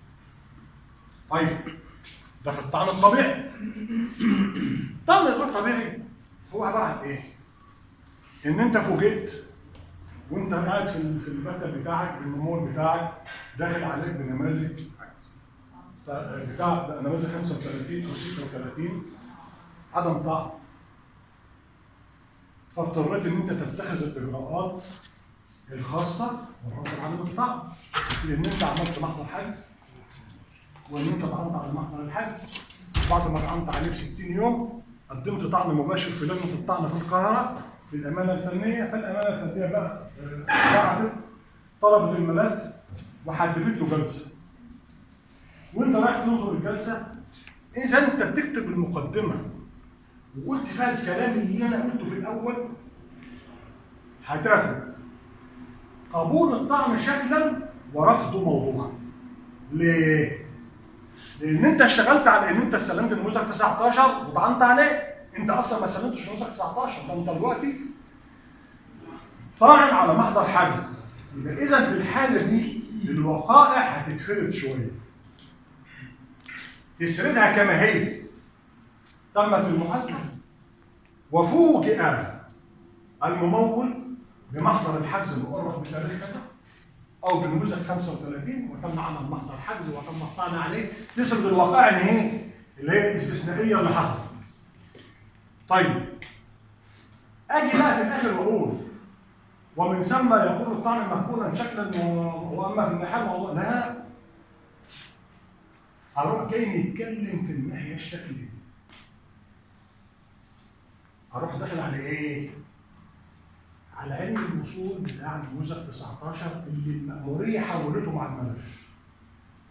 طيب ده في الطعن الطبيعي. الطعن الغير طبيعي هو عباره عن ايه؟ ان انت فوجئت وانت قاعد في في المكتب بتاعك بالممول بتاعك داخل عليك بنماذج بتاع نماذج خمسة وثلاثين او ستة وثلاثين عدم طعن. فاضطريت ان انت تتخذ الاجراءات الخاصه والرد عدم الطعن، لان انت عملت محضر حجز وان انت طعنت على محضر الحجز. بعد ما طعنت عليه ب ستين يوم قدمت طعن مباشر في لجنه الطعن في القاهره بالامانه الفنيه. فالامانه الفنيه بقى بعدت طلبت الملف وحددت له جلسه. وانت رايح تنظر الجلسه، اذا انت بتكتب المقدمه وقلت فيها الكلام اللي انا قلته في الاول، هتاخد قبول الطعن شكلا ورفضه موضوعا. ليه؟ لان انت اشتغلت على ان انت استلمت النموذج تسعتاشر وطعنت عليه. انت اصلا ما استلمتش النموذج تسعتاشر، ده انت دلوقتي طاعن على محضر حجز. يبقى اذا في الحاله دي الوقائع هتتفرد شويه. تسردها كما هي. تمت المحاسبه وفوجئ الممول بمحضر الحجز المؤرخ بتاريخ كذا او بنموذج خمسة وثلاثين وتم عمل محضر حجز وتم الطعن عليه. تسرد الوقائع اللي هي اللي هي الاستثنائيه اللي حصلت. طيب اجي بقى في الاخر واقول ومن ثم يكون الطعن مقبولا شكلا واما في الناحيه الموضوع لا، هروح جاي نتكلم في الناحيه الشكليه. هروح داخل على ايه؟ على علم الوصول بتاع النموذج تسعتاشر اللي المأمورية حولته مع الملف.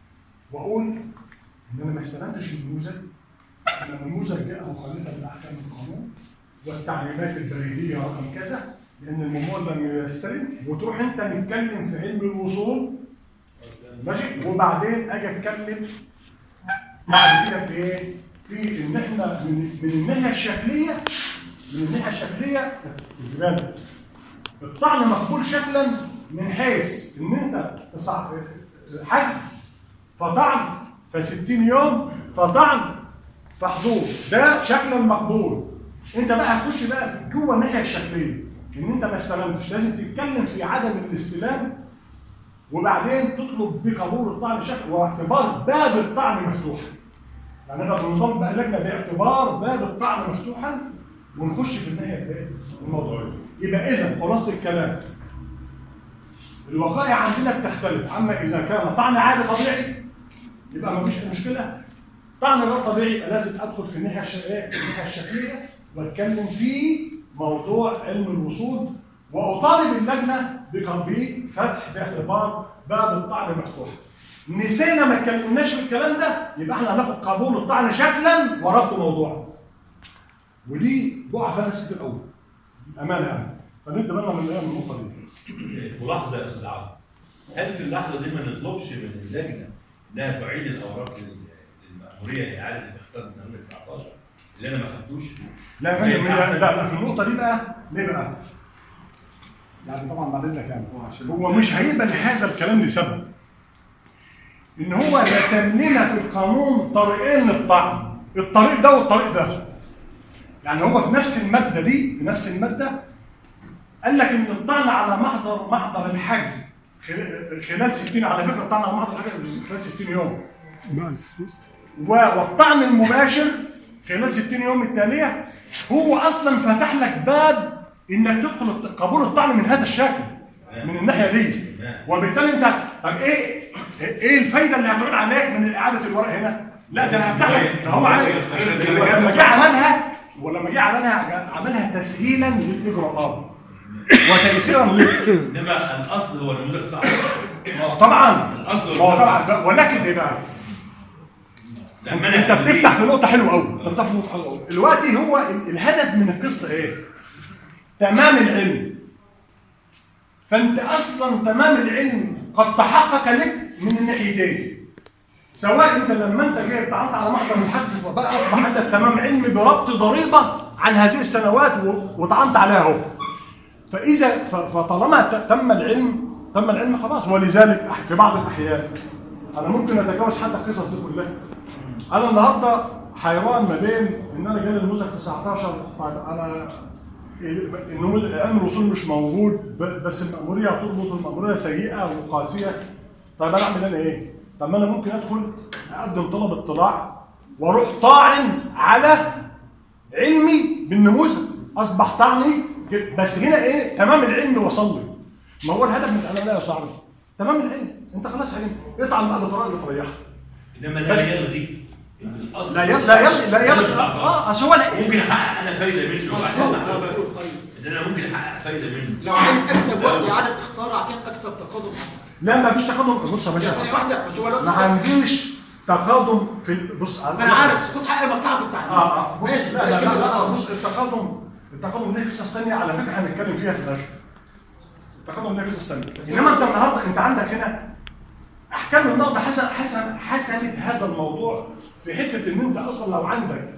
واقول ان انا ما استلمتش النموذج، ان النموذج جاء مخالفا لاحكام القانون والتعليمات البريديه رقم كذا، لان الممول لم يستلم، وتروح انت نتكلم في علم الوصول ماشي، وبعدين اجي اتكلم بعد كده في ايه؟ في ان احنا من, من الناحيه الشكليه من الناحيه الشكليه الجبال الطعن مقبول شكلا من حيث ان انت حجز فطعن فستين يوم فطعن فحضور، ده شكلا مقبول. انت بقى هتخش بقى جوه الناحيه الشكليه ان انت ما استلمتش، لازم تتكلم في عدم الاستلام وبعدين تطلب بقبول الطعن شكل واعتبار باب الطعن مفتوحا. يعني احنا بنطلب بقى لجنه باعتبار باب الطعن مفتوحا ونخش في الناحيه الموضوعيه. يبقى اذا خلاص الكلام الوقائع عندنا بتختلف، اما اذا كان طعن عادي طبيعي يبقى ما فيش مشكله. طعن غير طبيعي لازم ادخل في الناحيه الناحيه الشكليه واتكلم في موضوع علم الوصول واطالب اللجنه بتطبيق فتح باعتبار باب الطعن مفتوح. نسينا ما اتكلمناش في الكلام ده يبقى احنا هناخد قبول الطعن شكلا ورفض موضوعا. ودي بقع فيها ناس كتير قوي. امانه يعني. فنبدا بالنا من النقطه دي. ملاحظه يا استاذ عبد. هل في اللحظه دي ما نطلبش من اللجنه انها تعيد الاوراق للمأموريه لاعاده الاختيار من ألفين وتسعتاشر اللي انا ما خدتوش؟ لا يا فندم لا لا في النقطه دي بقى ليه بقى؟ يعني طبعا بعد اذنك يعني هو مش هيقبل هذا الكلام لسبب ان هو رسم لنا في القانون طريقين للطعن، الطريق ده والطريق ده. يعني هو في نفس الماده دي في نفس الماده قال لك ان الطعن على محضر محضر الحجز خلال ستين، على فكره الطعن على محضر الحجز خلال ستين يوم. والطعن المباشر خلال ستين يوم التاليه هو اصلا فتح لك باب انك تدخل قبول الطعن من هذا الشكل من الناحيه دي. وبالتالي انت طب ايه ايه الفايده اللي هتعود عليك من اعاده الورق هنا؟ لا ده انا هفتح لك هو عارف ولما جه عملها ولما جه عملها عملها تسهيلا للاجراءات وتيسيرا لك. انما الاصل هو النموذج صعب. طبعا الاصل هو طبعا ولكن ايه بقى؟ انت بتفتح في نقطه حلوه قوي انت بتفتح في نقطه حلوه قوي. دلوقتي هو الهدف من القصه ايه؟ تمام العلم. فانت اصلا تمام العلم قد تحقق لك من الناحيتين، سواء انت لما انت جاي طعنت على محضر الحجز فبقى اصبح عندك تمام علم بربط ضريبه عن هذه السنوات وطعنت عليها اهو. فاذا فطالما تم العلم تم العلم خلاص. ولذلك في بعض الاحيان انا ممكن اتجاوز حتى القصص دي كلها. انا النهارده حيران ما بين ان انا جالي النموذج تسعتاشر انا علم الوصول مش موجود بس المأمورية تربط المأمورية سيئة وقاسية. طيب انا اعمل انا ايه؟ طب ما انا ممكن ادخل اقدم طلب اطلاع واروح طاعن على علمي بالنموذج اصبح طعني بس هنا ايه؟ تمام العلم وصل لي. ما هو الهدف من العمليه يا صاحبي؟ تمام العلم انت خلاص علم اطعن بقى بالطريقه اللي تريحك. انما لا يلغي لا يلغي لا يلغي لا يلغي اه اصل هو ممكن احقق انا فايده منه ان انا ممكن احقق فايده منه. لو عايز اكسب وقت اعاده اختار عشان اكسب تقادم. لا ما فيش تقادم. بص يا باشا ثانيه واحده مش هو ما عنديش تقادم في بص انا عارف خد حق المصلحه في التعديل. اه اه بص لا لا لا, لا بص التقادم التقادم ليه قصص ثانيه على فكره هنتكلم فيها في الاخر. التقادم ليه قصص ثانيه انما انت النهارده انت عندك هنا احكام النقد حسن حسن حسنت هذا الموضوع في حته ان انت اصلا لو عندك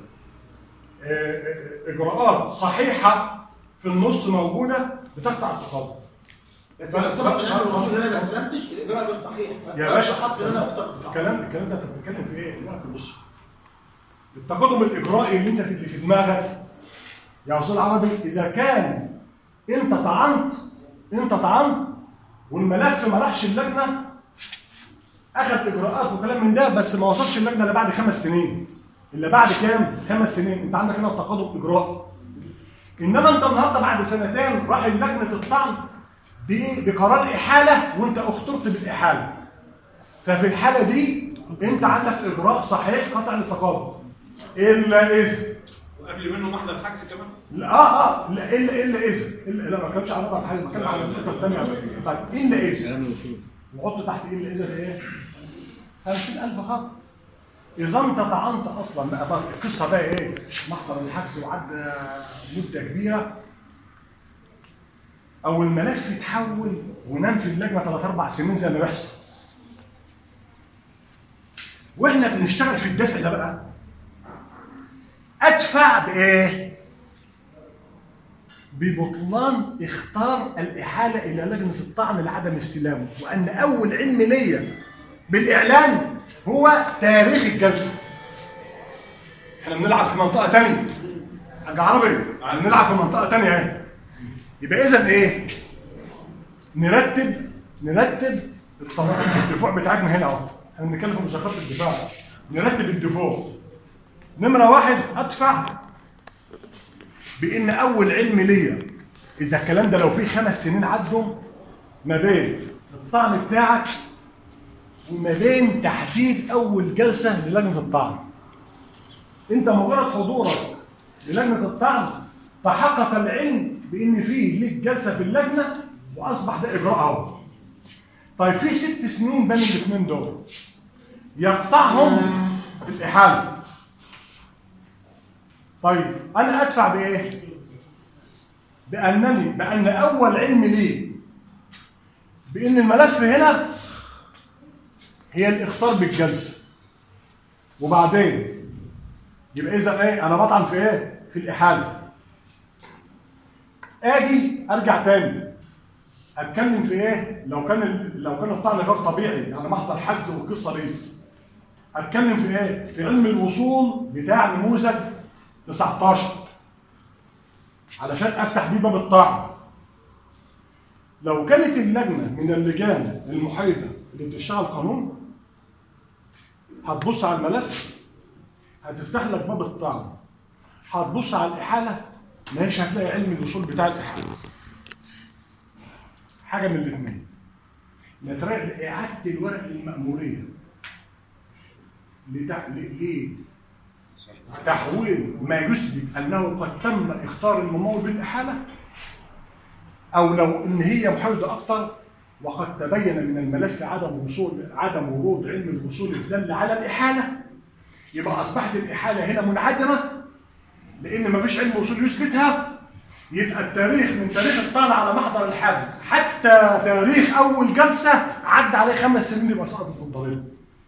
اجراءات صحيحه في النص موجوده بتقطع التقادم. بس انا سبق ان انا الوصول ان انا ما استلمتش الاجراء غير صحيح يا باشا الكلام الكلام ده انت بتتكلم في ايه دلوقتي؟ بص التقادم الاجرائي اللي انت اللي في دماغك يا استاذ عربي اذا كان انت طعنت انت طعنت والملف ما راحش اللجنه اخذ اجراءات وكلام من ده بس ما وصلش اللجنه الا بعد خمس سنين. الا بعد كام؟ خمس سنين. انت عندك هنا تقادم اجرائي. انما انت النهارده بعد سنتين راح لجنه الطعن بقرار احاله وانت اخترت بالاحاله. ففي الحاله دي انت عندك اجراء صحيح قطع التقادم. الا اذا وقبل منه محضر الحجز كمان؟ لا اه اه لا الا الا اذا الا لا ما كانش على محضر الحجز بتكلم على النقطه الثانيه. طيب الا اذا وحط تحت الا اذا ايه؟ خمسين ألف خط. إذا أنت طعنت أصلا بقى, بقى القصة بقى إيه؟ محضر الحبس وعدى مدة كبيرة، أو الملف يتحول ونام في اللجنة ثلاث أربع سنين زي ما بيحصل. وإحنا بنشتغل في الدفع ده بقى أدفع بإيه؟ ببطلان اختار الإحالة إلى لجنة الطعن لعدم استلامه، وأن أول علم ليا بالإعلان هو تاريخ الجلسة. احنا بنلعب في منطقة تانية حاجة عربي، بنلعب في منطقة تانية اهي. يبقى إذا إيه؟ نرتب نرتب الدفوع بتاعتنا هنا أهو. احنا بنتكلم في مذكرات الدفاع. نرتب الدفوع. نمرة واحد أدفع بإن أول علم ليا، إذا الكلام ده لو فيه خمس سنين عدوا ما بين الطعن بتاعك وما بين تحديد أول جلسة للجنة الطعن. أنت مجرد حضورك للجنة الطعن تحقق العلم بإن فيه ليك جلسة في اللجنة وأصبح ده إجراء أهو. طيب في ست سنين بين الاثنين دول يقطعهم الإحالة. طيب أنا أدفع بإيه؟ بأنني بأن أول علم لي بأن الملف هنا هي الإخطار بالجلسة. وبعدين يبقى إذا إيه؟ أنا بطعن في إيه؟ في الإحالة. آجي أرجع تاني أتكلم في إيه؟ لو كان لو كان الطعن غير طبيعي، يعني محضر حجز والقصة دي. أتكلم في إيه؟ في علم الوصول بتاع نموذج تسعة عشر علشان افتح بيه باب الطعن. لو كانت اللجنه من اللجان المحايده اللي بتشتغل قانون هتبص على الملف هتفتح لك باب الطعن، هتبص على الاحاله ماشي هتلاقي علم الوصول بتاع الاحاله. حاجه من الاثنين، نتراجع اعاده الورق المأموريه ليه تحويل ما يثبت انه قد تم اختار الممول بالاحاله، او لو ان هي محايده اكثر وقد تبين من الملف عدم وصول عدم ورود علم الوصول الدال على الاحاله، يبقى اصبحت الاحاله هنا منعدمه لان ما فيش علم وصول يثبتها. يبقى التاريخ من تاريخ الطعن على محضر الحبس حتى تاريخ اول جلسه عدى عليه خمس سنين يبقى سقطت في الضريبه.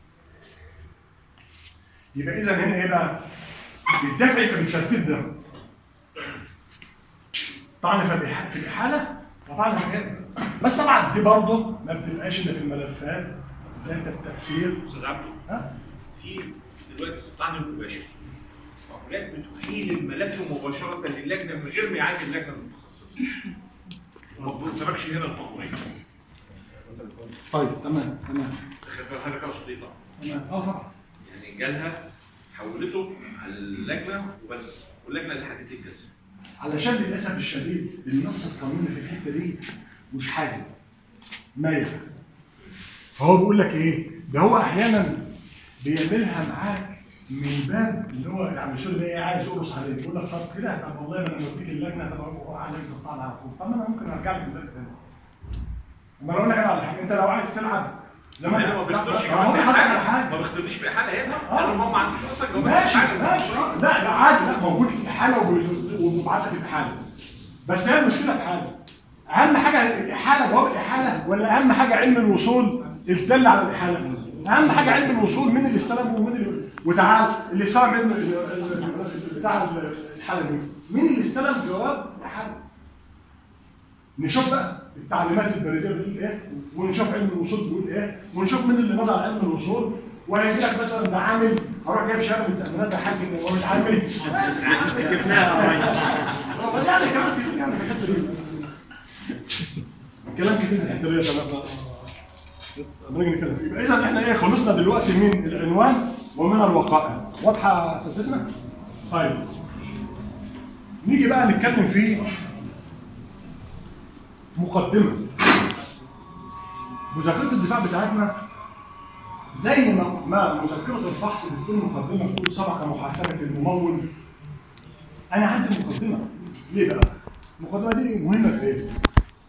يبقى اذا هنا ايه بقى؟ الدفع يبقى بالترتيب ده. طعن في الاحاله وطعن في غيرها. بس طبعا دي برضه ما بتبقاش الا في الملفات زي التفسير. استاذ عبده ها؟ في دلوقتي الطعن المباشر معاملات بتحيل الملف مباشره للجنه من غير ما يعدي اللجنه المتخصصه. وما بتتركش هنا المأموريه. طيب تمام تمام. دخلت حاجه كده صديقه. تمام اه طبعا. يعني جالها حولته على اللجنه وبس، واللجنه اللي حددت الجلسه. علشان للاسف الشديد النص القانوني في الحته دي مش حازم مايل. فهو بيقول لك ايه؟ ده هو احيانا بيعملها معاك من باب اللي هو يعني شو اللي هي عايز يقرص عليك، يقول لك طب كده طب والله انا موديك اللجنه طب اروح عليك الطعن على طول، طب انا ممكن ارجع لك الباب تاني. اما اقول لك انا على حاجه، انت لو عايز تلعب زمان ما بيختارش حاجه ما بيختارليش باحاله هنا لانه هو ما عندوش اصلا جواب. ماشي ماشي لا لا عادي، لا موجود في الاحاله وبيبعت لك الاحاله. بس هي المشكله في حاجه، اهم حاجه الاحاله جواب الاحاله ولا اهم حاجه علم الوصول الدل على الاحاله؟ اهم حاجه علم الوصول، مين اللي استلمه ومين اللي وتعال اللي استلم علم بتاع الحاله دي، مين اللي استلم جواب الاحاله؟ نشوف بقى التعليمات البريديه بتقول ايه، ونشوف علم الوصول بيقول ايه، ونشوف مين اللي مضى على علم الوصول. وهيجي لك مثلا ده عامل هروح جايب شهاده من التامينات يا حاج ان هو مش عامل جبناها يا ريس. يعني كلام كتير يعني في الحته دي. كلام كتير في الحته دي يا شباب. بس بنيجي نتكلم. يبقى اذا احنا ايه خلصنا دلوقتي من العنوان ومن الوقائع. واضحه يا استاذتنا؟ طيب. نيجي بقى نتكلم في مقدمه. مذكره الدفاع بتاعتنا زي ما مذكره الفحص بتكون مقدمه بتقول سبق محاسبه الممول. انا عندي مقدمه. ليه بقى؟ المقدمه دي مهمه في ايه؟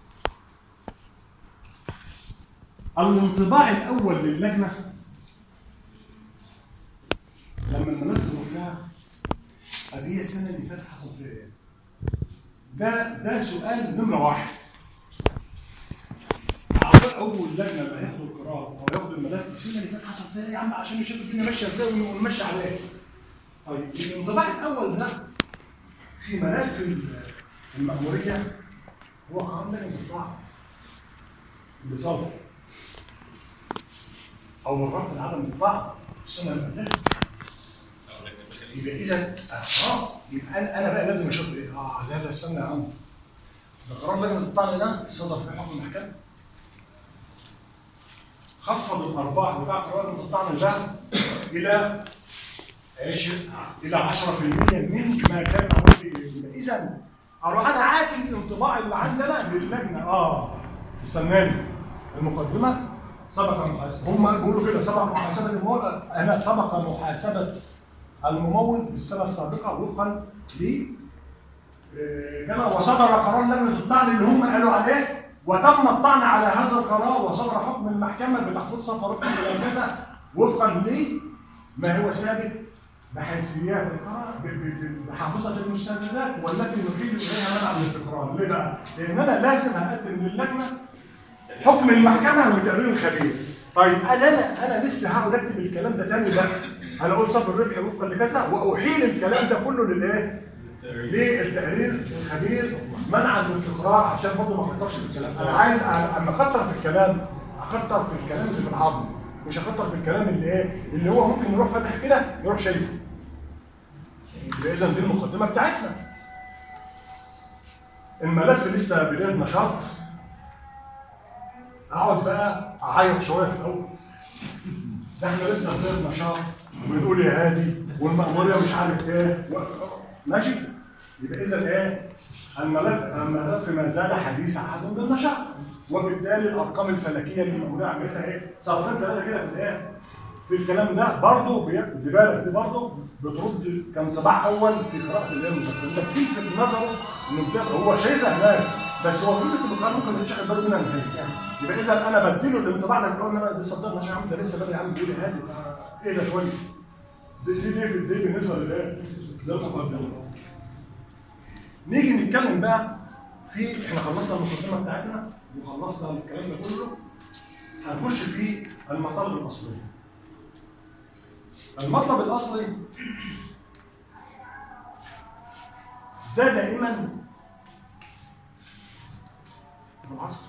الانطباع الاول للجنه لما الملف رجع طب هي السنه اللي فاتت حصل فيها ايه؟ ده ده سؤال نمره واحد. اول لجنه ما هياخدوا القرار او ياخدوا الملف السنه اللي فاتت حصل فيها ايه يا عم عشان يشوفوا الدنيا ماشيه ازاي ونمشي عليها. طيب الانطباع الاول ده في ملف المأموريه هو قرار لجنه الضعف اللي صدر او الرد لعدم الضعف السنه اللي فاتت. يبقى اذا اه يبقى انا انا بقى لازم اشوف ايه؟ اه لا لا استنى يا عم ده قرار لجنه الطعن ده صدر في حكم المحكمه خفض الارباح بتاع قرار لجنه الطعن ده الى عشرة الى عشرة بالمئة من ما كان موجود فيه. اذا اروح انا عاتل الانطباع اللي عندنا للجنه اه استناني المقدمه سبق محاسبه هم بيقولوا كده سبق محاسبه الممول انا سبق محاسبه الممول بالسنه السابقه وفقا ل كما وصدر قرار لجنه الطعن اللي هم قالوا عليه وتم الطعن على هذا القرار وصدر حكم المحكمه بتحفيظ صفرات المنفذه وفقا لما هو ثابت بحيثيات القرار بحافظه المستندات والتي نحيل اليها منع التكرار. ليه بقى؟ لان انا لازم اقدم للجنه حكم المحكمه وتقرير الخبير. طيب انا انا انا لسه هقعد اكتب الكلام ده تاني بقى انا اقول صف الربح وفقا لكذا واحيل الكلام ده كله للايه؟ للتقرير الخبير منعا للتكرار عشان برضه ما اكترش في الكلام. انا عايز اما اكتر في الكلام اكتر في الكلام اللي في العظم مش اكتر في الكلام اللي ايه؟ اللي هو ممكن يروح فاتح كده يروح شايفه. اذا دي المقدمه بتاعتنا. الملف لسه بدايه نشاط. اقعد بقى اعيط شويه في الاول. ده احنا لسه بدايه نشاط وبنقول يا هادي والمأموريه مش عارف ايه ماشي؟ يبقى اذا ايه؟ الملف الملف ما زال حديث عهد بالنشاط وبالتالي الارقام الفلكيه اللي المأموريه عملتها ايه؟ سطرين ثلاثه كده في الايه؟ في الكلام ده برضه خد بالك دي برضه بترد كانطباع اول في قراءه الايه المذكره. انت بتلفت نظره انه هو شايفها هناك بس هو بيقول لك القرار ممكن مش هياخد باله منها نهائي. يبقى اذا انا بديله الانطباع ده بيقول انا دي صدقنا يا عم ده لسه بدري يا عم بيقول لي هادي ايه ده شويه. دي دي دي, دي بالنسبه للايه؟ زي ما قلت نيجي نتكلم بقى في احنا خلصنا المقدمه بتاعتنا وخلصنا الكلام ده كله هنخش في المطالب الاصليه. المطلب الاصلي ده دائما العصر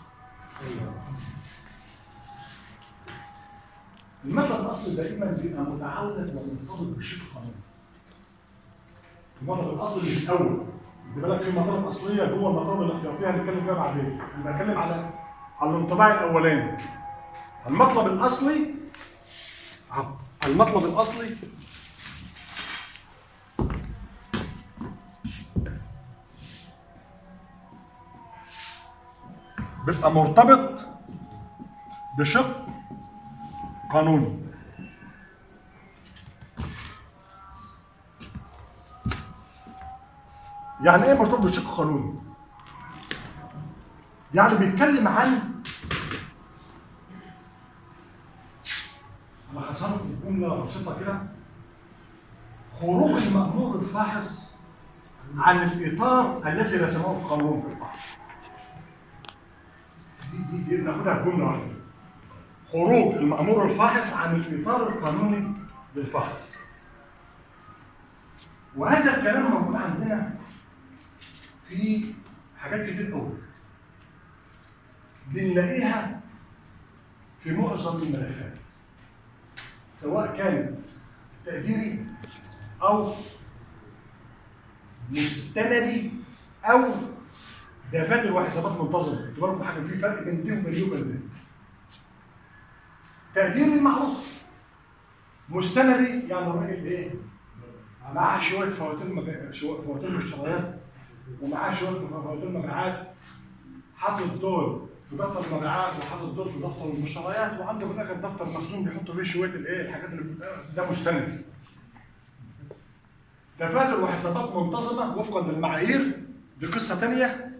المطلب الاصلي دائما بيبقى متعلق ومرتبط بالشق القانوني. المطلب الاصلي اللي في الاول خد بالك في مطالب اصليه جوه المطالب الاحتياطيه هنتكلم فيها بعدين. انا بتكلم على على الانطباع الاولاني. المطلب الاصلي المطلب الاصلي بيبقى مرتبط بشق قانوني. يعني ايه مرتبط بشق قانوني؟ يعني بيتكلم عن انا خسرت جمله بسيطه كده خروج المأمور الفاحص عن الاطار الذي رسمه القانون في الفحص. دي دي دي ناخدها في جمله واحده. خروج المأمور الفاحص عن الاطار القانوني للفحص. وهذا الكلام موجود عندنا في حاجات كتير قوي. بنلاقيها في معظم الملفات سواء كان تقديري او مستندي او دفاتر وحسابات منتظمه. انتوا برضه حاجه في فرق بين دي وبين دي وبين دي. تقديري معروف. مستندي يعني الراجل ايه؟ معاه شويه فواتير مبيعات فواتير مشتريات ومعاه شويه فواتير مبيعات حاطط دول في دفتر المبيعات وحاطط دول في دفتر المشتريات وعنده في الاخر دفتر مخزون بيحطوا فيه شويه الايه الحاجات اللي بتبقى ده مستند. دفاتر وحسابات منتظمه وفقا للمعايير دي قصه ثانيه.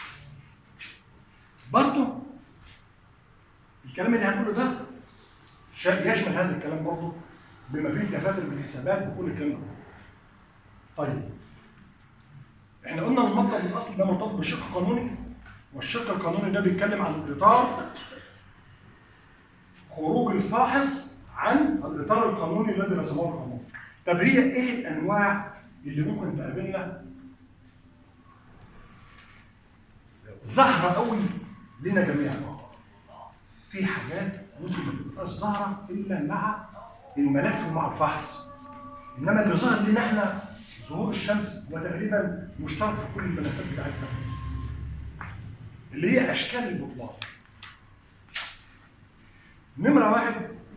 برضه الكلام اللي هنقوله ده يشمل هذا الكلام برضه بما فيه الدفاتر بالحسابات بكل الكلام ده. طيب احنا قلنا المطلب من الاصل ده مرتبط بالشق القانوني، والشق القانوني ده بيتكلم عن الاطار، خروج الفاحص عن الاطار القانوني الذي رسمه القانون. طب هي ايه الانواع اللي ممكن تقابلنا ظاهره قوي لنا جميعا؟ في حاجات ممكن ما تبقاش ظاهره الا مع الملف ومع الفحص، انما اللي ظاهر لنا احنا ظهور الشمس هو تقريبا مشترك في كل الملفات بتاعتنا، اللي هي اشكال البطلان. نمره واحد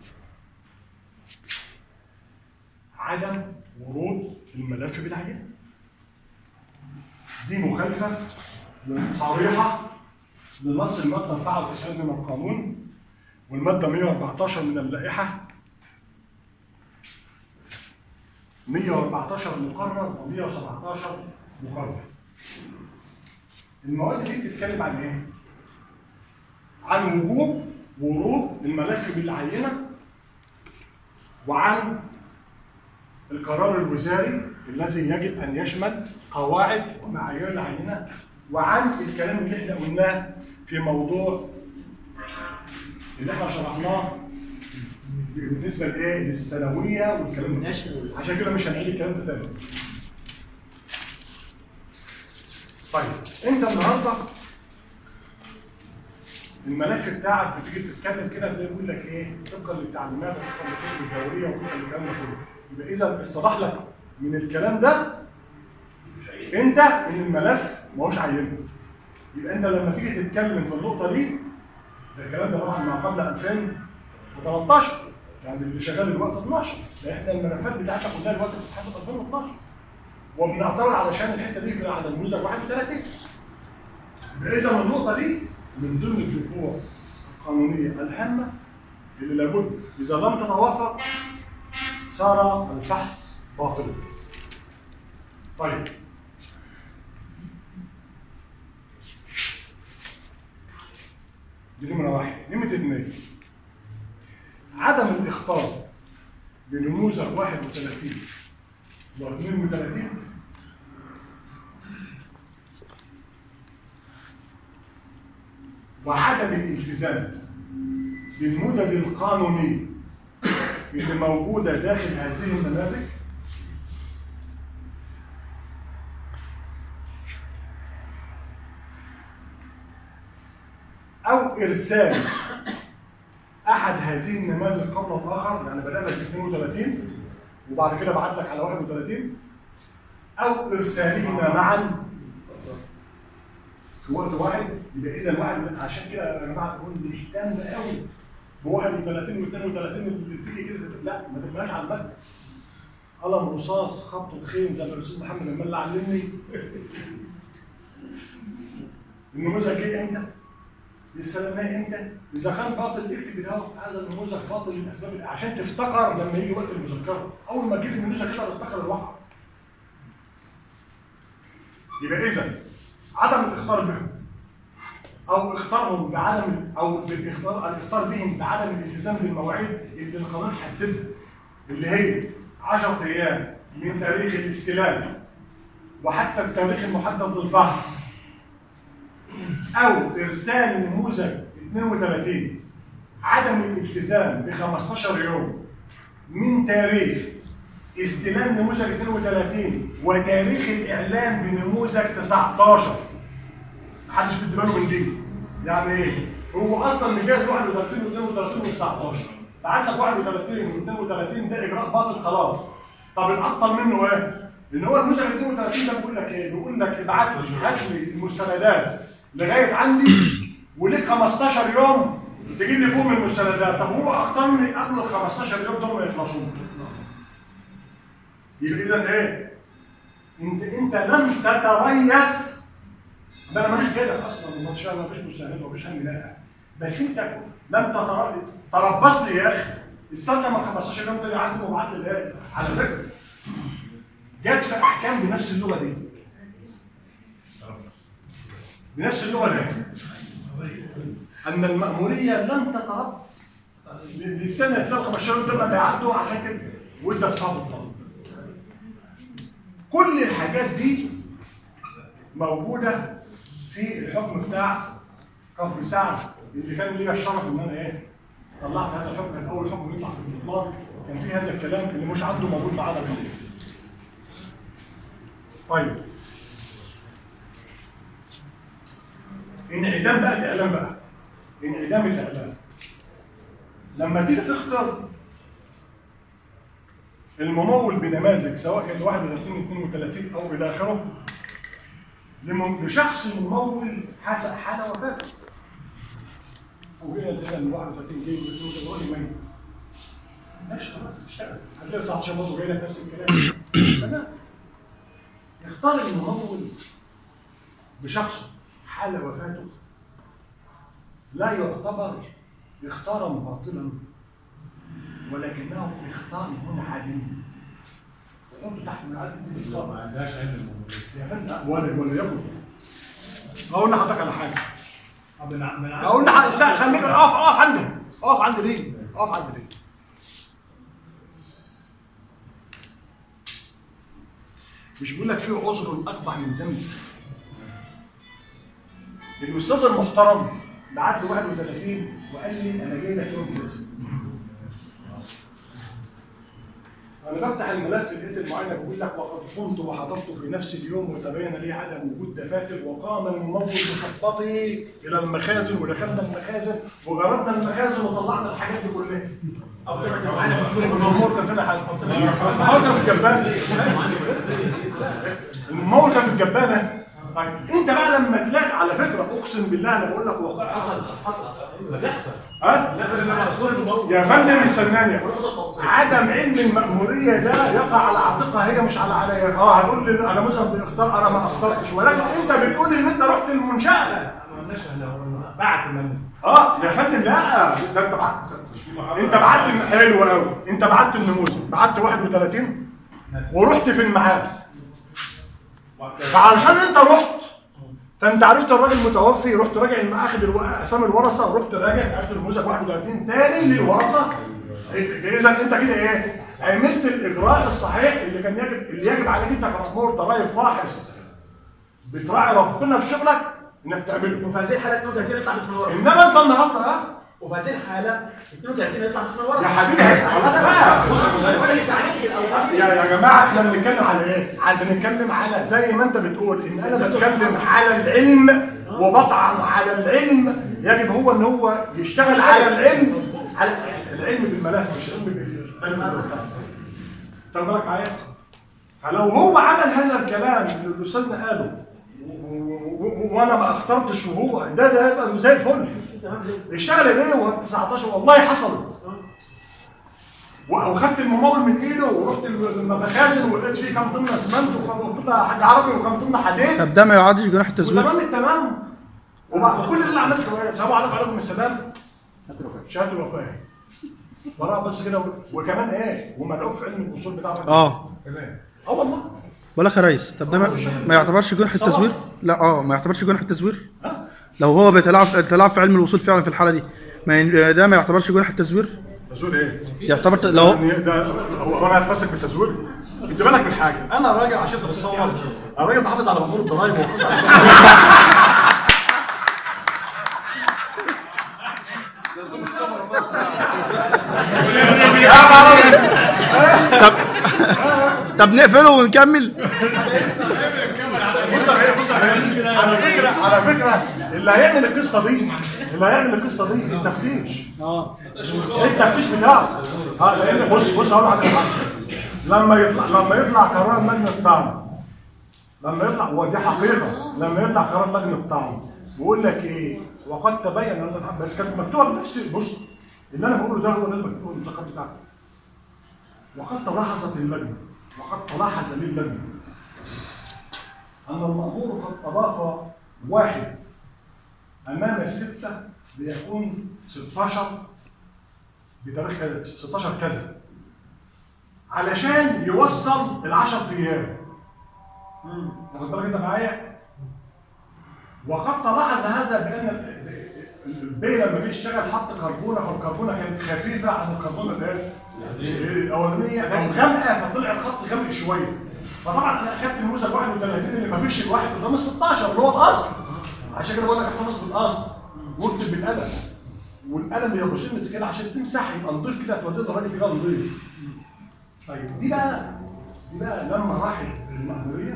عدم ورود الملف بالعينه. دي مخالفه صريحه لنص الماده أربعة وتسعين من القانون والماده مئة وأربعتاشر من اللائحه، مئة وأربعتاشر مقرر ومئة وسبعتاشر مقرر. المواد دي بتتكلم عن ايه؟ عن وجوب ورود الملف بالعينه، وعن القرار الوزاري الذي يجب ان يشمل قواعد ومعايير العينه، وعن الكلام اللي احنا قلناه في موضوع اللي احنا شرحناه بالنسبه لايه؟ للثانويه والكلام ده. عشان كده مش هنعيد الكلام ده تاني. طيب انت النهارده الملف بتاعك بتيجي تتكلم كده تلاقي بيقول لك ايه؟ طبقا للتعليمات وطبقا للكتب الدوريه وطبقا للكلام ده كله. يبقى اذا اتضح لك من الكلام ده انت ان الملف ما هوش عينه. يبقى انت لما تيجي تتكلم في النقطه دي، ده الكلام ده طبعا ما قبل ألفين وثلاثتاشر، يعني اللي شغال دلوقتي اتناشر، ده احنا الملفات بتاعتنا كلها دلوقتي بتتحسب ألفين واتناشر، وبنعترض علشان الحته دي في على النموذج واحد وثلاثين. اذا النقطه دي من ضمن الدفوع القانونيه الهامه اللي لابد اذا لم تتوافق صار الفحص باطلا. طيب دي نمره واحد. نمره اثنين عدم الاخطار بنموذج واحد وثلاثين واثنين وثلاثين وعدم الالتزام بالمدد القانوني اللي موجوده داخل هذه النماذج او ارسال احد هذه النماذج قبل الاخر، يعني بدانا في اثنين وثلاثين وبعد كده بعت لك على واحد وثلاثين، او ارسالهما معا في وقت واحد. يبقى اذا واحد، عشان كده يا جماعه نقول نهتم قوي ب واحد وثلاثين واثنين وثلاثين اللي بتيجي كده، لا ما تبقاش على المكتب قلم رصاص خط خين زي ما الاستاذ محمد لما اللي علمني. النموذج جه امتى؟ استلمناه امتى؟ اذا كان باطل اكتب اهو هذا النموذج باطل للاسباب عشان تفتكر لما يجي وقت المذكره، اول ما تجيب النموذج كده تفتكر الواقع. يبقى اذا عدم الاخطار بهم او اختارهم بعدم او بالاختار الاختار بهم بعدم الالتزام بالمواعيد اللي القانون حددها، اللي هي عشرة ايام من تاريخ الاستلام وحتى التاريخ المحدد للفحص، او ارسال نموذج اثنين وثلاثين عدم الالتزام ب خمستاشر يوم من تاريخ استلام نموذج اثنين وثلاثين وتاريخ الاعلان بنموذج تسعتاشر. محدش بيدي باله من دي. يعني ايه؟ هو اصلا مجهز واحد وثلاثين واثنين وثلاثين وتسعتاشر، بعت لك واحد وثلاثين واثنين وثلاثين ده اجراء باطل خلاص. طب الابطل منه ايه؟ لان هو النموذج اثنين وثلاثين ده بيقول لك ايه؟ بيقول لك ابعت لي هات لي المستندات لغايه عندي وليك خمستاشر يوم تجيب لي فوق من المستندات. طب هو اخطرني قبل ال خمستاشر يوم دول ما يخلصوش. يبقى اذا ايه؟ انت انت لم تتريث. ده انا ماليش كده اصلا، ما شاء الله مفيش مستند ومفيش هم لا، بس انت لم تتربص لي يا اخي. استنى ما خمستاشر يوم ده عندي وابعت لي ايه؟ على فكره جت في احكام بنفس اللغه دي. بنفس اللغه دي ان المأموريه لم تتربص للسنه السابقه خمستاشر يوم دول ما بيعدوا عشان كده. وادى اصحاب الطالب. كل الحاجات دي موجوده في الحكم بتاع كفر سعد اللي كان ليا الشرف ان انا ايه طلعت هذا الحكم. كان اول حكم يطلع في الاطلاق كان في هذا الكلام اللي مش عنده موجود معانا بالليل. طيب انعدام بقى الاعلام بقى انعدام الاعلام لما تيجي تختار الممول بنماذج سواء كانت واحد وثلاثين اثنين وثلاثين او الى اخره لشخص ممول حتى حاله وفاته وهي اللي من واحد وثلاثين جاي وثلاثين جاي ميت ماشي خلاص اشتغل هتلاقي تسعتاشر برضه جاي لك نفس الكلام. لا يختار الممول بشخص حال وفاته لا يعتبر اختارا باطلا ولكنه اختار منعدم وحطه تحت منعدم. ما عندهاش علم الموضوع يا فندم ولا ولا يكن. اقول لحضرتك على حاجه اقول لحضرتك خليك اقف اقف عندي اقف عند ليه اقف عند ليه مش بيقول لك في عذر اقبح من ذنب. الاستاذ المحترم بعت لي واحد وثلاثين وقال لي انا جاي لك يوم كذا. انا بفتح الملف لقيت المعاينه بيقول لك وقد قمت وحضرت في نفس اليوم وتبين لي عدم وجود دفاتر وقام الممول بخطتي الى المخازن ودخلنا المخازن وجردنا المخازن وطلعنا الحاجات دي كلها. الممول كان فينا حاجه. الممول كان في الجبانه. الممول كان في الجبانه. طيب انت بقى لما تلاقي على فكره اقسم بالله انا بقول لك والله حصل حصل بيحصل ها يا فندم استناني عدم علم المأمورية ده يقع على عاتقها هي مش على عليا. اه هتقول لي انا مذهب باختار انا ما اخترتش ولكن انت بتقول ان انت رحت المنشأة. ما قلناش احنا بعت المنشأة. اه يا فندم لا ده انت بعت انت بعت حلو قوي انت بعت النموذج بعت واحد وثلاثين ورحت في الميعاد فعشان انت رحت فانت عرفت الراجل متوفي رحت راجع اخد اسامي الورثه ورحت راجع عرفت النموذج واحد وثلاثين تاني للورثه. اذا انت كده ايه عملت الاجراء الصحيح اللي كان يجب اللي يجب عليك انت كمأمور ضرائب فاحص بتراعي ربنا في شغلك انك تعمله. وفي هذه الحاله اثنين وثلاثين يطلع باسم الورثه. انما انت النهارده ها وفي هذه الحاله اثنين وثلاثين يطلع باسم الورثه. يا حبيبي خلاص بقى بص بص يا يا جماعه احنا بنتكلم على ايه؟ بنتكلم على زي ما انت بتقول ان انا بتكلم على العلم وبطعن على العلم يجب هو ان هو يشتغل على العلم على العلم بالملف مش العلم بالملف. طب بالك معايا؟ فلو هو عمل هذا الكلام اللي الاستاذنا قاله وانا ما اخترتش وهو ده ده يبقى زي الفل. اشتغل ليه وهو تسعتاشر والله حصلت وخدت الممول من ايده ورحت المخازن ولقيت فيه كام طن اسمنت وكام طن حاجه عربي وكام طن حديد. طب ده ما يعادش جناح التزوير. وتمام التمام وبعد كل اللي عملته ايه؟ سلام عليكم وعليكم السلام شهاده الوفاه وراء بس كده وكمان ايه ومدعو في علم الاصول بتاعه. اه تمام اه والله بقول لك يا ريس. طب ده ما, ما يعتبرش جناح التزوير؟ لا اه ما يعتبرش جناح التزوير. لو هو بيتلاعب بيتلاعب في علم الوصول فعلا في الحاله دي ما ده ما يعتبرش جناح التزوير؟ تزوير ايه؟ يعتبر لو ده هو انا هتمسك بالتزوير؟ انت بالك من حاجه انا راجل عشان بتصور الراجل بحافظ على مأمور الضرايب وبحافظ على طب طب نقفله ونكمل. بص بص على فكره على فكره اللي هيعمل القصه دي اللي هيعمل القصه دي التفتيش. اه التفتيش بتاعه اه لان بص بص اقول لحضرتك لما يطلع لما يطلع قرار اللجنه بتاعنا لما يطلع هو دي حقيقه لما يطلع قرار اللجنه بتاعنا بيقول لك ايه وقد تبين بس كانت مكتوبه بنفس بص اللي انا بقوله ده هو اللي مكتوب في المذكرات بتاعتي. وقد تلاحظت اللجنه وقد تلاحظ لي اللجنه أن المأمور قد أضاف واحد أمام الستة ليكون ستاشر بتاريخ كذا ستاشر كذا علشان يوصل العشر أيام. واخد بالك أنت معايا؟ وقد تلاحظ هذا بأن البي لما جه يشتغل حط كربونة فالكربونة كانت خفيفة عن الكربونة اللي هي الاولانيه كانت غامقه فطلع الخط غامق شويه. فطبعا انا اخدت النموذج واحد وثلاثين اللي ما فيش الواحد قدام ال ستاشر اللي هو الاصل. عشان كده بقول لك احتفظ بالاصل واكتب بالقلم. والقلم يبقى سنه كده عشان تمسح يبقى نضيف كده توديه الراجل كده نضيف. طيب دي بقى دي بقى لما راحت المأمورية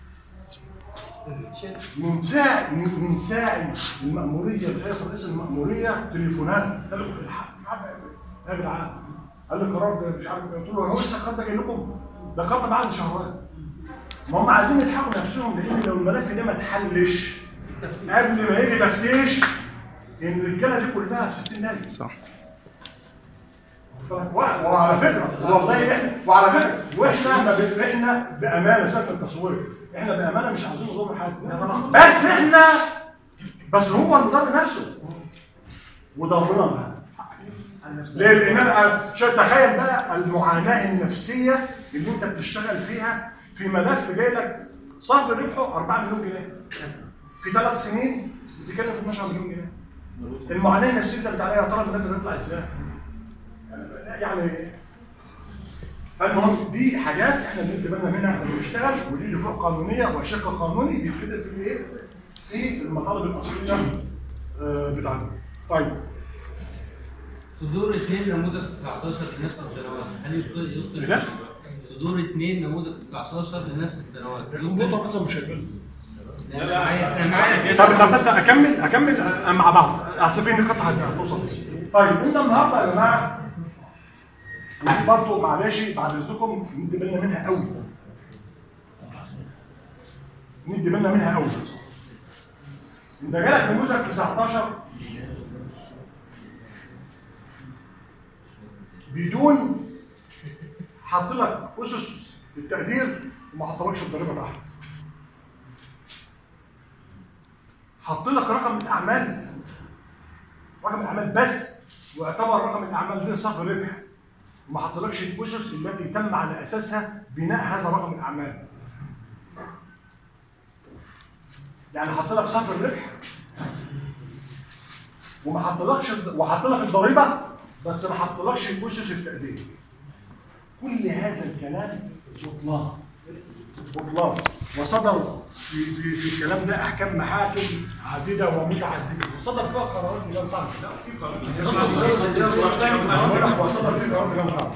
من ساعة من ساعة المأمورية لغاية رئيس المأمورية تليفونات قالوا يا جدعان قال لي القرار ده مش عارف قلت له هو لسه القرار ده جاي لكم؟ ده القرار ده بعد شهرين. ما هم عايزين يلحقوا نفسهم لان لو الملف ده ما اتحلش قبل ما يجي تفتيش ان الرجاله دي كلها في ستين نادي. صح. وعلى فكره والله احنا وعلى فكره واحنا احنا بامانه سنه التصوير احنا بامانه مش عايزين نضر حد بس احنا بس هو اللي ضر نفسه وضرنا معاه. ليه؟ لان انا تخيل بقى المعاناه النفسيه اللي انت بتشتغل فيها في ملف جاي لك صافي ربحه أربعة مليون جنيه في ثلاث سنين بتتكلم في اتناشر مليون جنيه. المعاناه النفسيه اللي انت عليها يا ترى الملف ده يطلع ازاي؟ يعني فالمهم دي حاجات احنا بندي بالنا منها احنا بنشتغل ودي اللي فوق قانونيه والشق القانوني بيتكتب في ايه؟ في المطالب الاصليه آه بتاعتنا. طيب صدور اثنين نموذج تسعتاشر لنفس السنوات هل يبطل لا صدور اثنين نموذج تسعتاشر لنفس السنوات الكمبيوتر اصلا مش شغال. لا طب طب بس اكمل اكمل مع بعض اصل في نقاط هتوصل. طيب انت النهارده يا جماعه ودي برضه معلش بعد اذنكم ندي بالنا منها قوي. ندي بالنا منها قوي. انت جالك نموذج تسعتاشر بدون حط لك اسس التقدير وما حطلكش الضريبه تحت. حط لك رقم الاعمال رقم الاعمال بس واعتبر رقم الاعمال ده صافي ربح. ما حطلكش الاسس التي تم على اساسها بناء هذا رقم الاعمال. يعني حط لك صافي الربح وما حطلكش وحط لك الضريبه بس ما حطلكش اسس التقدير. كل هذا الكلام بطلان بطلان وصدر في في في الكلام ده احكام محاكم عديده ومتعدده وصدر فيها قرارات لا تعرف. لا في قرارات وصدر فيه قرارات لا تعرف.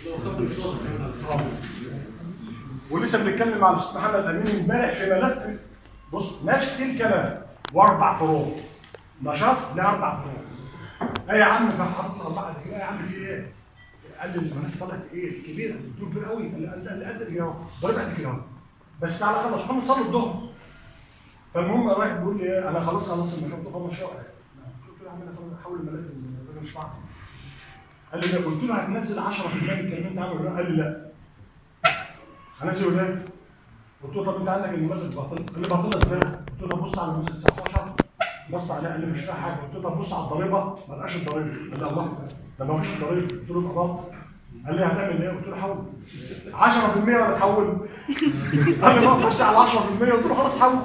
ولسه بنتكلم مع الاستاذ محمد امين امبارح في ملف بص نفس الكلام واربع فروع نشاط له اربع فروع. ايه يا عم كان حاطط اربعه كده يا عم في ايه؟ قال لي الملف طلعت ايه؟ كبيره الدكتور كبير قوي قال قد كده اهو ضرب قد كده اهو بس تعالى خلص محمد صلي الظهر. فالمهم رايح بيقول لي ايه انا خلاص خلصت المشروع ده خلص شهر. قلت له يا عم انا احول الملف انا مش معاك. قال لي لا. قلت له هتنزل عشرة في المية من الكلام انت عامله. قال لي لا. هنزل ولا قلت له طب انت عندك النماذج باطله. قال لي باطله ازاي؟ قلت له بص على النماذج تسعتاشر بص عليها قال لي مش فيها حاجه. قلت له طب بص على الضريبه ما لقاش الضريبه. قال لي الله ده ما فيش ضريبه. قلت له يبقى باطل. قال لي هتعمل ايه؟ قلت له حول عشرة في المية ولا تحول؟ قال لي ما اقدرش على عشرة في المية. قلت له خلاص حول.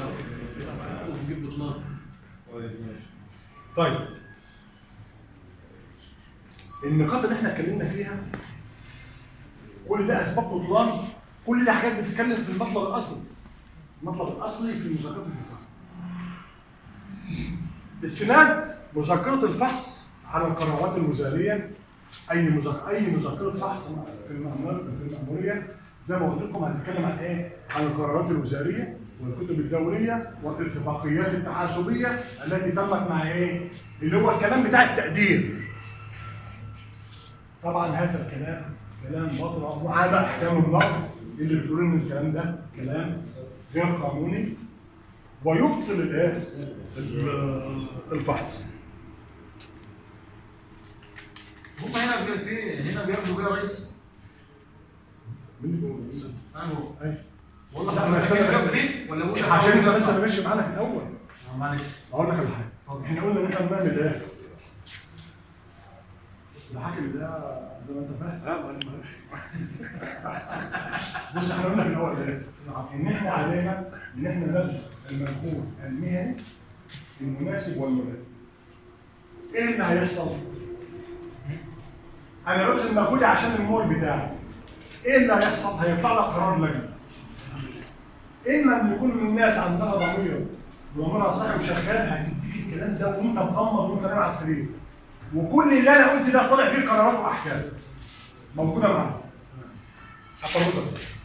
طيب النقاط اللي احنا اتكلمنا فيها كل ده اسباب بطلان. كل ده حاجات بتتكلم في المطلب الاصلي. المطلب الاصلي في مذاكره البطاقه. السناد مذكره الفحص على القرارات الوزاريه. اي مذاكره اي مذكره فحص في المأموريه زي ما قلت لكم هنتكلم عن ايه؟ عن القرارات الوزاريه والكتب الدوريه والاتفاقيات التحاسبيه التي تمت مع ايه؟ اللي هو الكلام بتاع التقدير. طبعا هذا الكلام كلام باطل وعاد احكام النقد اللي بتقول ان الكلام ده كلام غير قانوني ويبطل الايه؟ الفحص. هم هنا في هنا بياخدوا بيها رئيس مين اللي بيقول رئيس؟ انا هو ايوه والله لا انا بس بس ولا بقول عشان انت لسه ماشي معانا في الاول. معلش اقول لك على حاجه احنا قلنا ان احنا بنعمل ايه؟ الحاكم ده زي ما انت فاهم بص احنا قلنا في الاول ايه؟ ان احنا علينا ان احنا نبذل المجهود المهني المناسب والملائم. ايه اللي هيحصل؟ انا ببذل مجهودي عشان المول بتاعي. ايه اللي هيحصل؟ هيطلع لك قرار لجنه. اما ان يكون من الناس عندها ضمير وضميرها صاحي وشغال هتديك الكلام ده وانت مغمض وانت نايم على السرير. وكل اللي انا قلت ده طالع فيه قرارات واحكام موجوده معاك. هتفوزك.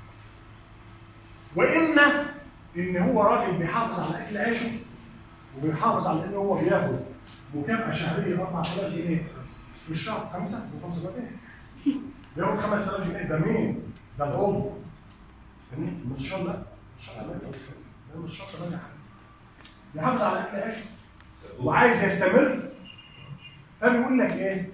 واما ان هو راجل بيحافظ على اكل عيشه وبيحافظ على ان هو بياخد مكافاه شهريه أربعة آلاف جنيه في الشهر. خمسه وخمسه جنيه بياخد خمسة آلاف جنيه. ده مين؟ ده العضو. فاهمني؟ المستشار لا المستشار لا ده المستشار كمان بيحافظ على اكل عيشه وعايز يستمر. فبيقول لك ايه؟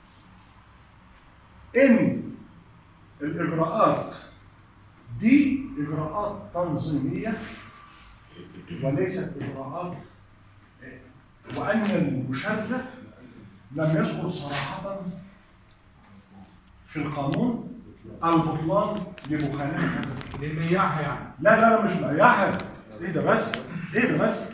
ان الاجراءات دي اجراءات تنظيميه وليست اجراءات، وان المشرع لم يذكر صراحه في القانون البطلان لمخالفه هذا. للمياحه يعني؟ لا لا لا مش مياحه. ايه ده بس؟ ايه ده بس؟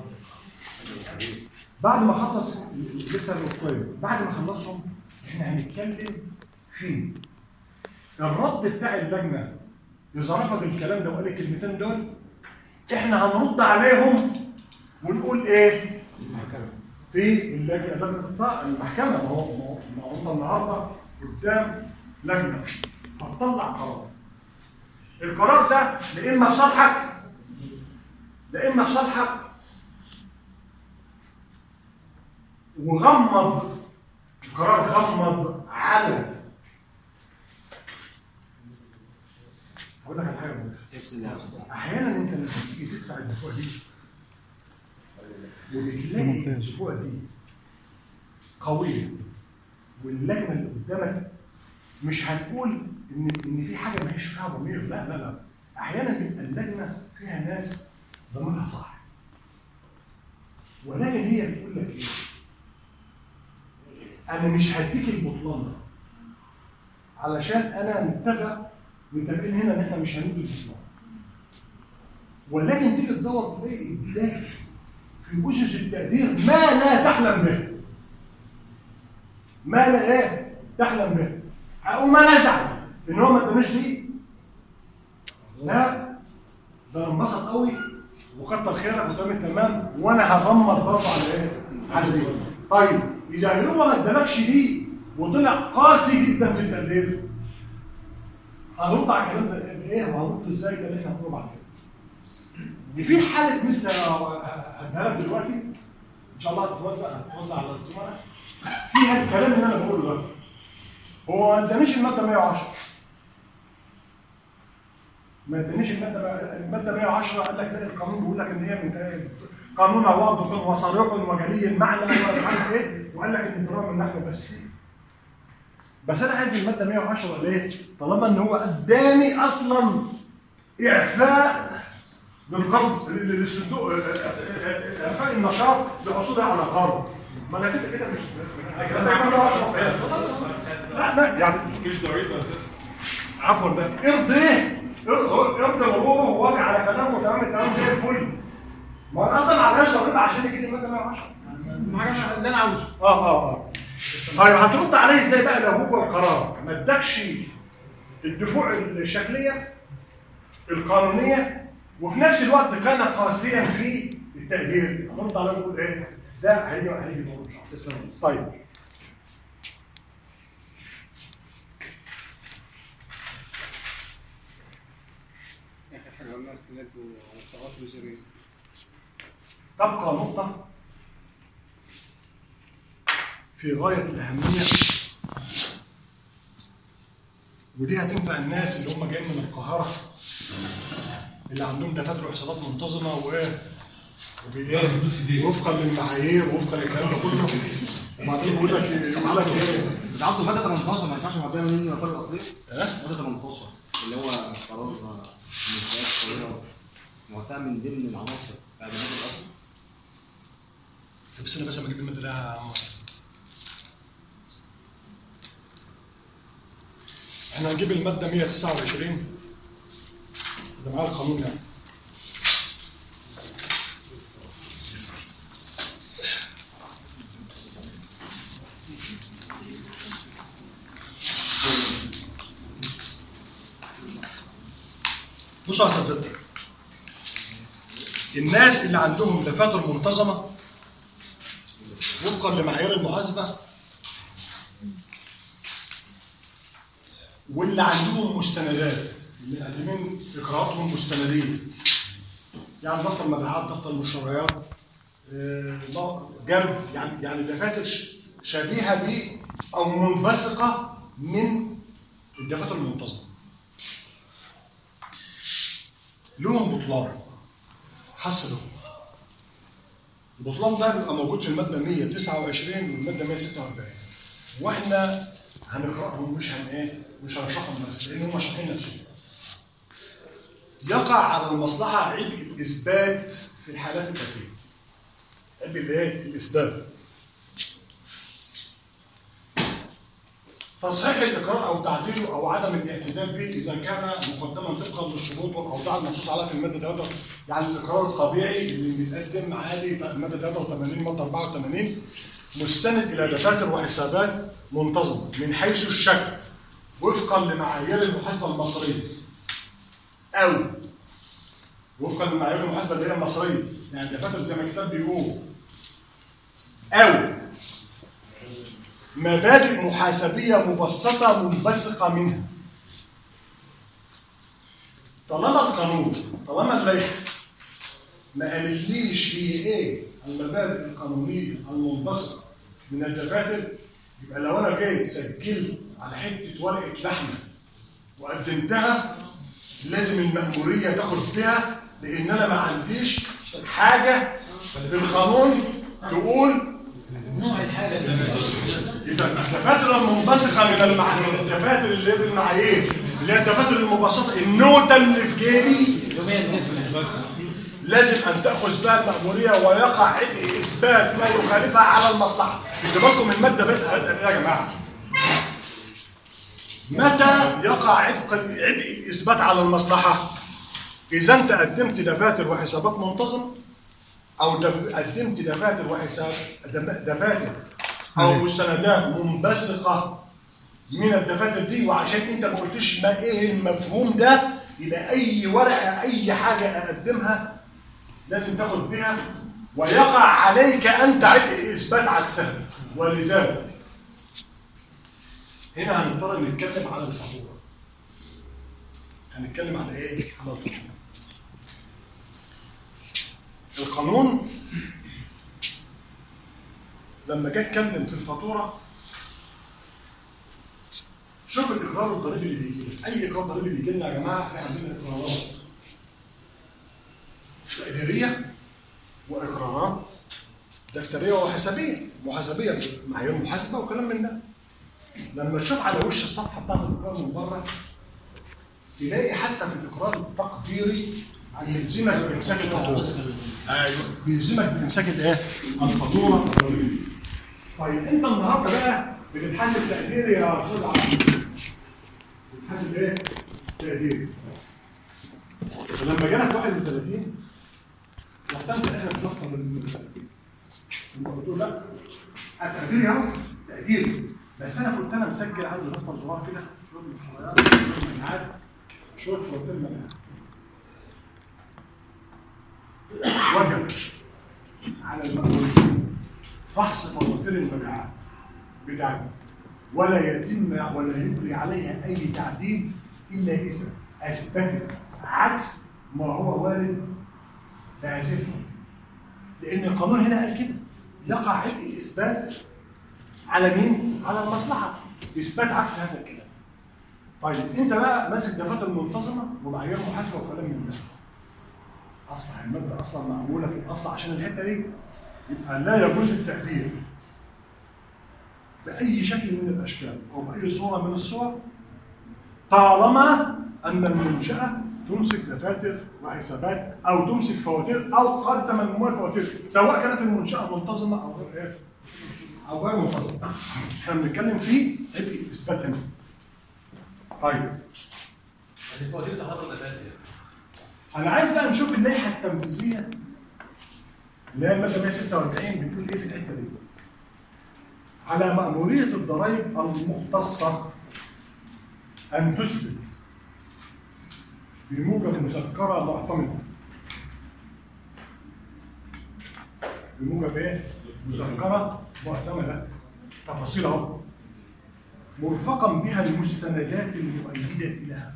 بعد ما خلص لسه الطيب بعد ما خلصهم احنا هنتكلم في الرد بتاع اللجنه. اذا رفض الكلام ده وقال الكلمتين دول احنا هنرد عليهم ونقول ايه؟ في اللجنه لجنه المحكمه. ما هو ما هو انت النهارده قدام لجنه هتطلع قرار. القرار ده لا اما في صالحك لا اما في صالحك وغمض القرار، غمض على. هقول لك على حاجه احيانا انت لما تيجي تدفع الدفوع دي وبتلاقي الدفوع دي قويه واللجنه اللي قدامك مش هتقول ان ان في حاجه ما هيش فيها ضمير. لا لا لا احيانا بيبقى اللجنه فيها ناس ضميرها صح ولكن هي بتقول لك ايه؟ انا مش هديك البطلان ده علشان انا متفق متفقين هنا ان احنا مش هندي البطلان، ولكن تيجي تدور تلاقي اداك في اسس التقدير ما لا تحلم به. ما لا ايه؟ تحلم به. اقوم انا ازعل ان هو ما اداناش دي. لا ده انا انبسط قوي وكتر خيرك وتمام تمام وانا هغمض برضه على ايه؟ على دي. طيب اذا هو ما ادالكش دي وطلع قاسي جدا في التقدير هرد على الكلام ده بايه وهرد ازاي؟ ده اللي احنا هنقوله بعد كده. في حاله مثل هديها لك دلوقتي ان شاء الله هتتوزع هتتوزع على الزملاء فيها الكلام اللي انا بقوله ده. هو ما ادانيش الماده مية وعشرة ما ادانيش الماده الماده مية وعشرة قال لك لا القانون بيقول لك ان هي من قانون واضح وصريح وجلي المعنى ومش عارف ايه وقال لك ان الضرر من نحو بس. بس انا عايز الماده مية وعشرة ليه؟ طالما ان هو اداني اصلا اعفاء بالقرض للصندوق اعفاء النشاط لحصولها على قرض. ما انا كده كده مش لا لا يعني مفيش ضريبه اساسا. عفوا ده ارضيه ارضي وهو وافق على كلامه وتمام الكلام زي الفل. ما انا اصلا ما عملناش ضريبه عشان يجي لي الماده مية وعشرة. حاجه اللي انا عاوزه. اه اه اه طيب هترد عليه ازاي بقى لو هو القرار ما ادكش الدفوع الشكليه القانونيه وفي نفس الوقت كان قاسيا في التقدير؟ هنرد عليه ونقول ايه؟ ده هيجي هيجي دور ان شاء الله. طيب اخر حاجه قلنا استنداد ومستويات وزيريه. تبقى نقطه في غايه الاهميه ودي هتنفع الناس اللي هم جايين من القاهره اللي عندهم دفاتر وحسابات منتظمه وايه وبايه وفقا للمعايير ووفقا للكلام ده كله. وبعدين بيقول لك يقول لك ايه؟ بتعدوا ماده تمنتاشر ما ينفعش نعديها من المقال الاصلي. اه ماده تمنتاشر اللي هو قرار المنشآت الصغيره معتمد من ضمن العناصر بتاع الماده الاصلي. بس انا بس لما اجيب الماده ده يا عم احنا هنجيب الماده مية وتسعة وعشرين ده معاه القانون يعني. بصوا يا اساتذه، الناس اللي عندهم دفاتر منتظمه وفقا لمعايير المحاسبه واللي عندهم مستندات اللي مقدمين اقراءاتهم مستنديه، يعني دفتر مبيعات، دفتر مشتريات، جرد، يعني يعني دفاتر شبيهه ب او منبثقه من الدفاتر المنتظمه، لهم بطلان حصلوا. البطلان ده بيبقى موجود في الماده مية وتسعة وعشرين والماده مية وستة وأربعين، واحنا هنقراهم مش هن ايه مش هنشرحهم بس لان هم شارحين نفسهم. يقع على المصلحه عبء الاثبات في الحالات الاتيه. عبء الايه؟ الاثبات. تصحيح الاقرار او تعديله او عدم الاعتداد به اذا كان مقدما طبقا للشروط والاوضاع المنصوص عليها في الماده ثلاثة، يعني الاقرار الطبيعي اللي بيتقدم عادي الماده ثلاثة وثمانين ماده أربعة وثمانين مستند الى دفاتر وحسابات منتظمه من حيث الشكل وفقا لمعايير المحاسبه المصريه او وفقا لمعايير المحاسبه اللي هي المصريه، يعني دفاتر زي ما الكتاب بيقول، او مبادئ محاسبيه مبسطه منبثقه منها. طالما القانون طالما اللائحه ما قالتليش هي ايه المبادئ القانونيه المنبثقه من الدفاتر، يبقى لو انا جيت سجلت على حته ورقه لحمه وقدمتها لازم المأموريه تاخد بها، لان انا ما عنديش حاجه في القانون تقول نوع الحاجه اذا الدفاتر المنبثقه من المعايير، الدفاتر اللي هي بالمعايير اللي هي الدفاتر المبسطه، النوته اللي في جيبي لازم ان تاخذ بها المأموريه ويقع عبء اثبات ما يخالفها على المصلحه. خدوا بالكم من الماده بدأت يا جماعه. متى يقع عبء عبء الاثبات على المصلحه؟ اذا انت قدمت دفاتر وحسابات منتظمه او قدمت دفاتر وحساب دفاتر او مستندات منبثقه من الدفاتر دي، وعشان انت ما قلتش ما ايه المفهوم ده، يبقى اي ورقه اي حاجه اقدمها لازم تاخد بها ويقع عليك انت عبء اثبات عكسها. ولذلك هنا هنضطر نتكلم على الفاتوره. هنتكلم على ايه؟ على الفاتوره. القانون لما جه اتكلم في الفاتوره، شوف الاقرار الضريبي اللي بيجي لنا. اي اقرار ضريبي بيجي لنا يا جماعه احنا عندنا اقرارات تقديريه واقرارات دفتريه وحسابيه، محاسبيه معايير محاسبه وكلام من ده. لما تشوف على وش الصفحه بتاعت الاقرار من بره تلاقي حتى في الاقرار التقديري بيلزمك بامساك الفاتوره. ايوه بيلزمك بامساك الايه؟ الفاتوره الضريبيه. طيب انت النهارده بقى بتتحاسب تقديري يا استاذ عبد. بتتحاسب ايه؟ تقديري. فلما جانا في واحد وثلاثين واهتمت احنا بنفطر المتقدم. انت بتقول لا التقديري اهو تقديري، بس انا كنت انا مسجل عندي دفتر صغير كده شويه مشتريات شويه مبيعات شويه فواتير مبيعات. وجب على المأمورين فحص فواتير المبيعات بتاعتنا ولا يتم ولا يجري عليها اي تعديل الا اذا اثبتت عكس ما هو وارد بهذه الفواتير. لان القانون هنا قال كده يقع عبء الاثبات على مين؟ على المصلحه، اثبات عكس هذا الكلام. طيب انت بقى ماسك دفاتر منتظمه ومعايير محاسبه وكلام من ده. اصبح الماده اصلا معموله في الاصل عشان الحته دي، يبقى لا يجوز التقدير باي شكل من الاشكال او باي صوره من الصور طالما ان المنشاه تمسك دفاتر وحسابات او تمسك فواتير او قدم الممول فواتير، سواء كانت المنشاه منتظمه او غير ايه؟ او غير منتظمه. احنا بنتكلم في عبء الاثبات هنا. طيب الفواتير ده حضر دفاتر. انا عايز بقى نشوف اللائحه التنفيذيه اللي هي الماده مية وستة وأربعين بتقول ايه في الحته دي. على مأموريه الضرائب المختصه ان تثبت بموجب مذكرة معتمدة. بموجب ايه؟ مذكرة معتمدة. تفاصيل اهو. مرفقا بها المستندات المؤيدة لها.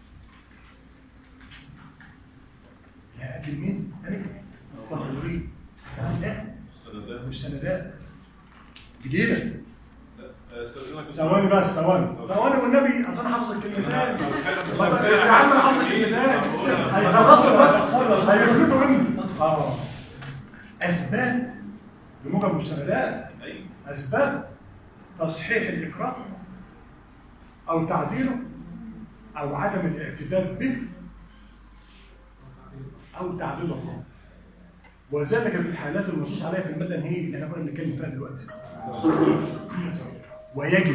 لا أكل مين؟ أنا استغربي. لا مستندات جديدة. ثواني بس ثواني ثواني والنبي اصل انا حافظ الكلمتين. يا عم انا حافظ الكلمتين. خلصت بس هيفلتوا مني. اه اسباب بموجب مستندات. اسباب تصحيح الاقرار او تعديله او عدم الاعتداد به او تعديل الرأي، وذلك في الحالات المنصوص عليها في الماده النهائيه اللي احنا كنا بنتكلم فيها دلوقتي. ويجب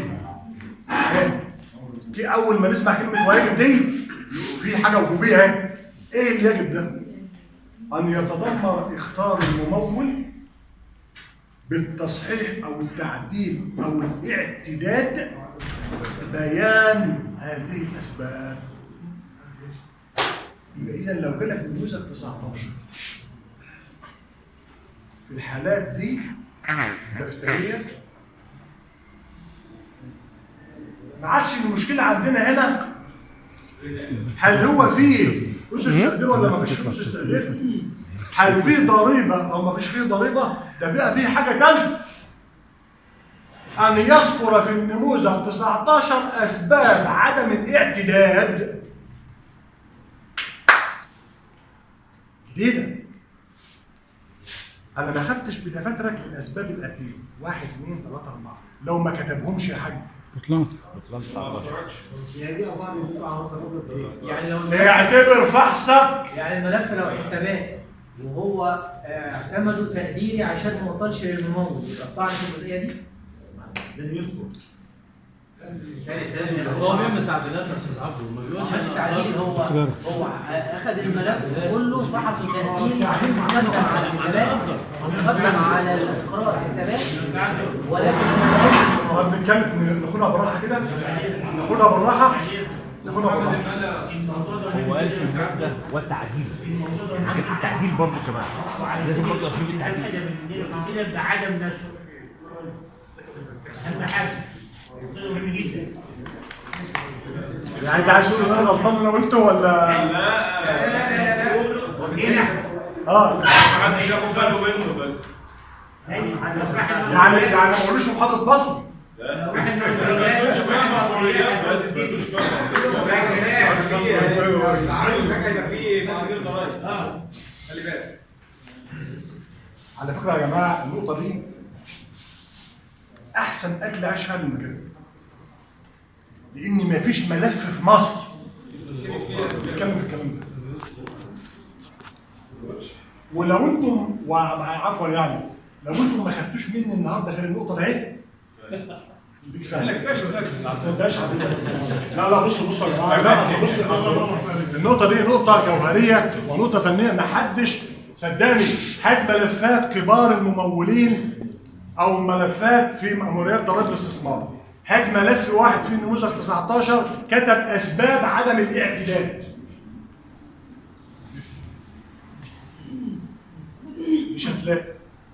في اول ما نسمع كلمه ويجب دي في حاجه وجوبيه اهي. ايه اللي يجب ده؟ ان يتضمن اختار الممول بالتصحيح او التعديل او الاعتداد بيان هذه الاسباب. يبقى اذا لو جالك نموذج تسعتاشر في الحالات دي دفتريه، ما عادش المشكله عندنا هنا هل هو فيه اسس تقدير ولا ما فيش فيه اسس تقدير؟ هل فيه ضريبه او ما فيش فيه ضريبه؟ ده بقى فيه حاجه ثانيه، ان يذكر في النموذج تسعتاشر اسباب عدم الاعتداد جديده. انا ما خدتش بدفاترك الاسباب الاتيه واحد اثنين ثلاثه اربعه، لو ما كتبهمش يا حاج بطلان يعني لو اعتبر فحصك. يعني الملف لو حسابات وهو اعتمدوا تقديري عشان ما وصلش للممول، يبقى طبعا الجزئيه دي لازم يذكر. بس هو بيعمل تعديلات يا استاذ عبده، ما بيقولش مش تعديل. هو هو اخذ الملف كله فحصه تقدير، مقدم على الحسابات مقدم على الاقرار حسابات، ولكن طب نتكلم ناخدها بالراحه كده، ناخدها بالراحه ناخدها بالراحه. هو قال في الماده والتعديل، التعديل برضه كمان لازم برضه اسلوب التعديل كده بعدم نشر اهم حاجه مهم جدا. يعني انت عايز تقول ان انا غلطان انا قلته ولا لا لا لا لا اه ما حدش ياخد باله منه بس. يعني يعني ما اقولوش محاضره بصري. لا ما تقولش فيها مأموريات بس ما تقولش فيها. خلي بالك. على فكره يا جماعه النقطه دي احسن اكل عيش فيها المكان، لان مفيش ملف في مصر بيتكلم في الكلام ده. ولو انتم عفوا يعني لو انتم ما خدتوش مني النهارده غير النقطه دي اهي كفايه. لا لا بصوا بصوا يا جماعه، لا اصل بصوا اصل النقطه دي نقطه جوهريه ونقطه فنيه. ما حدش صدقني هات ملفات كبار الممولين او ملفات في مأموريات ضرائب الاستثمار، هات ملف واحد في النموذج تسعتاشر كتب اسباب عدم الاعتداد، مش هتلاقي،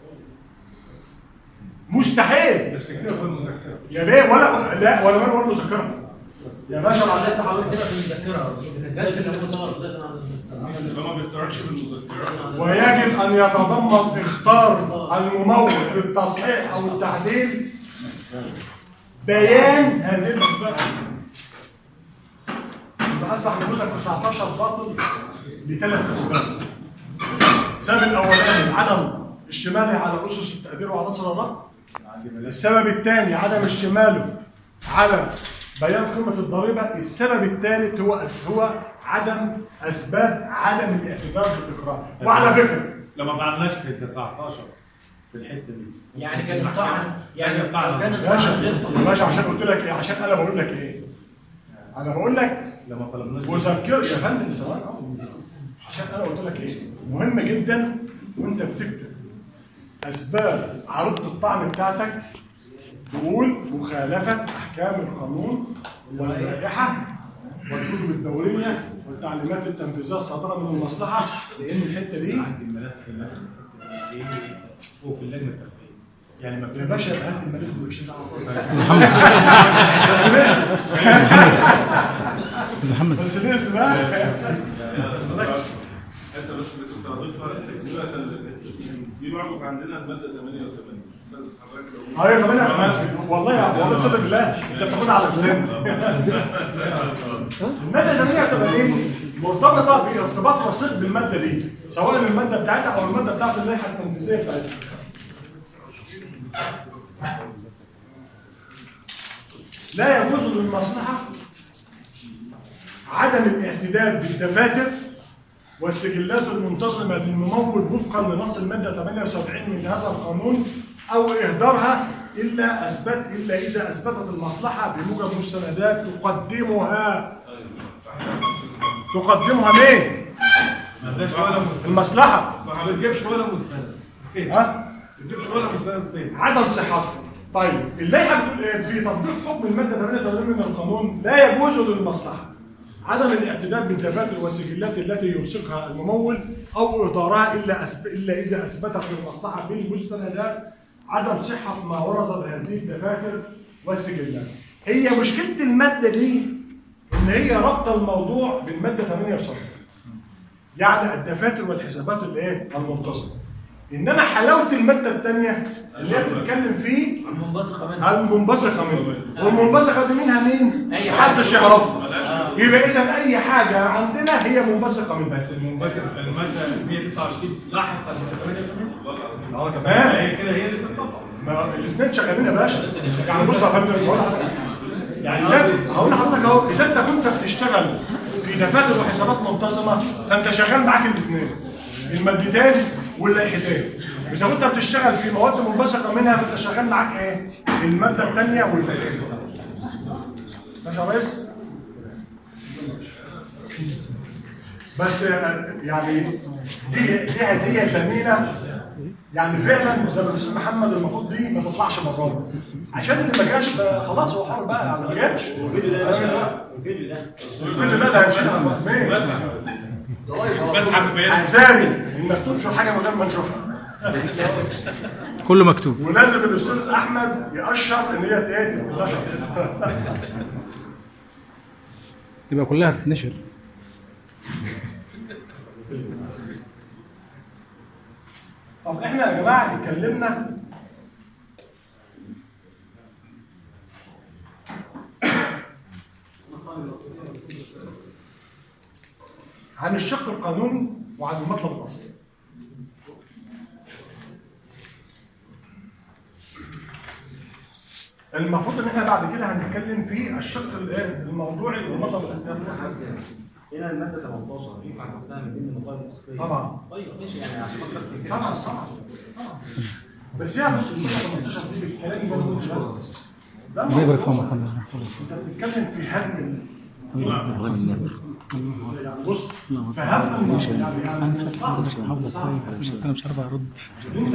مستحيل. يا ليه ولا لا ولا ولا مذكره يا باشا. مع الناس حضرتك في المذكره بس النموذج لازم ما بيختارش بالمذكره. ويجب ان يتضمن اختار الممول بالتصحيح او التعديل بيان هذه الاسباب. يبقى اصبح نموذج تسعتاشر باطل لثلاث اسباب. السبب الاولاني عدم اشتماله على اسس التقدير وعناصر الرد. السبب الثاني عدم اشتماله على بيان قيمه الضريبه. السبب الثالث هو هو عدم اسباب عدم الاعتداد بالاقرار. وعلى فكره لو ما فعلناش في تسعتاشر في الحته دي يعني كان الطعن يعني كان يا باشا يا باشا عشان قلت لك ايه، عشان انا بقول لك ايه، انا بقول لك لما طلبناش مذكر يا فندم ثواني اهو، عشان انا قلت لك ايه مهم جدا وانت بتكتب اسباب عرض الطعن بتاعتك تقول مخالفه احكام القانون واللائحه والكتب الدوريه والتعليمات التنفيذيه الصادره من المصلحه، لان الحته دي عندي الملف نفسه هو في اللجنه التنفيذيه يعني ما يا باشا هات الملف وش محمد بس لسه استاذ محمد بس لسه بقى انت بس بتضيفها دلوقتي في برضه عندنا الماده ثمانية وثمانين استاذ حضرتك لو ايوه ثمانية والله يا والله صدق بالله انت بتاخدها على لسانك. الماده ثمانية وثمانين مرتبطه بارتباط وثيق بالماده دي، سواء الماده بتاعتها او الماده بتاعت اللائحه التنفيذيه بتاعتها. لا يجوز للمصلحه عدم الاعتداد بالدفاتر والسجلات المنتظمه للممول وفقا لنص الماده ثمانية وسبعين من هذا القانون او اهدارها الا اثبت الا اذا اثبتت المصلحه بموجب مستندات تقدمها تقدمها مين؟ المصلحة. ما بتجيبش ولا مستند. ها؟ ما بتجيبش ولا مستند فين؟ عدم صحتها. طيب اللائحة بتقول ايه؟ في تطبيق حكم المادة ثمانية وثمانين من القانون لا يجوز للمصلحة عدم الاعتداد بالدفاتر والسجلات التي يوثقها الممول او اهدارها الا أسب... الا اذا اثبتت للمصلحة بالمستندات عدم صحة ما ورد بهذه الدفاتر والسجلات. هي مشكلة المادة دي ان هي ربط الموضوع بالمادة ثمانية وسبعين. يعني الدفاتر والحسابات الايه؟ المنتظمة. انما حلاوة المادة الثانية اللي هي بتتكلم فيه المنبثقة منها المنبثقة منها. والمنبثقة دي منها مين؟ أي محدش يعرفها. يبقى إذا أي حاجة عندنا هي منبثقة منها. بس المنبثقة المادة مية وتسعة وعشرين لاحقة ثمانية وثمانين. اه تمام. هي كده هي اللي بتطبق. ما الاثنين شغالين يا باشا. يعني بص يا فندم بقول لحضرتك يعني هقول لحضرتك اهو اذا انت كنت بتشتغل في دفاتر وحسابات منتظمه فانت شغال معاك الاثنين المادتين واللائحتين. اذا كنت بتشتغل في مواد منبثقه منها فانت شغال معاك ايه؟ الماده الثانيه واللائحتين. ماشي يا ريس؟ بس يعني دي دي هديه ثمينه يعني فعلا زي ما الاستاذ محمد المفروض دي ما تطلعش بره عشان اللي ما جاش خلاص هو حر بقى يعني ما جاش. الفيديو ده الفيديو ده الفيديو ده ده هنشيلها بس بس حذاري انك تنشر حاجه من غير ما نشوفها. كله مكتوب. ولازم الاستاذ احمد يأشر ان هي ايه تتنشر. يبقى كلها تتنشر. طب احنا يا جماعه اتكلمنا عن الشق القانوني وعن المطلب الاصلي. المفروض ان احنا بعد كده هنتكلم في الشق الموضوعي والمطلب الاصلي. هنا الماده ثمانية عشر ينفع نحطها من ضمن المطالب الاصليه؟ طبعا. طيب ماشي يعني عشان بس طبعا طبعا طبعا. بس هي بص الماده ثمانية عشر دي بالكلام ده موجود ده الله يبارك فيك محمد. انت بتتكلم في هدم يعني بص فهمنا يعني يعني صعب صعب انا مش عارف ارد. انت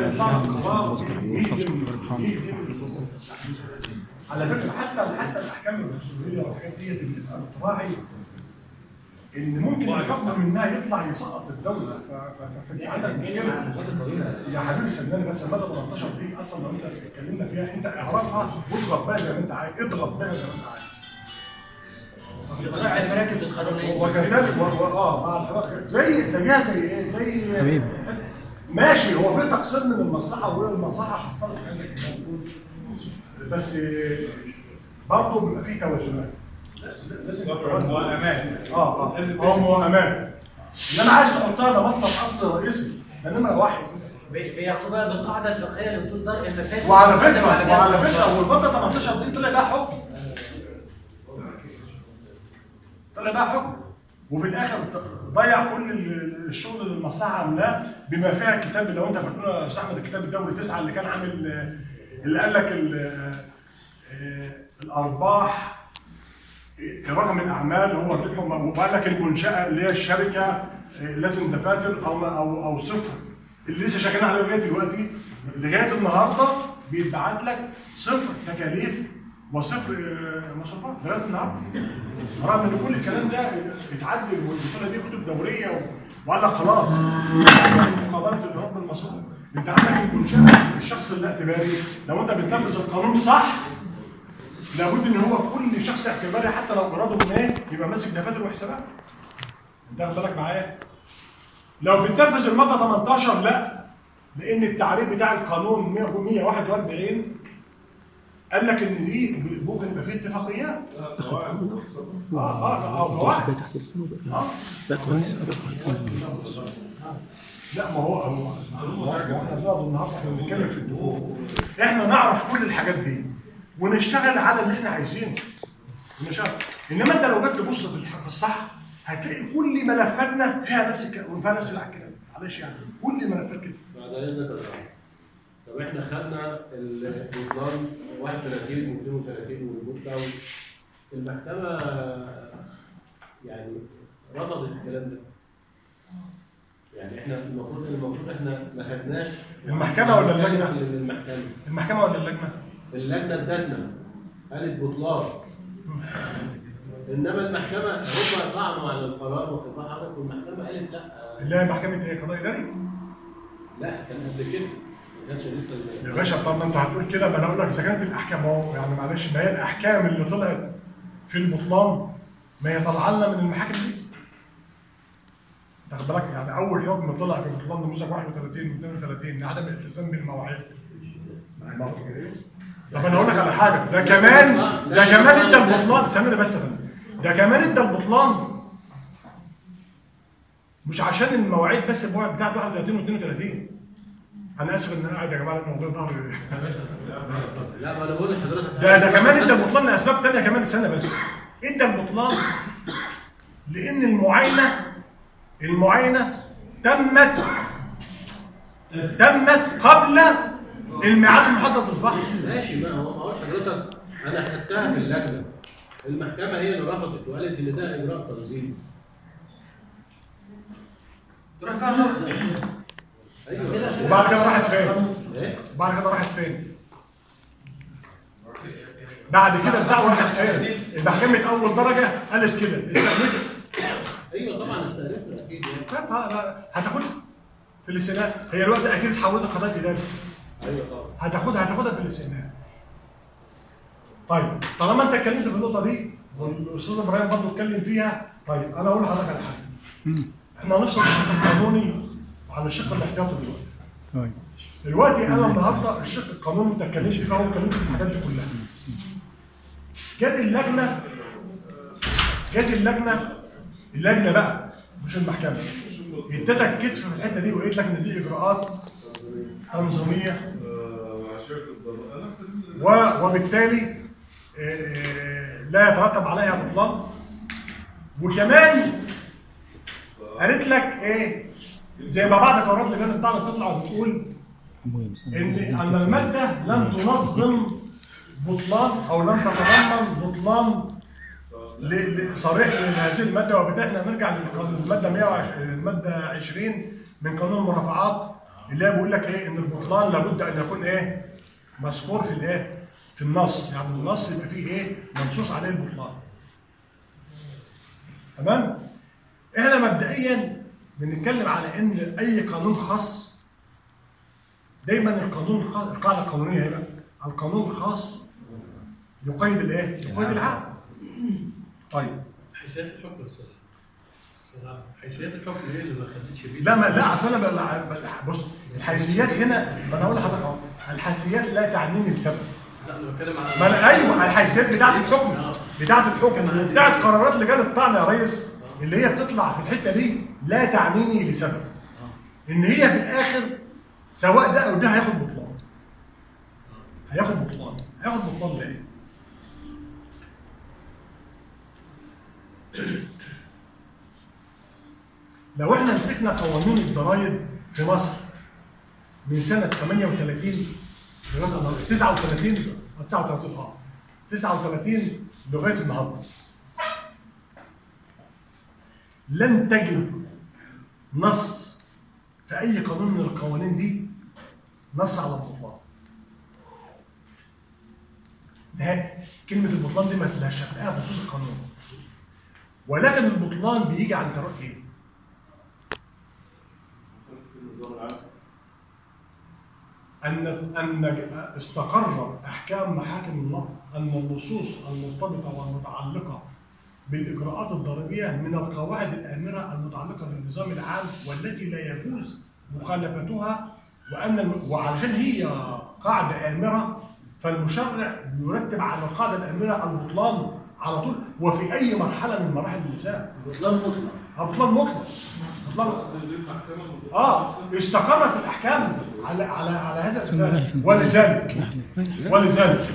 على فكره حتى حتى الاحكام الدستوريه والحاجات ديت اللي بتبقى بتراعي ان ممكن الحكم منها يطلع يسقط الدوله فانت عندك مشكله يا حبيبي سلماني. بس الماده ثمانية عشر دي اصلا لو انت اتكلمنا فيها انت اعرفها واضغط بقى زي ما انت عايز اضغط بقى زي ما انت عايز. المراكز القانونيه وكذلك اه مع الحركه زي زيها زي ايه زي حبيبي ماشي. هو في تقصير من المصلحه والمصلحه حصلت هذا الكلام بس برضه بيبقى فيه توازنات. لازم موائمات اه اه اه موائمات. انما عايز تحطها ده مطلب اصل رئيسي ده نمره واحد. بياخدوها بالقاعده الفقهيه اللي بتقول درء المفاسد. وعلى فكره وعلى فكره والماده ثمانية عشر دي طلع بقى حكم. طلع بقى حكم وفي الاخر ضيع كل الشغل اللي المصلحه عاملاه بما فيها الكتاب. لو انت فاكر يا استاذ احمد الكتاب الدولي تسعه اللي كان عامل اللي قال لك الارباح رقم الاعمال هو الرقم وقال لك المنشاه اللي هي الشركه لازم دفاتر او او او صفر اللي لسه شغالين عليه لغايه دلوقتي لغايه النهارده بيتبعت لك صفر تكاليف وصفر آه، مصروفات لغايه النهارده. رغم ان كل الكلام ده اتعدل والبطوله دي كتب دوريه و- وقال لك خلاص مقابله الايراد بالمصروف. انت عندك المنشاه الشخص الاعتباري لو انت بتنفذ القانون صح لابد ان هو كل شخص اعتباري حتى لو اراده ما يبقى ماسك دفاتر وحسابات. انت واخد بالك معايا؟ لو بتنفذ الماده تمنتاشر لا، لان التعريف بتاع القانون مية وواحد وأربعين قال لك ان دي ممكن يبقى فيه اتفاقيات. اه اه اه قواعد. اه ده كويس ده كويس. لا ما هو هو احنا بنقعد النهارده احنا بنتكلم في الدخول. احنا نعرف كل الحاجات دي ونشتغل على اللي احنا عايزينه. ونشتغل. انما انت لو جيت تبص في الح- في الصح هتلاقي كل ملفاتنا فيها نفس الكلام وفيها نفس الكلام. معلش يعني كل الملفات كده. بعد اذنك يا دكتور. طب احنا خدنا البطلان واحد وثلاثين واثنين وثلاثين والبوت داون. المحكمه يعني رفضت الكلام ده. يعني احنا المفروض المفروض احنا ما خدناش المحكمه ولا اللجنه؟ المحكمه المحكمه ولا اللجنه؟ اللجنه ادتنا قالت بطلان. انما المحكمه هم طعنوا على القرار وخطاب حضرتك والمحكمه قالت لا. اللي هي محكمه ايه؟ قضاء اداري؟ لا كان قبل كده ما كانش لسه يا باشا طب ما انت هتقول كده ما انا اقول لك اذا كانت الاحكام اهو يعني معلش ما هي الاحكام اللي طلعت في البطلان ما هي طالعه لنا من المحاكم دي. تاخد بالك يعني اول حكم طلع في البطلان نموذج واحد وثلاثين واثنين وثلاثين عدم الالتزام بالمواعيد. طب انا هقول لك على حاجه ده كمان ده كمان انت البطلان سامعني بس يا فندم ده كمان انت البطلان مش عشان المواعيد بس البوعد بتاعت واحد وثلاثين واثنين وثلاثين. انا اسف ان انا قاعد يا جماعه الموضوع ظهري. لا ما انا بقول لحضرتك ده ده كمان انت البطلان لاسباب ثانيه كمان استنى بس. انت البطلان لان المعاينه المعاينه تمت تمت قبل الميعاد المحدد للفحص. ماشي ما هو ما هو حضرتك انا خدتها في اللجنه. المحكمه هي اللي رفضت وقالت ان ده اجراء تنظيمي. ايوه وبعد كده راحت فين؟ ايه؟ بعد كده راحت فين؟ بعد كده الدعوه راحت فين؟ المحكمه اول درجه قالت كده استأنفت. ايوه طبعا استأنفت اكيد يعني. هتاخدها في الاستئناف هي الوقت اكيد اتحولت لقضاء اداري. ايوه طبعا هتاخدها هتاخدها في الاستئناف. طيب طالما انت اتكلمت في النقطه دي والاستاذ ابراهيم برضه اتكلم فيها طيب انا اقول لحضرتك على حاجه. احنا هنفصل الشق القانوني عن الشق الاحتياطي دلوقتي. طيب دلوقتي انا النهارده الشق القانوني انت اتكلمت فيه فهو اتكلمت في الحاجات دي كلها. جت اللجنه جت اللجنه اللجنه بقى مش المحكمه ادتك كتف في الحته دي وقالت لك ان دي اجراءات تنظيميه وبالتالي لا يترتب عليها بطلان. وكمان قالت لك ايه زي ما بعض قرارات لجنه الطعن بتطلع وبتقول ان ان الماده لم تنظم بطلان او لم تتضمن بطلان صريح لهذه الماده. وبالتالي احنا نرجع للماده مية وعشرين الماده عشرين من قانون المرافعات اللي هي بيقول لك ايه ان البطلان لابد ان يكون ايه مذكور في الايه في النص. يعني النص يبقى فيه ايه منصوص عليه البطلان. تمام؟ احنا مبدئيا بنتكلم على ان اي قانون خاص دايما القانون الخاص القاعده القانونيه هي بقى القانون الخاص يقيد الايه؟ يقيد العام. طيب حيثيات الحكم يا استاذ استاذ عبد حيثيات الحكم هي اللي ما خدتش بيه. لا ما لا اصل انا بص الحيثيات هنا ما انا هقول لحضرتك اهو الحيثيات لا تعنيني لسبب. لا انا بتكلم على ما أنا ايوه الحيثيات بتاعت الحكم بتاعت الحكم وبتاعت قرارات لجان الطعن يا ريس اللي هي بتطلع في الحته دي لا تعنيني لسبب. ان هي في الاخر سواء ده او ده هياخد بطلان. هياخد بطلان هياخد بطلان ليه؟ لو احنا مسكنا قوانين الضرائب في مصر من سنه ثمانية وثلاثين لغايه تسعة وثلاثين تسعة وثلاثين اه تسعة وثلاثين لغايه النهارده لن تجد نص في اي قانون من القوانين دي نص على البطلان. ده كلمه البطلان دي ما هتلاقيها في نصوص القانون، ولكن البطلان بيجي عن طريق ايه؟ ان ان استقر احكام محاكم النقض ان النصوص المرتبطه والمتعلقه بالاجراءات الضريبيه من القواعد الامره المتعلقه بالنظام العام والتي لا يجوز مخالفتها، وان وعشان هي قاعده امره فالمشرع بيرتب على القاعده الامره البطلان على طول وفي اي مرحله من مراحل النزاع. بطلان مطلق. اه بطلان مطلق. بطلان اه استقرت الاحكام على على على هذا الاساس، ولذلك ولذلك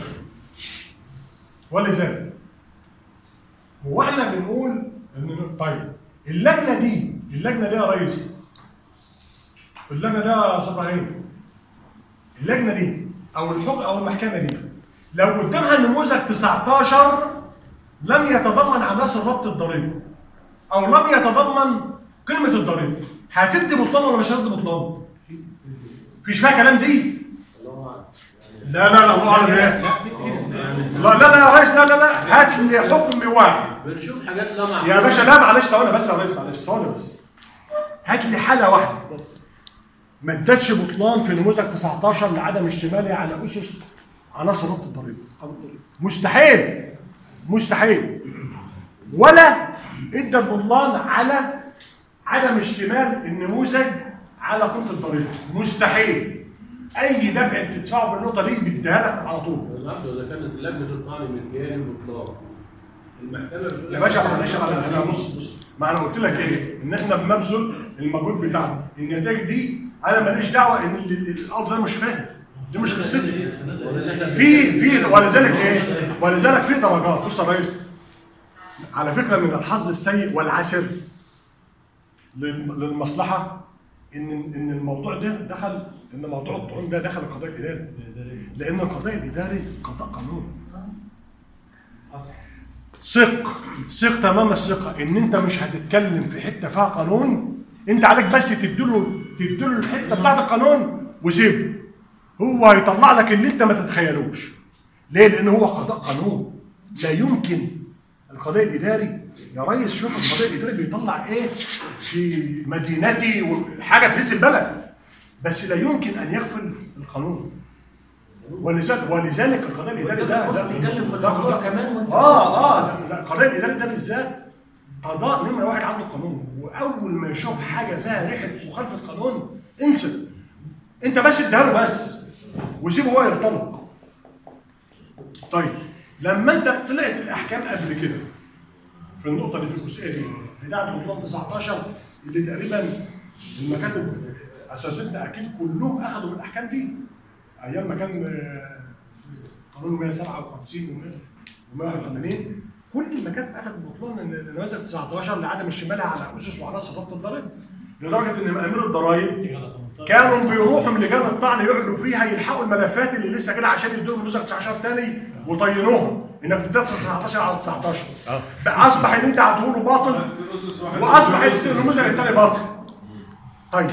ولذلك هو احنا بنقول ان طيب اللجنه دي اللجنه دي يا ريس اللجنه دي يا استاذ ابراهيم اللجنه دي او الحكم او المحكمه دي لو قدامها النموذج تسعتاشر لم يتضمن عناصر ربط الضريبه او لم يتضمن قيمه الضريبه، هتدي بطلان ولا مش هتدي بطلان؟ مفيش فيها كلام دي. لا لا لا الله اعلم ايه؟ لا لا لا يا ريس لا لا لا هات لي حكم واحد. بنشوف حاجات لا معقوله يا باشا لا معلش ثواني بس يا ريس معلش ثواني بس. هات لي حاله واحده بس ما ادتش بطلان في نموذج تسعتاشر لعدم اشتماله على اسس عناصر ربط الضريبه. مستحيل مستحيل. ولا ادى البطلان على عدم اشتمال النموذج على قيمه الضريبه، مستحيل. اي دفع تدفعه بالنقطه دي بيديها لك على طول. بالظبط اذا كانت لجنه الطعن مجاني بطلان المحكمه يا باشا معلش انا بص بص ما انا قلت لك ايه؟ ان احنا بنبذل المجهود بتاعنا، النتائج دي انا ماليش دعوه ان القاضي ده مش فاهم، دي مش قصتي. في في ولذلك ايه؟ ولذلك في درجات. بص يا ريس على فكره من الحظ السيء والعسر للمصلحه ان ان الموضوع ده دخل ان موضوع الطعون ده دخل القضاء الاداري، لان القضاء الاداري قضاء قانون. ثق ثق تمام الثقه ان انت مش هتتكلم في حته فيها قانون، انت عليك بس تديله تديله الحته بتاعت القانون وسيبه، هو هيطلع لك اللي انت ما تتخيلوش. ليه؟ لان هو قضاء قانون. لا يمكن القضاء الاداري يا ريس شوف القضاء الاداري بيطلع ايه في مدينتي وحاجه تهز البلد، بس لا يمكن ان يغفل القانون. ولذلك ولذلك القضاء الاداري ده ده ده كمان اه اه القضاء الاداري ده بالذات قضاء نمره واحد عنده قانون، واول ما يشوف حاجه فيها ريحه مخالفه قانون انسى، انت بس اديها له بس وسيبه هو ينطلق. طيب لما انت طلعت الاحكام قبل كده في النقطه دي في الجزئيه دي بتاعت بطلان تسعتاشر اللي تقريبا المكاتب اساتذتنا اكيد كلهم اخذوا من الاحكام دي ايام ما كان قانون مية وسبعة وخمسين ومية وواحد وثمانين، كل المكاتب اخذت بطلان النماذج تسعتاشر لعدم اشتمالها على اسس وعناصر ربط الضرائب، لدرجه ان مامير الضرائب كانوا بيروحوا من لجان الطعن يقعدوا فيها يلحقوا الملفات اللي لسه كده عشان يدوا نموذج تسعتاشر تاني ويطينوهم انك بتدفع تسعتاشر على تسعتاشر. اصبح ان انت هتقوله باطل واصبح النموذج الثاني باطل. طيب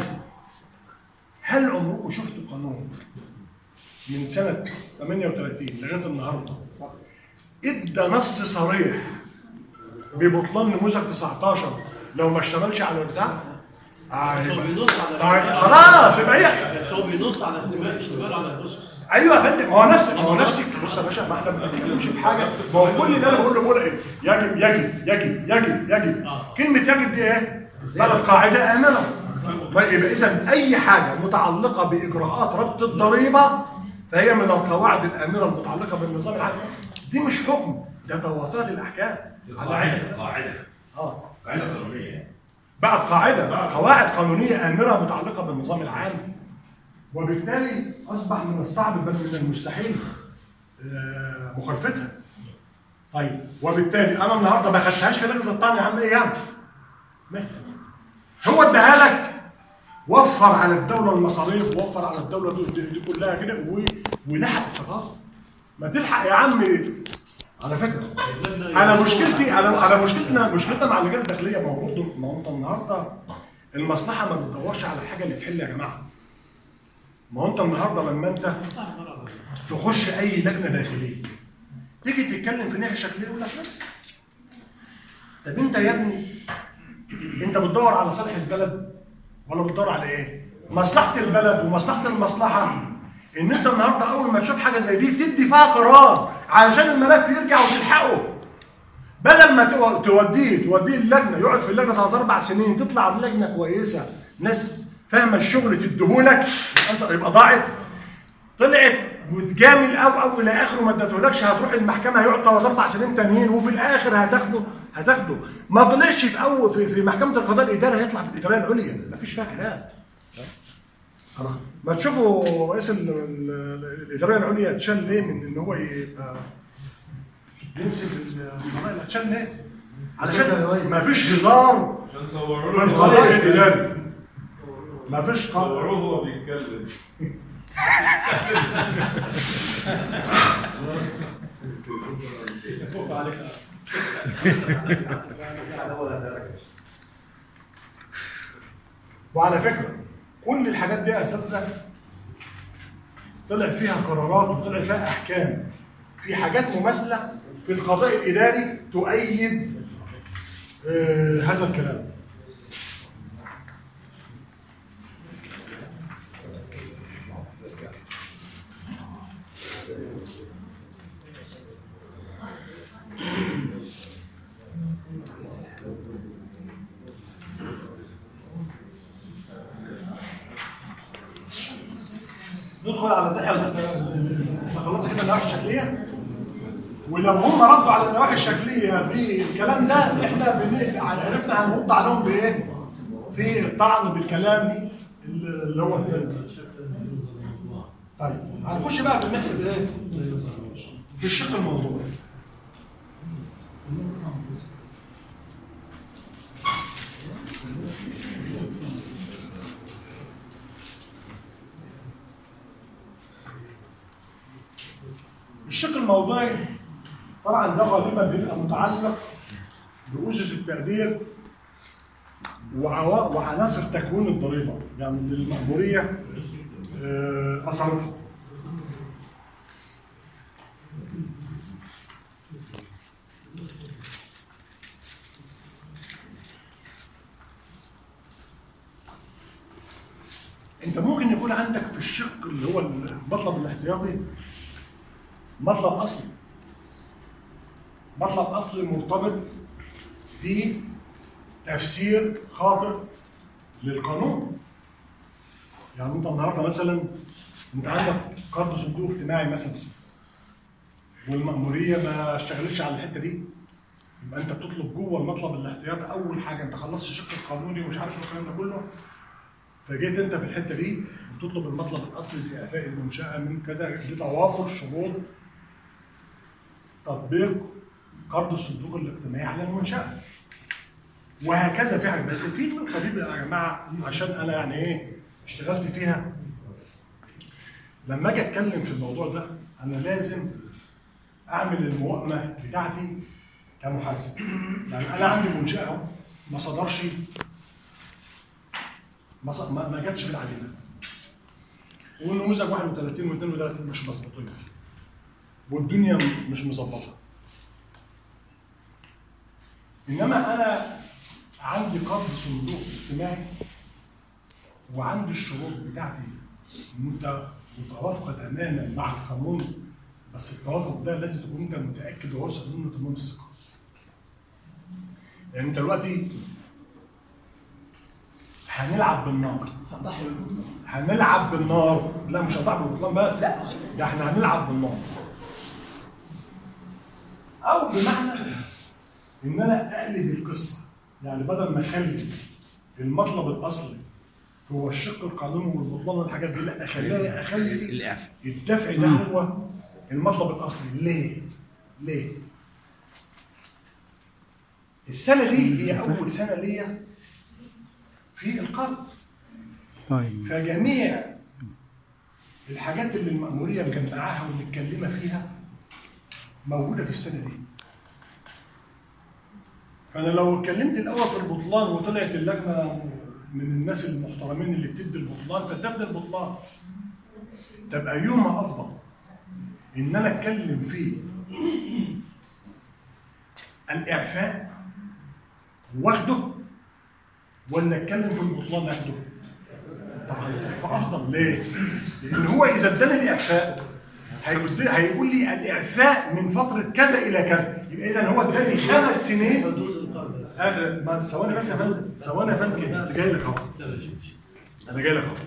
هل عمركم شفتوا قانون من سنه ثمانية وثلاثين لغايه النهارده ادى نص صريح ببطلان نموذج تسعتاشر لو ما اشتملش على البتاع؟ بس هو بينص على طيب خلاص يبقى هي بس هو بينص على اشتمال على الاسس. ايوه يا فندم هو نفس هو نفس بص يا باشا ما احنا ما بنتكلمش في حاجه، ما هو كل اللي انا بقوله بقول ايه؟ يجب يجب يجب يجب يجب كلمه يجب دي ايه؟ بلد قاعده امنه. طيب يبقى اذا اي حاجه متعلقه باجراءات ربط الضريبه فهي من القواعد الامنه المتعلقه بالنظام العام. دي مش حكم، ده تواترات الاحكام على هذا قاعده اه قاعده قانونيه بقت قاعده بقت قواعد قانونيه امنه متعلقه بالنظام العام، وبالتالي اصبح من الصعب بل من المستحيل مخالفتها. طيب وبالتالي انا النهارده ما خدتهاش في لجنه الطعن يا عم ايه يعني؟ هو اداها لك وفر على الدوله المصاريف ووفر على الدوله دي, دي كلها كده ولحق القرار. ما تلحق يا عم. على فكره انا مشكلتي انا انا مشكلتنا مشكلتنا مع اللجان الداخليه. ما هو برضه ما هو انت النهارده المصلحه ما بتدورش على الحاجه اللي تحل يا جماعه. ما هو انت النهارده لما انت تخش اي لجنه داخليه تيجي تتكلم في ناحيه شكليه يقول لك لا. طب انت يا ابني انت بتدور على صالح البلد ولا بتدور على ايه؟ مصلحه البلد ومصلحه المصلحه ان انت النهارده اول ما تشوف حاجه زي دي تدي فيها قرار علشان الملف يرجع وتلحقه. بدل ما توديه توديه اللجنه يقعد في اللجنه ثلاث اربع سنين تطلع اللجنه كويسه ناس فاهمه الشغل تديهولك انت يبقى ضاعت. طلعت وتجامل او او الى اخره ما ادتهولكش هتروح المحكمه هيقعد ثلاث اربع سنين تانيين وفي الاخر هتاخده هتاخده. ما طلعش في اول في, في محكمه القضاء الاداري هيطلع في الاداريه العليا مفيش فيها كلام. خلاص ما تشوفوا رئيس الاداريه العليا اتشال ليه من ان هو يبقى يمسك القضاء اتشال ليه؟ علشان ما فيش هزار عشان صوروه في القضاء الاداري. ما فيش صوروه وهو بيتكلم. خوف عليك. وعلى فكره كل الحاجات دي يا اساتذه طلع فيها قرارات وطلع فيها احكام في حاجات مماثله في القضاء الاداري تؤيد آه هذا الكلام. ندخل على الناحيه خلصنا كده النواحي الشكليه. ولو هم ردوا على النواحي الشكليه بالكلام ده احنا بن... عرفنا هنرد عليهم بايه؟ في الطعن بالكلام اللي هو طيب هنخش بقى في الناحيه ايه؟ في الشق الموضوعي. الشق الموضوعي طبعا ده غالبا بيبقى متعلق بأسس التقدير وعناصر تكوين الضريبه يعني اللي المأموريه اثرتها. انت ممكن يكون عندك في الشق اللي هو المطلب الاحتياطي مطلب اصلي مطلب اصلي مرتبط بتفسير خاطئ للقانون. يعني انت النهارده مثلا انت عندك قرض صندوق اجتماعي مثلا والمأموريه ما اشتغلتش على الحته دي يبقى انت بتطلب جوه المطلب الاحتياطي اول حاجه انت خلصت الشق القانوني ومش عارف الكلام ده كله فجيت انت في الحته دي بتطلب المطلب الاصلي لاعفاء المنشاه من كذا لتوافر شروط تطبيق قرض الصندوق الاجتماعي على المنشاه وهكذا في حاجه. بس في النقطه دي يا جماعه عشان انا يعني ايه اشتغلت فيها لما اجي اتكلم في الموضوع ده انا لازم اعمل الموائمه بتاعتي كمحاسب. يعني انا عندي منشاه ما صدرش ما ما جاتش في العينه والنموذج واحد وثلاثين واثنين وثلاثين مش مظبوطين والدنيا مش مظبطه. انما انا عندي قرض صندوق اجتماعي وعندي الشروط بتاعتي متوافقه تماما مع القانون بس التوافق ده لازم تكون انت متاكد وواثق منه تمام الثقه. يعني انت دلوقتي هنلعب بالنار هنلعب بالنار لا مش هنلعب بالبطلان بس لا ده احنا هنلعب بالنار او بمعنى ان انا اقلب القصه. يعني بدل ما اخلي المطلب الاصلي هو الشق القانوني والبطلان والحاجات دي لا اخليها اخلي الدفع ده هو المطلب الاصلي. ليه؟ ليه؟ السنه دي هي اول سنه ليا في القرض. طيب فجميع الحاجات اللي المأمورية مجمعاها ومتكلمة فيها موجودة في السنة دي. فأنا لو اتكلمت الأول في البطلان وطلعت اللجنة من الناس المحترمين اللي بتدي البطلان فتبني البطلان. طب أيهما أفضل؟ إن أنا أتكلم في الاعفاء واخده ولا اتكلم في البطلان اخده؟ طبعا الاعفاء افضل. ليه؟ لان هو اذا اداني الاعفاء هيقول لي هيقول لي الاعفاء من فتره كذا الى كذا، يبقى اذا هو اداني خمس سنين. آه ثواني بس يا فندم، ثواني يا فندم، انا جاي لك اهو. انا جاي لك اهو.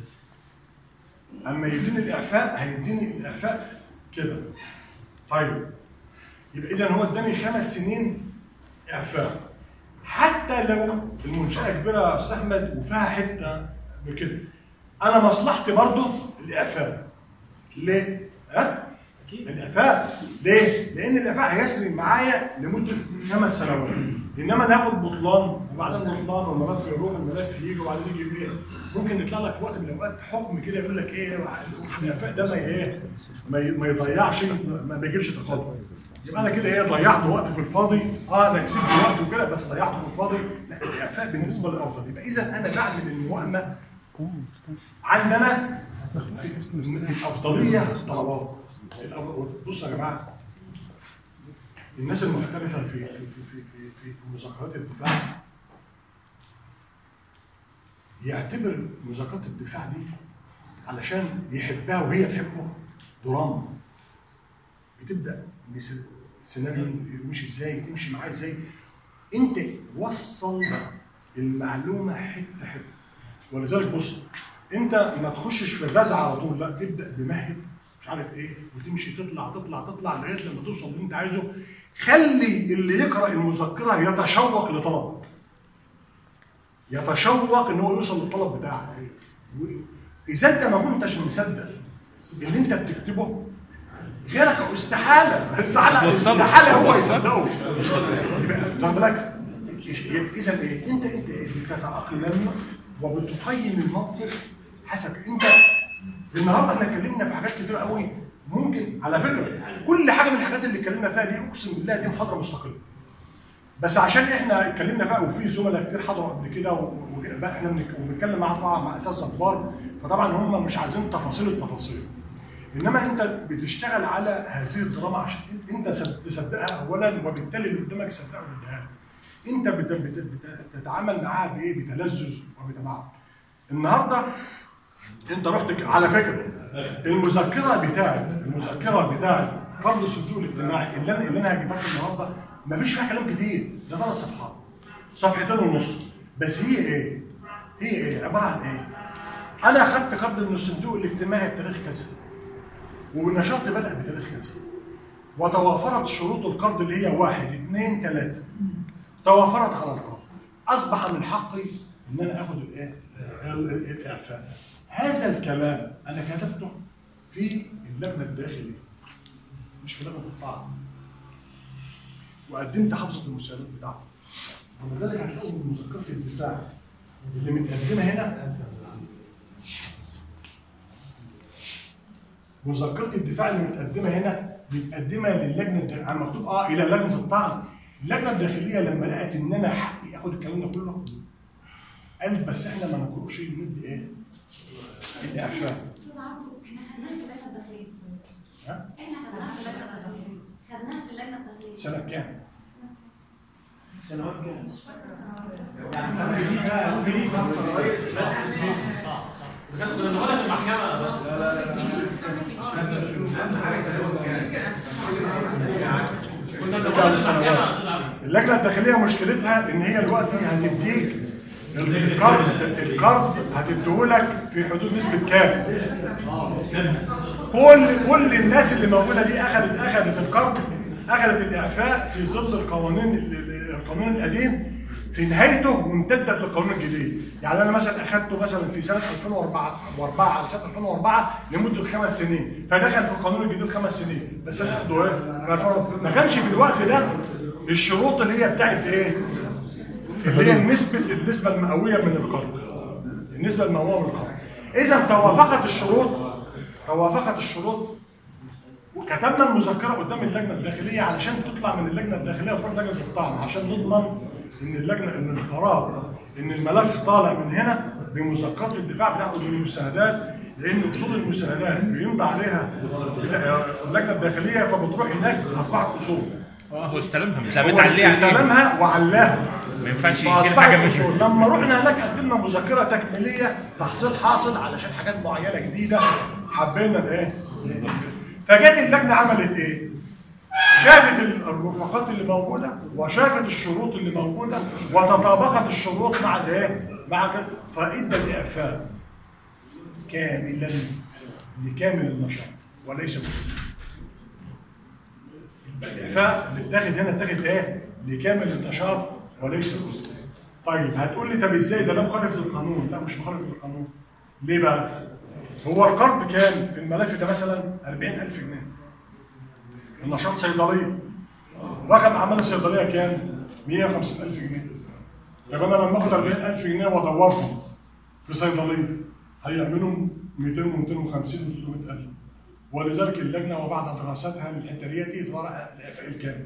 اما يديني الاعفاء هيديني الاعفاء كده. طيب يبقى اذا هو اداني خمس سنين اعفاء، حتى لو المنشاه كبيره يا استاذ احمد وفيها حته بكده، انا مصلحتي برضه الاعفاء. ليه؟ ها؟ الاعفاء ليه؟ لان الاعفاء هيسري معايا لمده خمس سنوات، انما ناخد بطلان وبعدين بطلان والملف يروح الملف يجي وبعدين يجي ايه؟ ممكن يطلع لك في وقت من الاوقات حكم كده يقول لك ايه الاعفاء ده ما ايه؟ ما يضيعش، ما بيجيبش تقدم. يبقى انا كده ايه؟ ضيعت وقت في الفاضي. اه انا كسبت وقت وكده بس ضيعته في الفاضي. لا، الاعفاء بالنسبه لي افضل. يبقى اذا انا بعمل الموائمه عندنا الافضليه في الطلبات. بصوا يا جماعه، الناس المحترفه في في في في في مذاكرات الدفاع يعتبر مذاكرات الدفاع دي علشان يحبها وهي تحبه دراما. بتبدا السيناريو يمشي ازاي، تمشي معاه ازاي، انت وصل المعلومه حته حته. ولذلك بص، انت ما تخشش في الرزع على طول، لا تبدا بمهد مش عارف ايه وتمشي تطلع تطلع تطلع لغايه لما توصل اللي انت عايزه. خلي اللي يقرا المذكره يتشوق لطلبك، يتشوق ان هو يوصل للطلب بتاعك. اذا انت ما كنتش مصدق اللي انت بتكتبه غيرك استحاله استحاله استحاله هو يصدقه. يبقى خد بالك، اذا ايه؟ انت انت بتتاقلم وبتقيم الموقف حسب انت. النهارده احنا اتكلمنا في حاجات كتير قوي. ممكن على فكره كل حاجه من الحاجات اللي اتكلمنا فيها دي اقسم بالله دي محاضره مستقله، بس عشان احنا اتكلمنا فيها وفي زملاء كتير حضروا قبل كده وبقى احنا بنتكلم معاهم طبعا مع اساتذه كبار، فطبعا هم مش عايزين تفاصيل التفاصيل. انما انت بتشتغل على هذه الدراما عشان انت تصدقها اولا، وبالتالي اللي قدامك يصدقها ويديها لك. انت بتتعامل معاها بايه؟ بتلذذ وبتمعن. النهارده انت رحت على فكره المذكره بتاعت المذكره بتاعت قرض الصندوق الاجتماعي اللي انا اللي انا هجيبها لك النهارده ما فيش فيها كلام كتير، ده ثلاث صفحات، صفحتين ونص بس. هي ايه؟ هي ايه؟ عباره عن ايه؟ انا اخذت قرض من الصندوق الاجتماعي بتاريخ كذا، والنشاط بدأ بتاريخ كذا، وتوافرت شروط القرض اللي هي واحد اثنين ثلاثه، توافرت على القرض، اصبح من حقي ان انا اخذ الايه؟ الاعفاء. هذا الكلام انا كتبته في اللجنه الداخليه مش في لجنه الطعن، وقدمت حافظه المساعدات بتاعته. ولذلك هتلاقوا من مذكره الدفاع اللي متقدمه هنا، مذكره الدفاع اللي متقدمه هنا متقدمه للجنه الداخليه، مكتوب اه الى لجنه الطعن. اللجنه الداخليه لما لقت ان انا حقي اخد الكلام ده كله قالت بس احنا ما نقولش ندي ايه؟ الاعفاء. استاذ عمرو احنا خدناها في اللجنه الداخليه. ها؟ احنا خدناها في اللجنه الداخليه. خدناها في اللجنه الداخليه. سنه كام؟ السنوات كام؟ مش فاكره يعني في بقى في خمسه رئيس بس كنا بناخدها في المحكمه. لا لا لا اللجنه الداخليه مشكلتها ان هي دلوقتي هتديك القرض القرض هتديهولك في حدود نسبه كام؟ كل كل الناس اللي موجوده دي اخذت اخذت القرض، اخذت الاعفاء في ظل القوانين القانون القديم في نهايته وامتدت للقانون الجديد. يعني انا مثلا اخذته مثلا في سنه ألفين وأربعة على سنه ألفين وأربعة لمده خمس سنين، فدخل في القانون الجديد خمس سنين، بس انا اخده ايه؟ ما كانش في الوقت ده الشروط اللي هي بتاعت ايه؟ اللي هي النسبه النسبه المئويه من القرض. النسبه المئويه من القرض. اذا توافقت الشروط توافقت الشروط وكتبنا المذكره قدام اللجنه الداخليه علشان تطلع من اللجنه الداخليه وتروح لجنه الطعن عشان نضمن ان اللجنه ان القرار ان الملف طالع من هنا بمذكره الدفاع بتاعته بالمستندات لان اصول المستندات بيمضى عليها اللجنه الداخليه فبتروح هناك اصبحت اصول. اه هو استلمها مش هو استلمها وعلاها ما ينفعش يشيل فاصبحت حاجه اصول. منها. لما رحنا هناك قدمنا مذكره تكميليه تحصيل حاصل علشان حاجات معينه جديده حبينا الايه؟ فجت اللجنه عملت ايه؟ شافت الرفقات اللي موجوده وشافت الشروط اللي موجوده وتطابقت الشروط مع الايه؟ مع كده فادى الاعفاء كاملا لكامل النشاط وليس جزء. الاعفاء اللي اتاخد هنا اتاخد ايه؟ لكامل النشاط وليس جزء. طيب هتقول لي طب ازاي ده؟ لا مخالف للقانون. لا مش مخالف للقانون. ليه بقى؟ هو القرض كان في الملف ده مثلا أربعين ألف جنيه. النشاط صيدليه. رقم اعمال الصيدليه كام؟ مية وخمسين ألف جنيه. يبقى انا لما اخد أربعين ألف جنيه وادورهم في صيدليه هيعملوا مئتين ومئتين وخمسين وثلاثمئة ألف. ولذلك اللجنه وبعد دراستها للحته ديت طلع الاعفاء الكامل.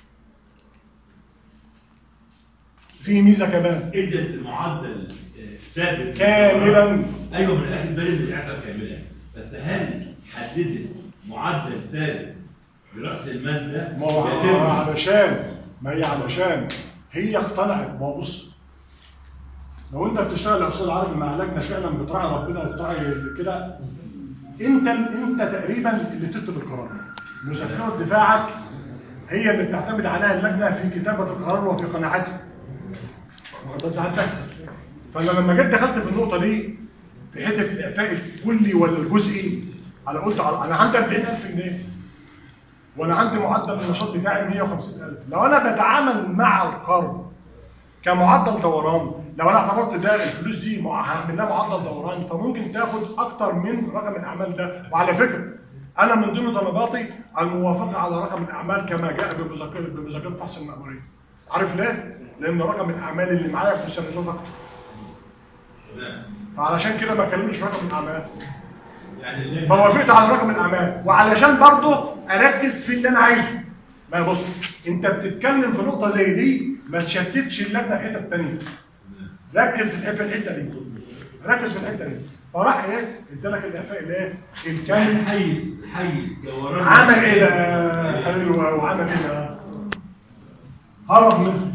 في ميزه كمان ادت المعدل ثابت كاملا. ايوه من اخد بالي من الاعفاء كاملا، بس هل حددت معدل ثابت براس المال ده؟ ما هو علشان ما هي علشان هي اقتنعت. ما هو بص، لو انت بتشتغل اصول عربي مع لجنه فعلا بتراعي ربنا وبتراعي كده، انت انت تقريبا اللي بتكتب القرار. مذكره دفاعك هي اللي بتعتمد عليها اللجنه في كتابه القرار وفي قناعتها. واخد ساعتك؟ فانا لما جيت دخلت في النقطه دي في حته الاعفاء الكلي ولا الجزئي، انا قلت انا عندي أربعين ألف جنيه وانا عندي معدل النشاط بتاعي مية وخمسين ألف. لو انا بتعامل مع القرض كمعدل دوران، لو انا اعتبرت ده الفلوس دي هعمل لها معدل دوران فممكن تاخد اكتر من رقم الاعمال ده. وعلى فكره انا من ضمن طلباتي الموافقه على رقم الاعمال كما جاء بمذكره بمذكره تحصيل المأموريه. عارف ليه؟ لان رقم الاعمال اللي معايا في مسندات اكتر. فعلشان كده ما كلمش رقم الاعمال. يعني فوافقت على رقم الاعمال وعلشان برضه اركز في اللي انا عايزه. ما بص، انت بتتكلم في نقطه زي دي ما تشتتش اللجنه في حته ثانيه. ركز في الحته دي. ركز في الحته دي. فراح ايه؟ ادالك الاعفاء الايه؟ الكامل. حيز حيز جوران. عمل ايه بقى؟ حلو. وعمل ايه بقى؟ هرب منه.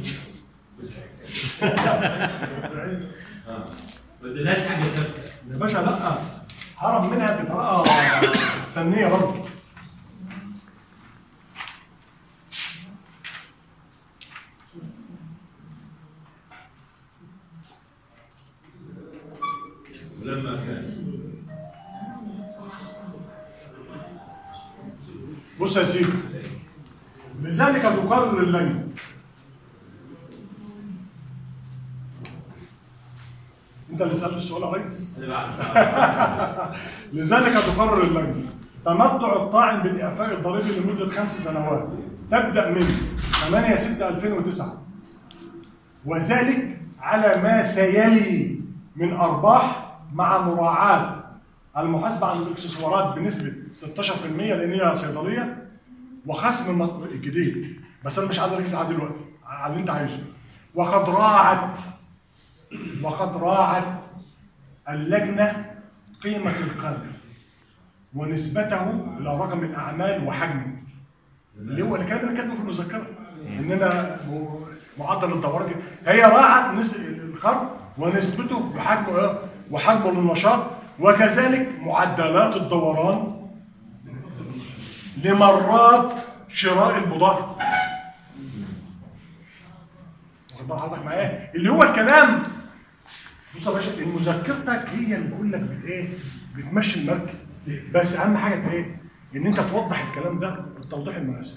ما ادناش حاجه ثابته يا باشا. لا هرب منها بطريقه فنيه برضه. ولما كان بص يا سيدي، لذلك تقرر اللجنه انت اللي سالت السؤال يا ريس. لذلك تقرر اللجنه تمتع الطاعن بالاعفاء الضريبي لمده خمس سنوات تبدا من ثمانية ستة ألفين وتسعة، وذلك على ما سيلي من ارباح مع مراعاه المحاسبه عن الاكسسوارات بنسبه ستاشر بالمئة لان هي صيدليه، وخصم الجديد. بس انا مش عايز اركز على دلوقتي على اللي انت عايزه. وقد راعت وقد راعت اللجنه قيمه القرض ونسبته الى رقم الاعمال وحجمه، اللي هو الكلام اللي كاتبه في المذكره اننا معدل الدوران. فهي راعت القرض ونسبته وحجمه وحجمه للنشاط، وكذلك معدلات الدوران لمرات شراء البضاعه. واخد بال حضرتك معايا؟ اللي هو الكلام. بص يا باشا، مذكرتك هي اللي بقول لك بت ايه؟ بتمشي المركب. بس اهم حاجه ايه؟ ان انت توضح الكلام ده بالتوضيح المناسب.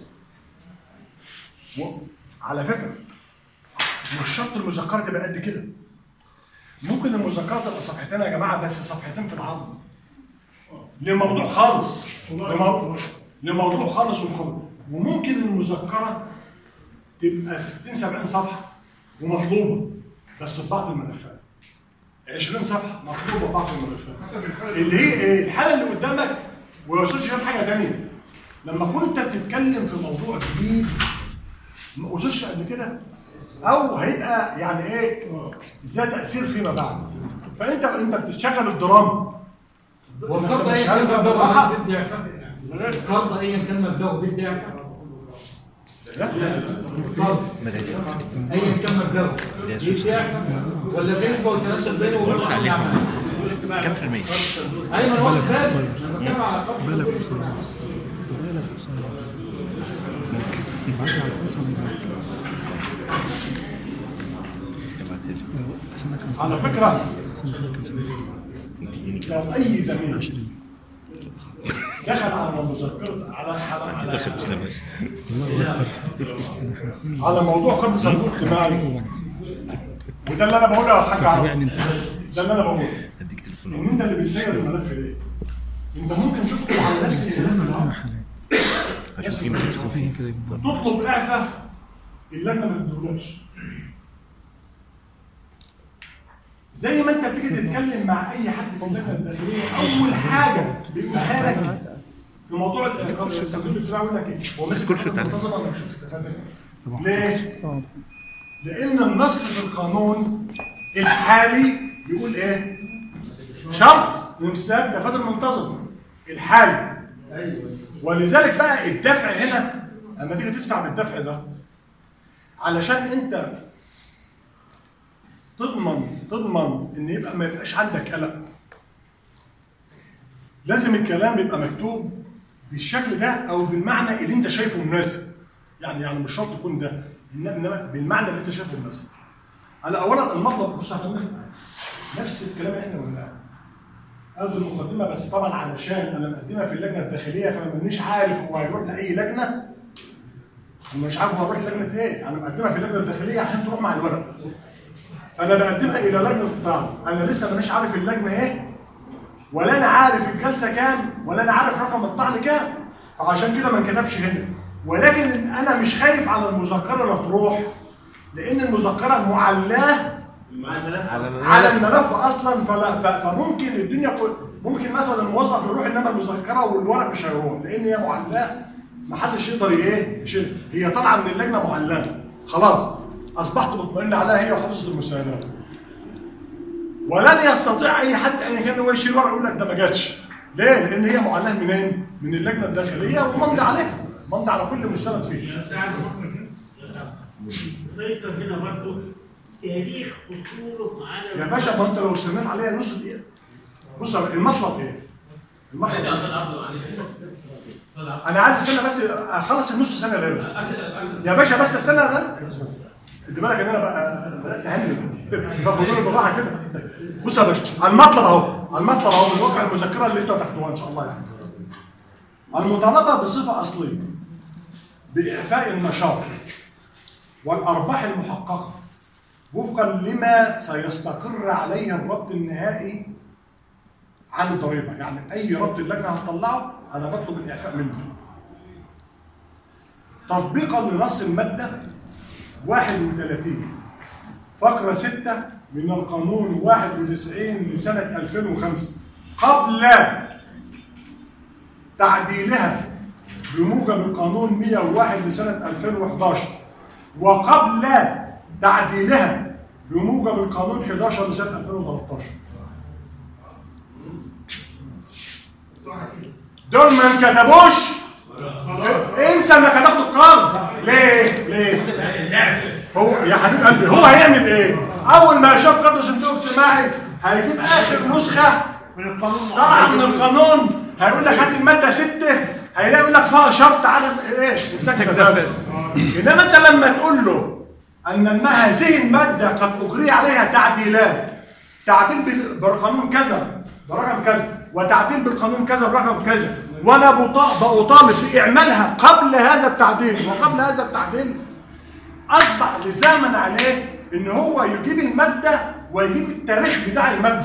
على فكره مش شرط المذكره تبقى قد كده. ممكن المذكره تبقى صفحتين يا جماعه، بس صفحتين في العرض لموضوع خالص لموضوع, لموضوع خالص ومخلص. وممكن المذكره تبقى ستين سبعين صفحه ومطلوبه بس في بعض الملفات، عشرين صفحه مطلوبه في بعض الملفات اللي هي ايه؟ الحاله اللي قدامك. ويا استاذ شباب حاجه ثانيه، لما كنت بتتكلم في موضوع جديد ما وصلش قبل كده او هيبقى يعني ايه ذات تاثير فيما بعد، فانت انت بتشغل الدراما والقرض ايا كان مبلغه بيدي اعفاء. القرض ايا كان مبلغه بيدي اعفاء. القرض ايا كان مبلغه بيدي اعفاء ولا في نسبه وتناسب بينه وبين كم في المية؟ ايوه انا واخد بالي انا بتكلم على قرض بالك قصير بالك قصير معاك على الفلوس ولا على فكرة لو أي زميل دخل على مذكرة على على على على موضوع قرض صندوق اجتماعي، وده اللي أنا بقوله يا حاج عرب، ده اللي أنا بقوله إن أنت اللي بتسير الملف ليه؟ أنت ممكن تدخل على نفس الملف ده تطلب إعفاء اللجنة ما تدولكش. زي ما انت بتيجي تتكلم مع اي حد في اللجنه الداخليه اول حاجه بيقولها لك في موضوع الصندوق الاجتماعي يقول لك ايه؟ هو ماسك كرسي منتظم ولا مش ماسك؟ ليه؟ لان النص في القانون الحالي بيقول ايه؟ شرط امساك دفاتر منتظم الحالي. ولذلك بقى الدفع هنا اما تيجي تدفع بالدفع ده علشان انت تضمن تضمن ان يبقى ما يبقاش عندك قلق، لازم الكلام يبقى مكتوب بالشكل ده او بالمعنى اللي انت شايفه مناسب. يعني يعني مش شرط يكون ده، انما بالمعنى اللي انت شايفه مناسب. على اولا المطلب بص نفس الكلام اللي احنا قلناه ادي المقدمه، بس طبعا علشان انا مقدمها في اللجنه الداخليه فانا مانيش عارف هو هيروح لاي لجنه، انا مش عارف هو هيروح لجنه ايه، انا مقدمها في اللجنه الداخليه عشان تروح مع الورق. انا بقدمها الى لجنه الطعن، انا لسه مانيش عارف اللجنه ايه ولا انا عارف الجلسه كام ولا انا عارف رقم الطعن كام، فعشان كده ما انكتبش هنا. ولكن انا مش خايف على المذكره اللي هتروح، لان المذكره معلاه على الملف اصلا، فلا فممكن الدنيا كل ممكن مثلا الموظف يروح انما المذكره والورق مش هيروح، لان هي معلاه ما حدش يقدر ايه يشيل، هي طالعه من اللجنه معلاه خلاص، اصبحت مطمئن عليها هي وحافظه المستندات. ولن يستطيع اي حد ايا كان هو يشيل ورق يقول لك ده ما جاتش. ليه؟ لان هي معلاه منين؟ من اللجنه الداخليه وممضي عليها، ممضي على كل مستند فيه. فيصل هنا برضه تاريخ حصوله على يا باشا ما انت لو استنيت عليها نص دقيقه. بص المطلب ايه؟ المطلب انا عايز استنى بس اخلص النص سنه ليه بس يا باشا، بس استنى ده انت بالك ان انا بقى بدات اهنج فاخدوني بالراحه كده. بص يا باشا المطلب اهو، المطلب اهو من واقع المذكره اللي انتوا هتاخدوها ان شاء الله يعني. المطالبه بصفه اصليه باعفاء النشاط والارباح المحققه وفقا لما سيستقر عليه الربط النهائي عن الضريبه، يعني اي ربط اللجنه هتطلعه انا بطلب الاعفاء منه تطبيقا لنص الماده واحد وثلاثين فقره ستة من القانون واحد وتسعين لسنه ألفين وخمسة قبل تعديلها بموجب القانون مئة وواحد لسنه ألفين وإحدى عشر وقبل تعديلها بموجب القانون إحدى عشر لسنه ألفين وثلاثة عشر. دول ما انكتبوش انسى انك هتاخد القرض. ليه؟ ليه؟ هو يا حبيب قلبي هو هيعمل ايه؟ اول ما يشوف قرض صندوق اجتماعي هيجيب اخر نسخه من القانون طبعا من القانون، هيقول لك هات الماده ستة، هيلاقي يقول لك فيها شرط على ايه؟ امساك دفاتر. انما انت لما تقول له ان هذه الماده قد اجري عليها تعديلات، تعديل بالقانون كذا برقم كذا وتعديل بالقانون كذا برقم كذا، وانا بطالب باعمالها قبل هذا التعديل وقبل هذا التعديل، اصبح لزاما عليه ان هو يجيب الماده ويجيب التاريخ بتاع الماده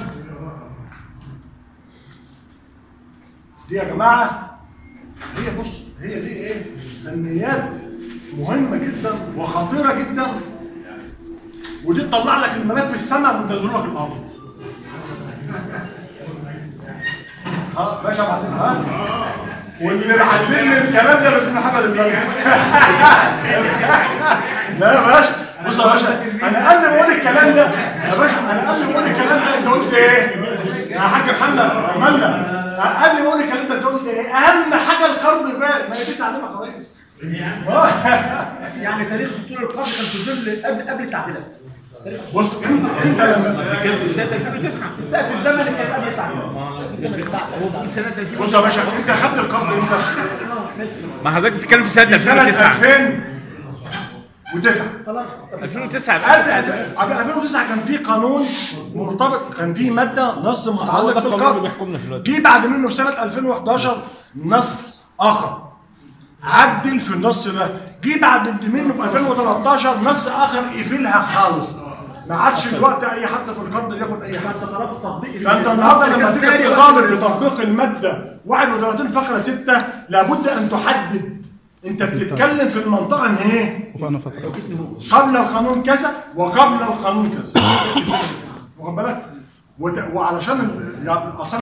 دي. يا جماعه هي بص هي دي ايه؟ فنيات مهمه جدا وخطيره جدا، ودي تطلع لك الملف السماء وتنزل لك الارض. ها باشا معلم ها؟ واللي معلمني الكلام ده بس محمد الملك. لا يا باشا بص يا باشا، انا قبل ما اقول الكلام ده يا باشا، انا قبل ما اقول الكلام ده انت قلت ايه؟ يا حاج محمد عملنا قبل ما اقول الكلام انت قلت ايه اهم حاجه القرض فات، ما هي دي تعليمها خلاص. يعني تاريخ حصول القرض كان في ظل قبل قبل التعديلات. بص انت انت لما كان في سنه ألفين وتسعة السقف الزمني كان قبل التعديلات. سنه ألفين بص يا باشا انت خدت القرض امتى؟ ما حضرتك بتتكلم في سنه سنه ألفين وتسعة. ألفين وتسعة خلاص ألفين وتسعة قبل قبل ألفين وتسعة كان في قانون مرتبط، كان في ماده نص متعلق بالقرض. جه بعد منه في سنه ألفين وحداشر نص اخر عدل في النص ده، جه بعد منه في ألفين وتلتاشر نص اخر قفلها خالص، ما عادش دلوقتي اي حد في القرض ياخد اي حد. طلبت تطبيق فانت النهارده لما تيجي تطالب بتطبيق الماده واحد وثلاثين فقره ستة لابد ان تحدد انت بتتكلم في المنطقه ان ايه؟ قبل القانون كذا وقبل القانون كذا. واخد بالك؟ وعلشان يعني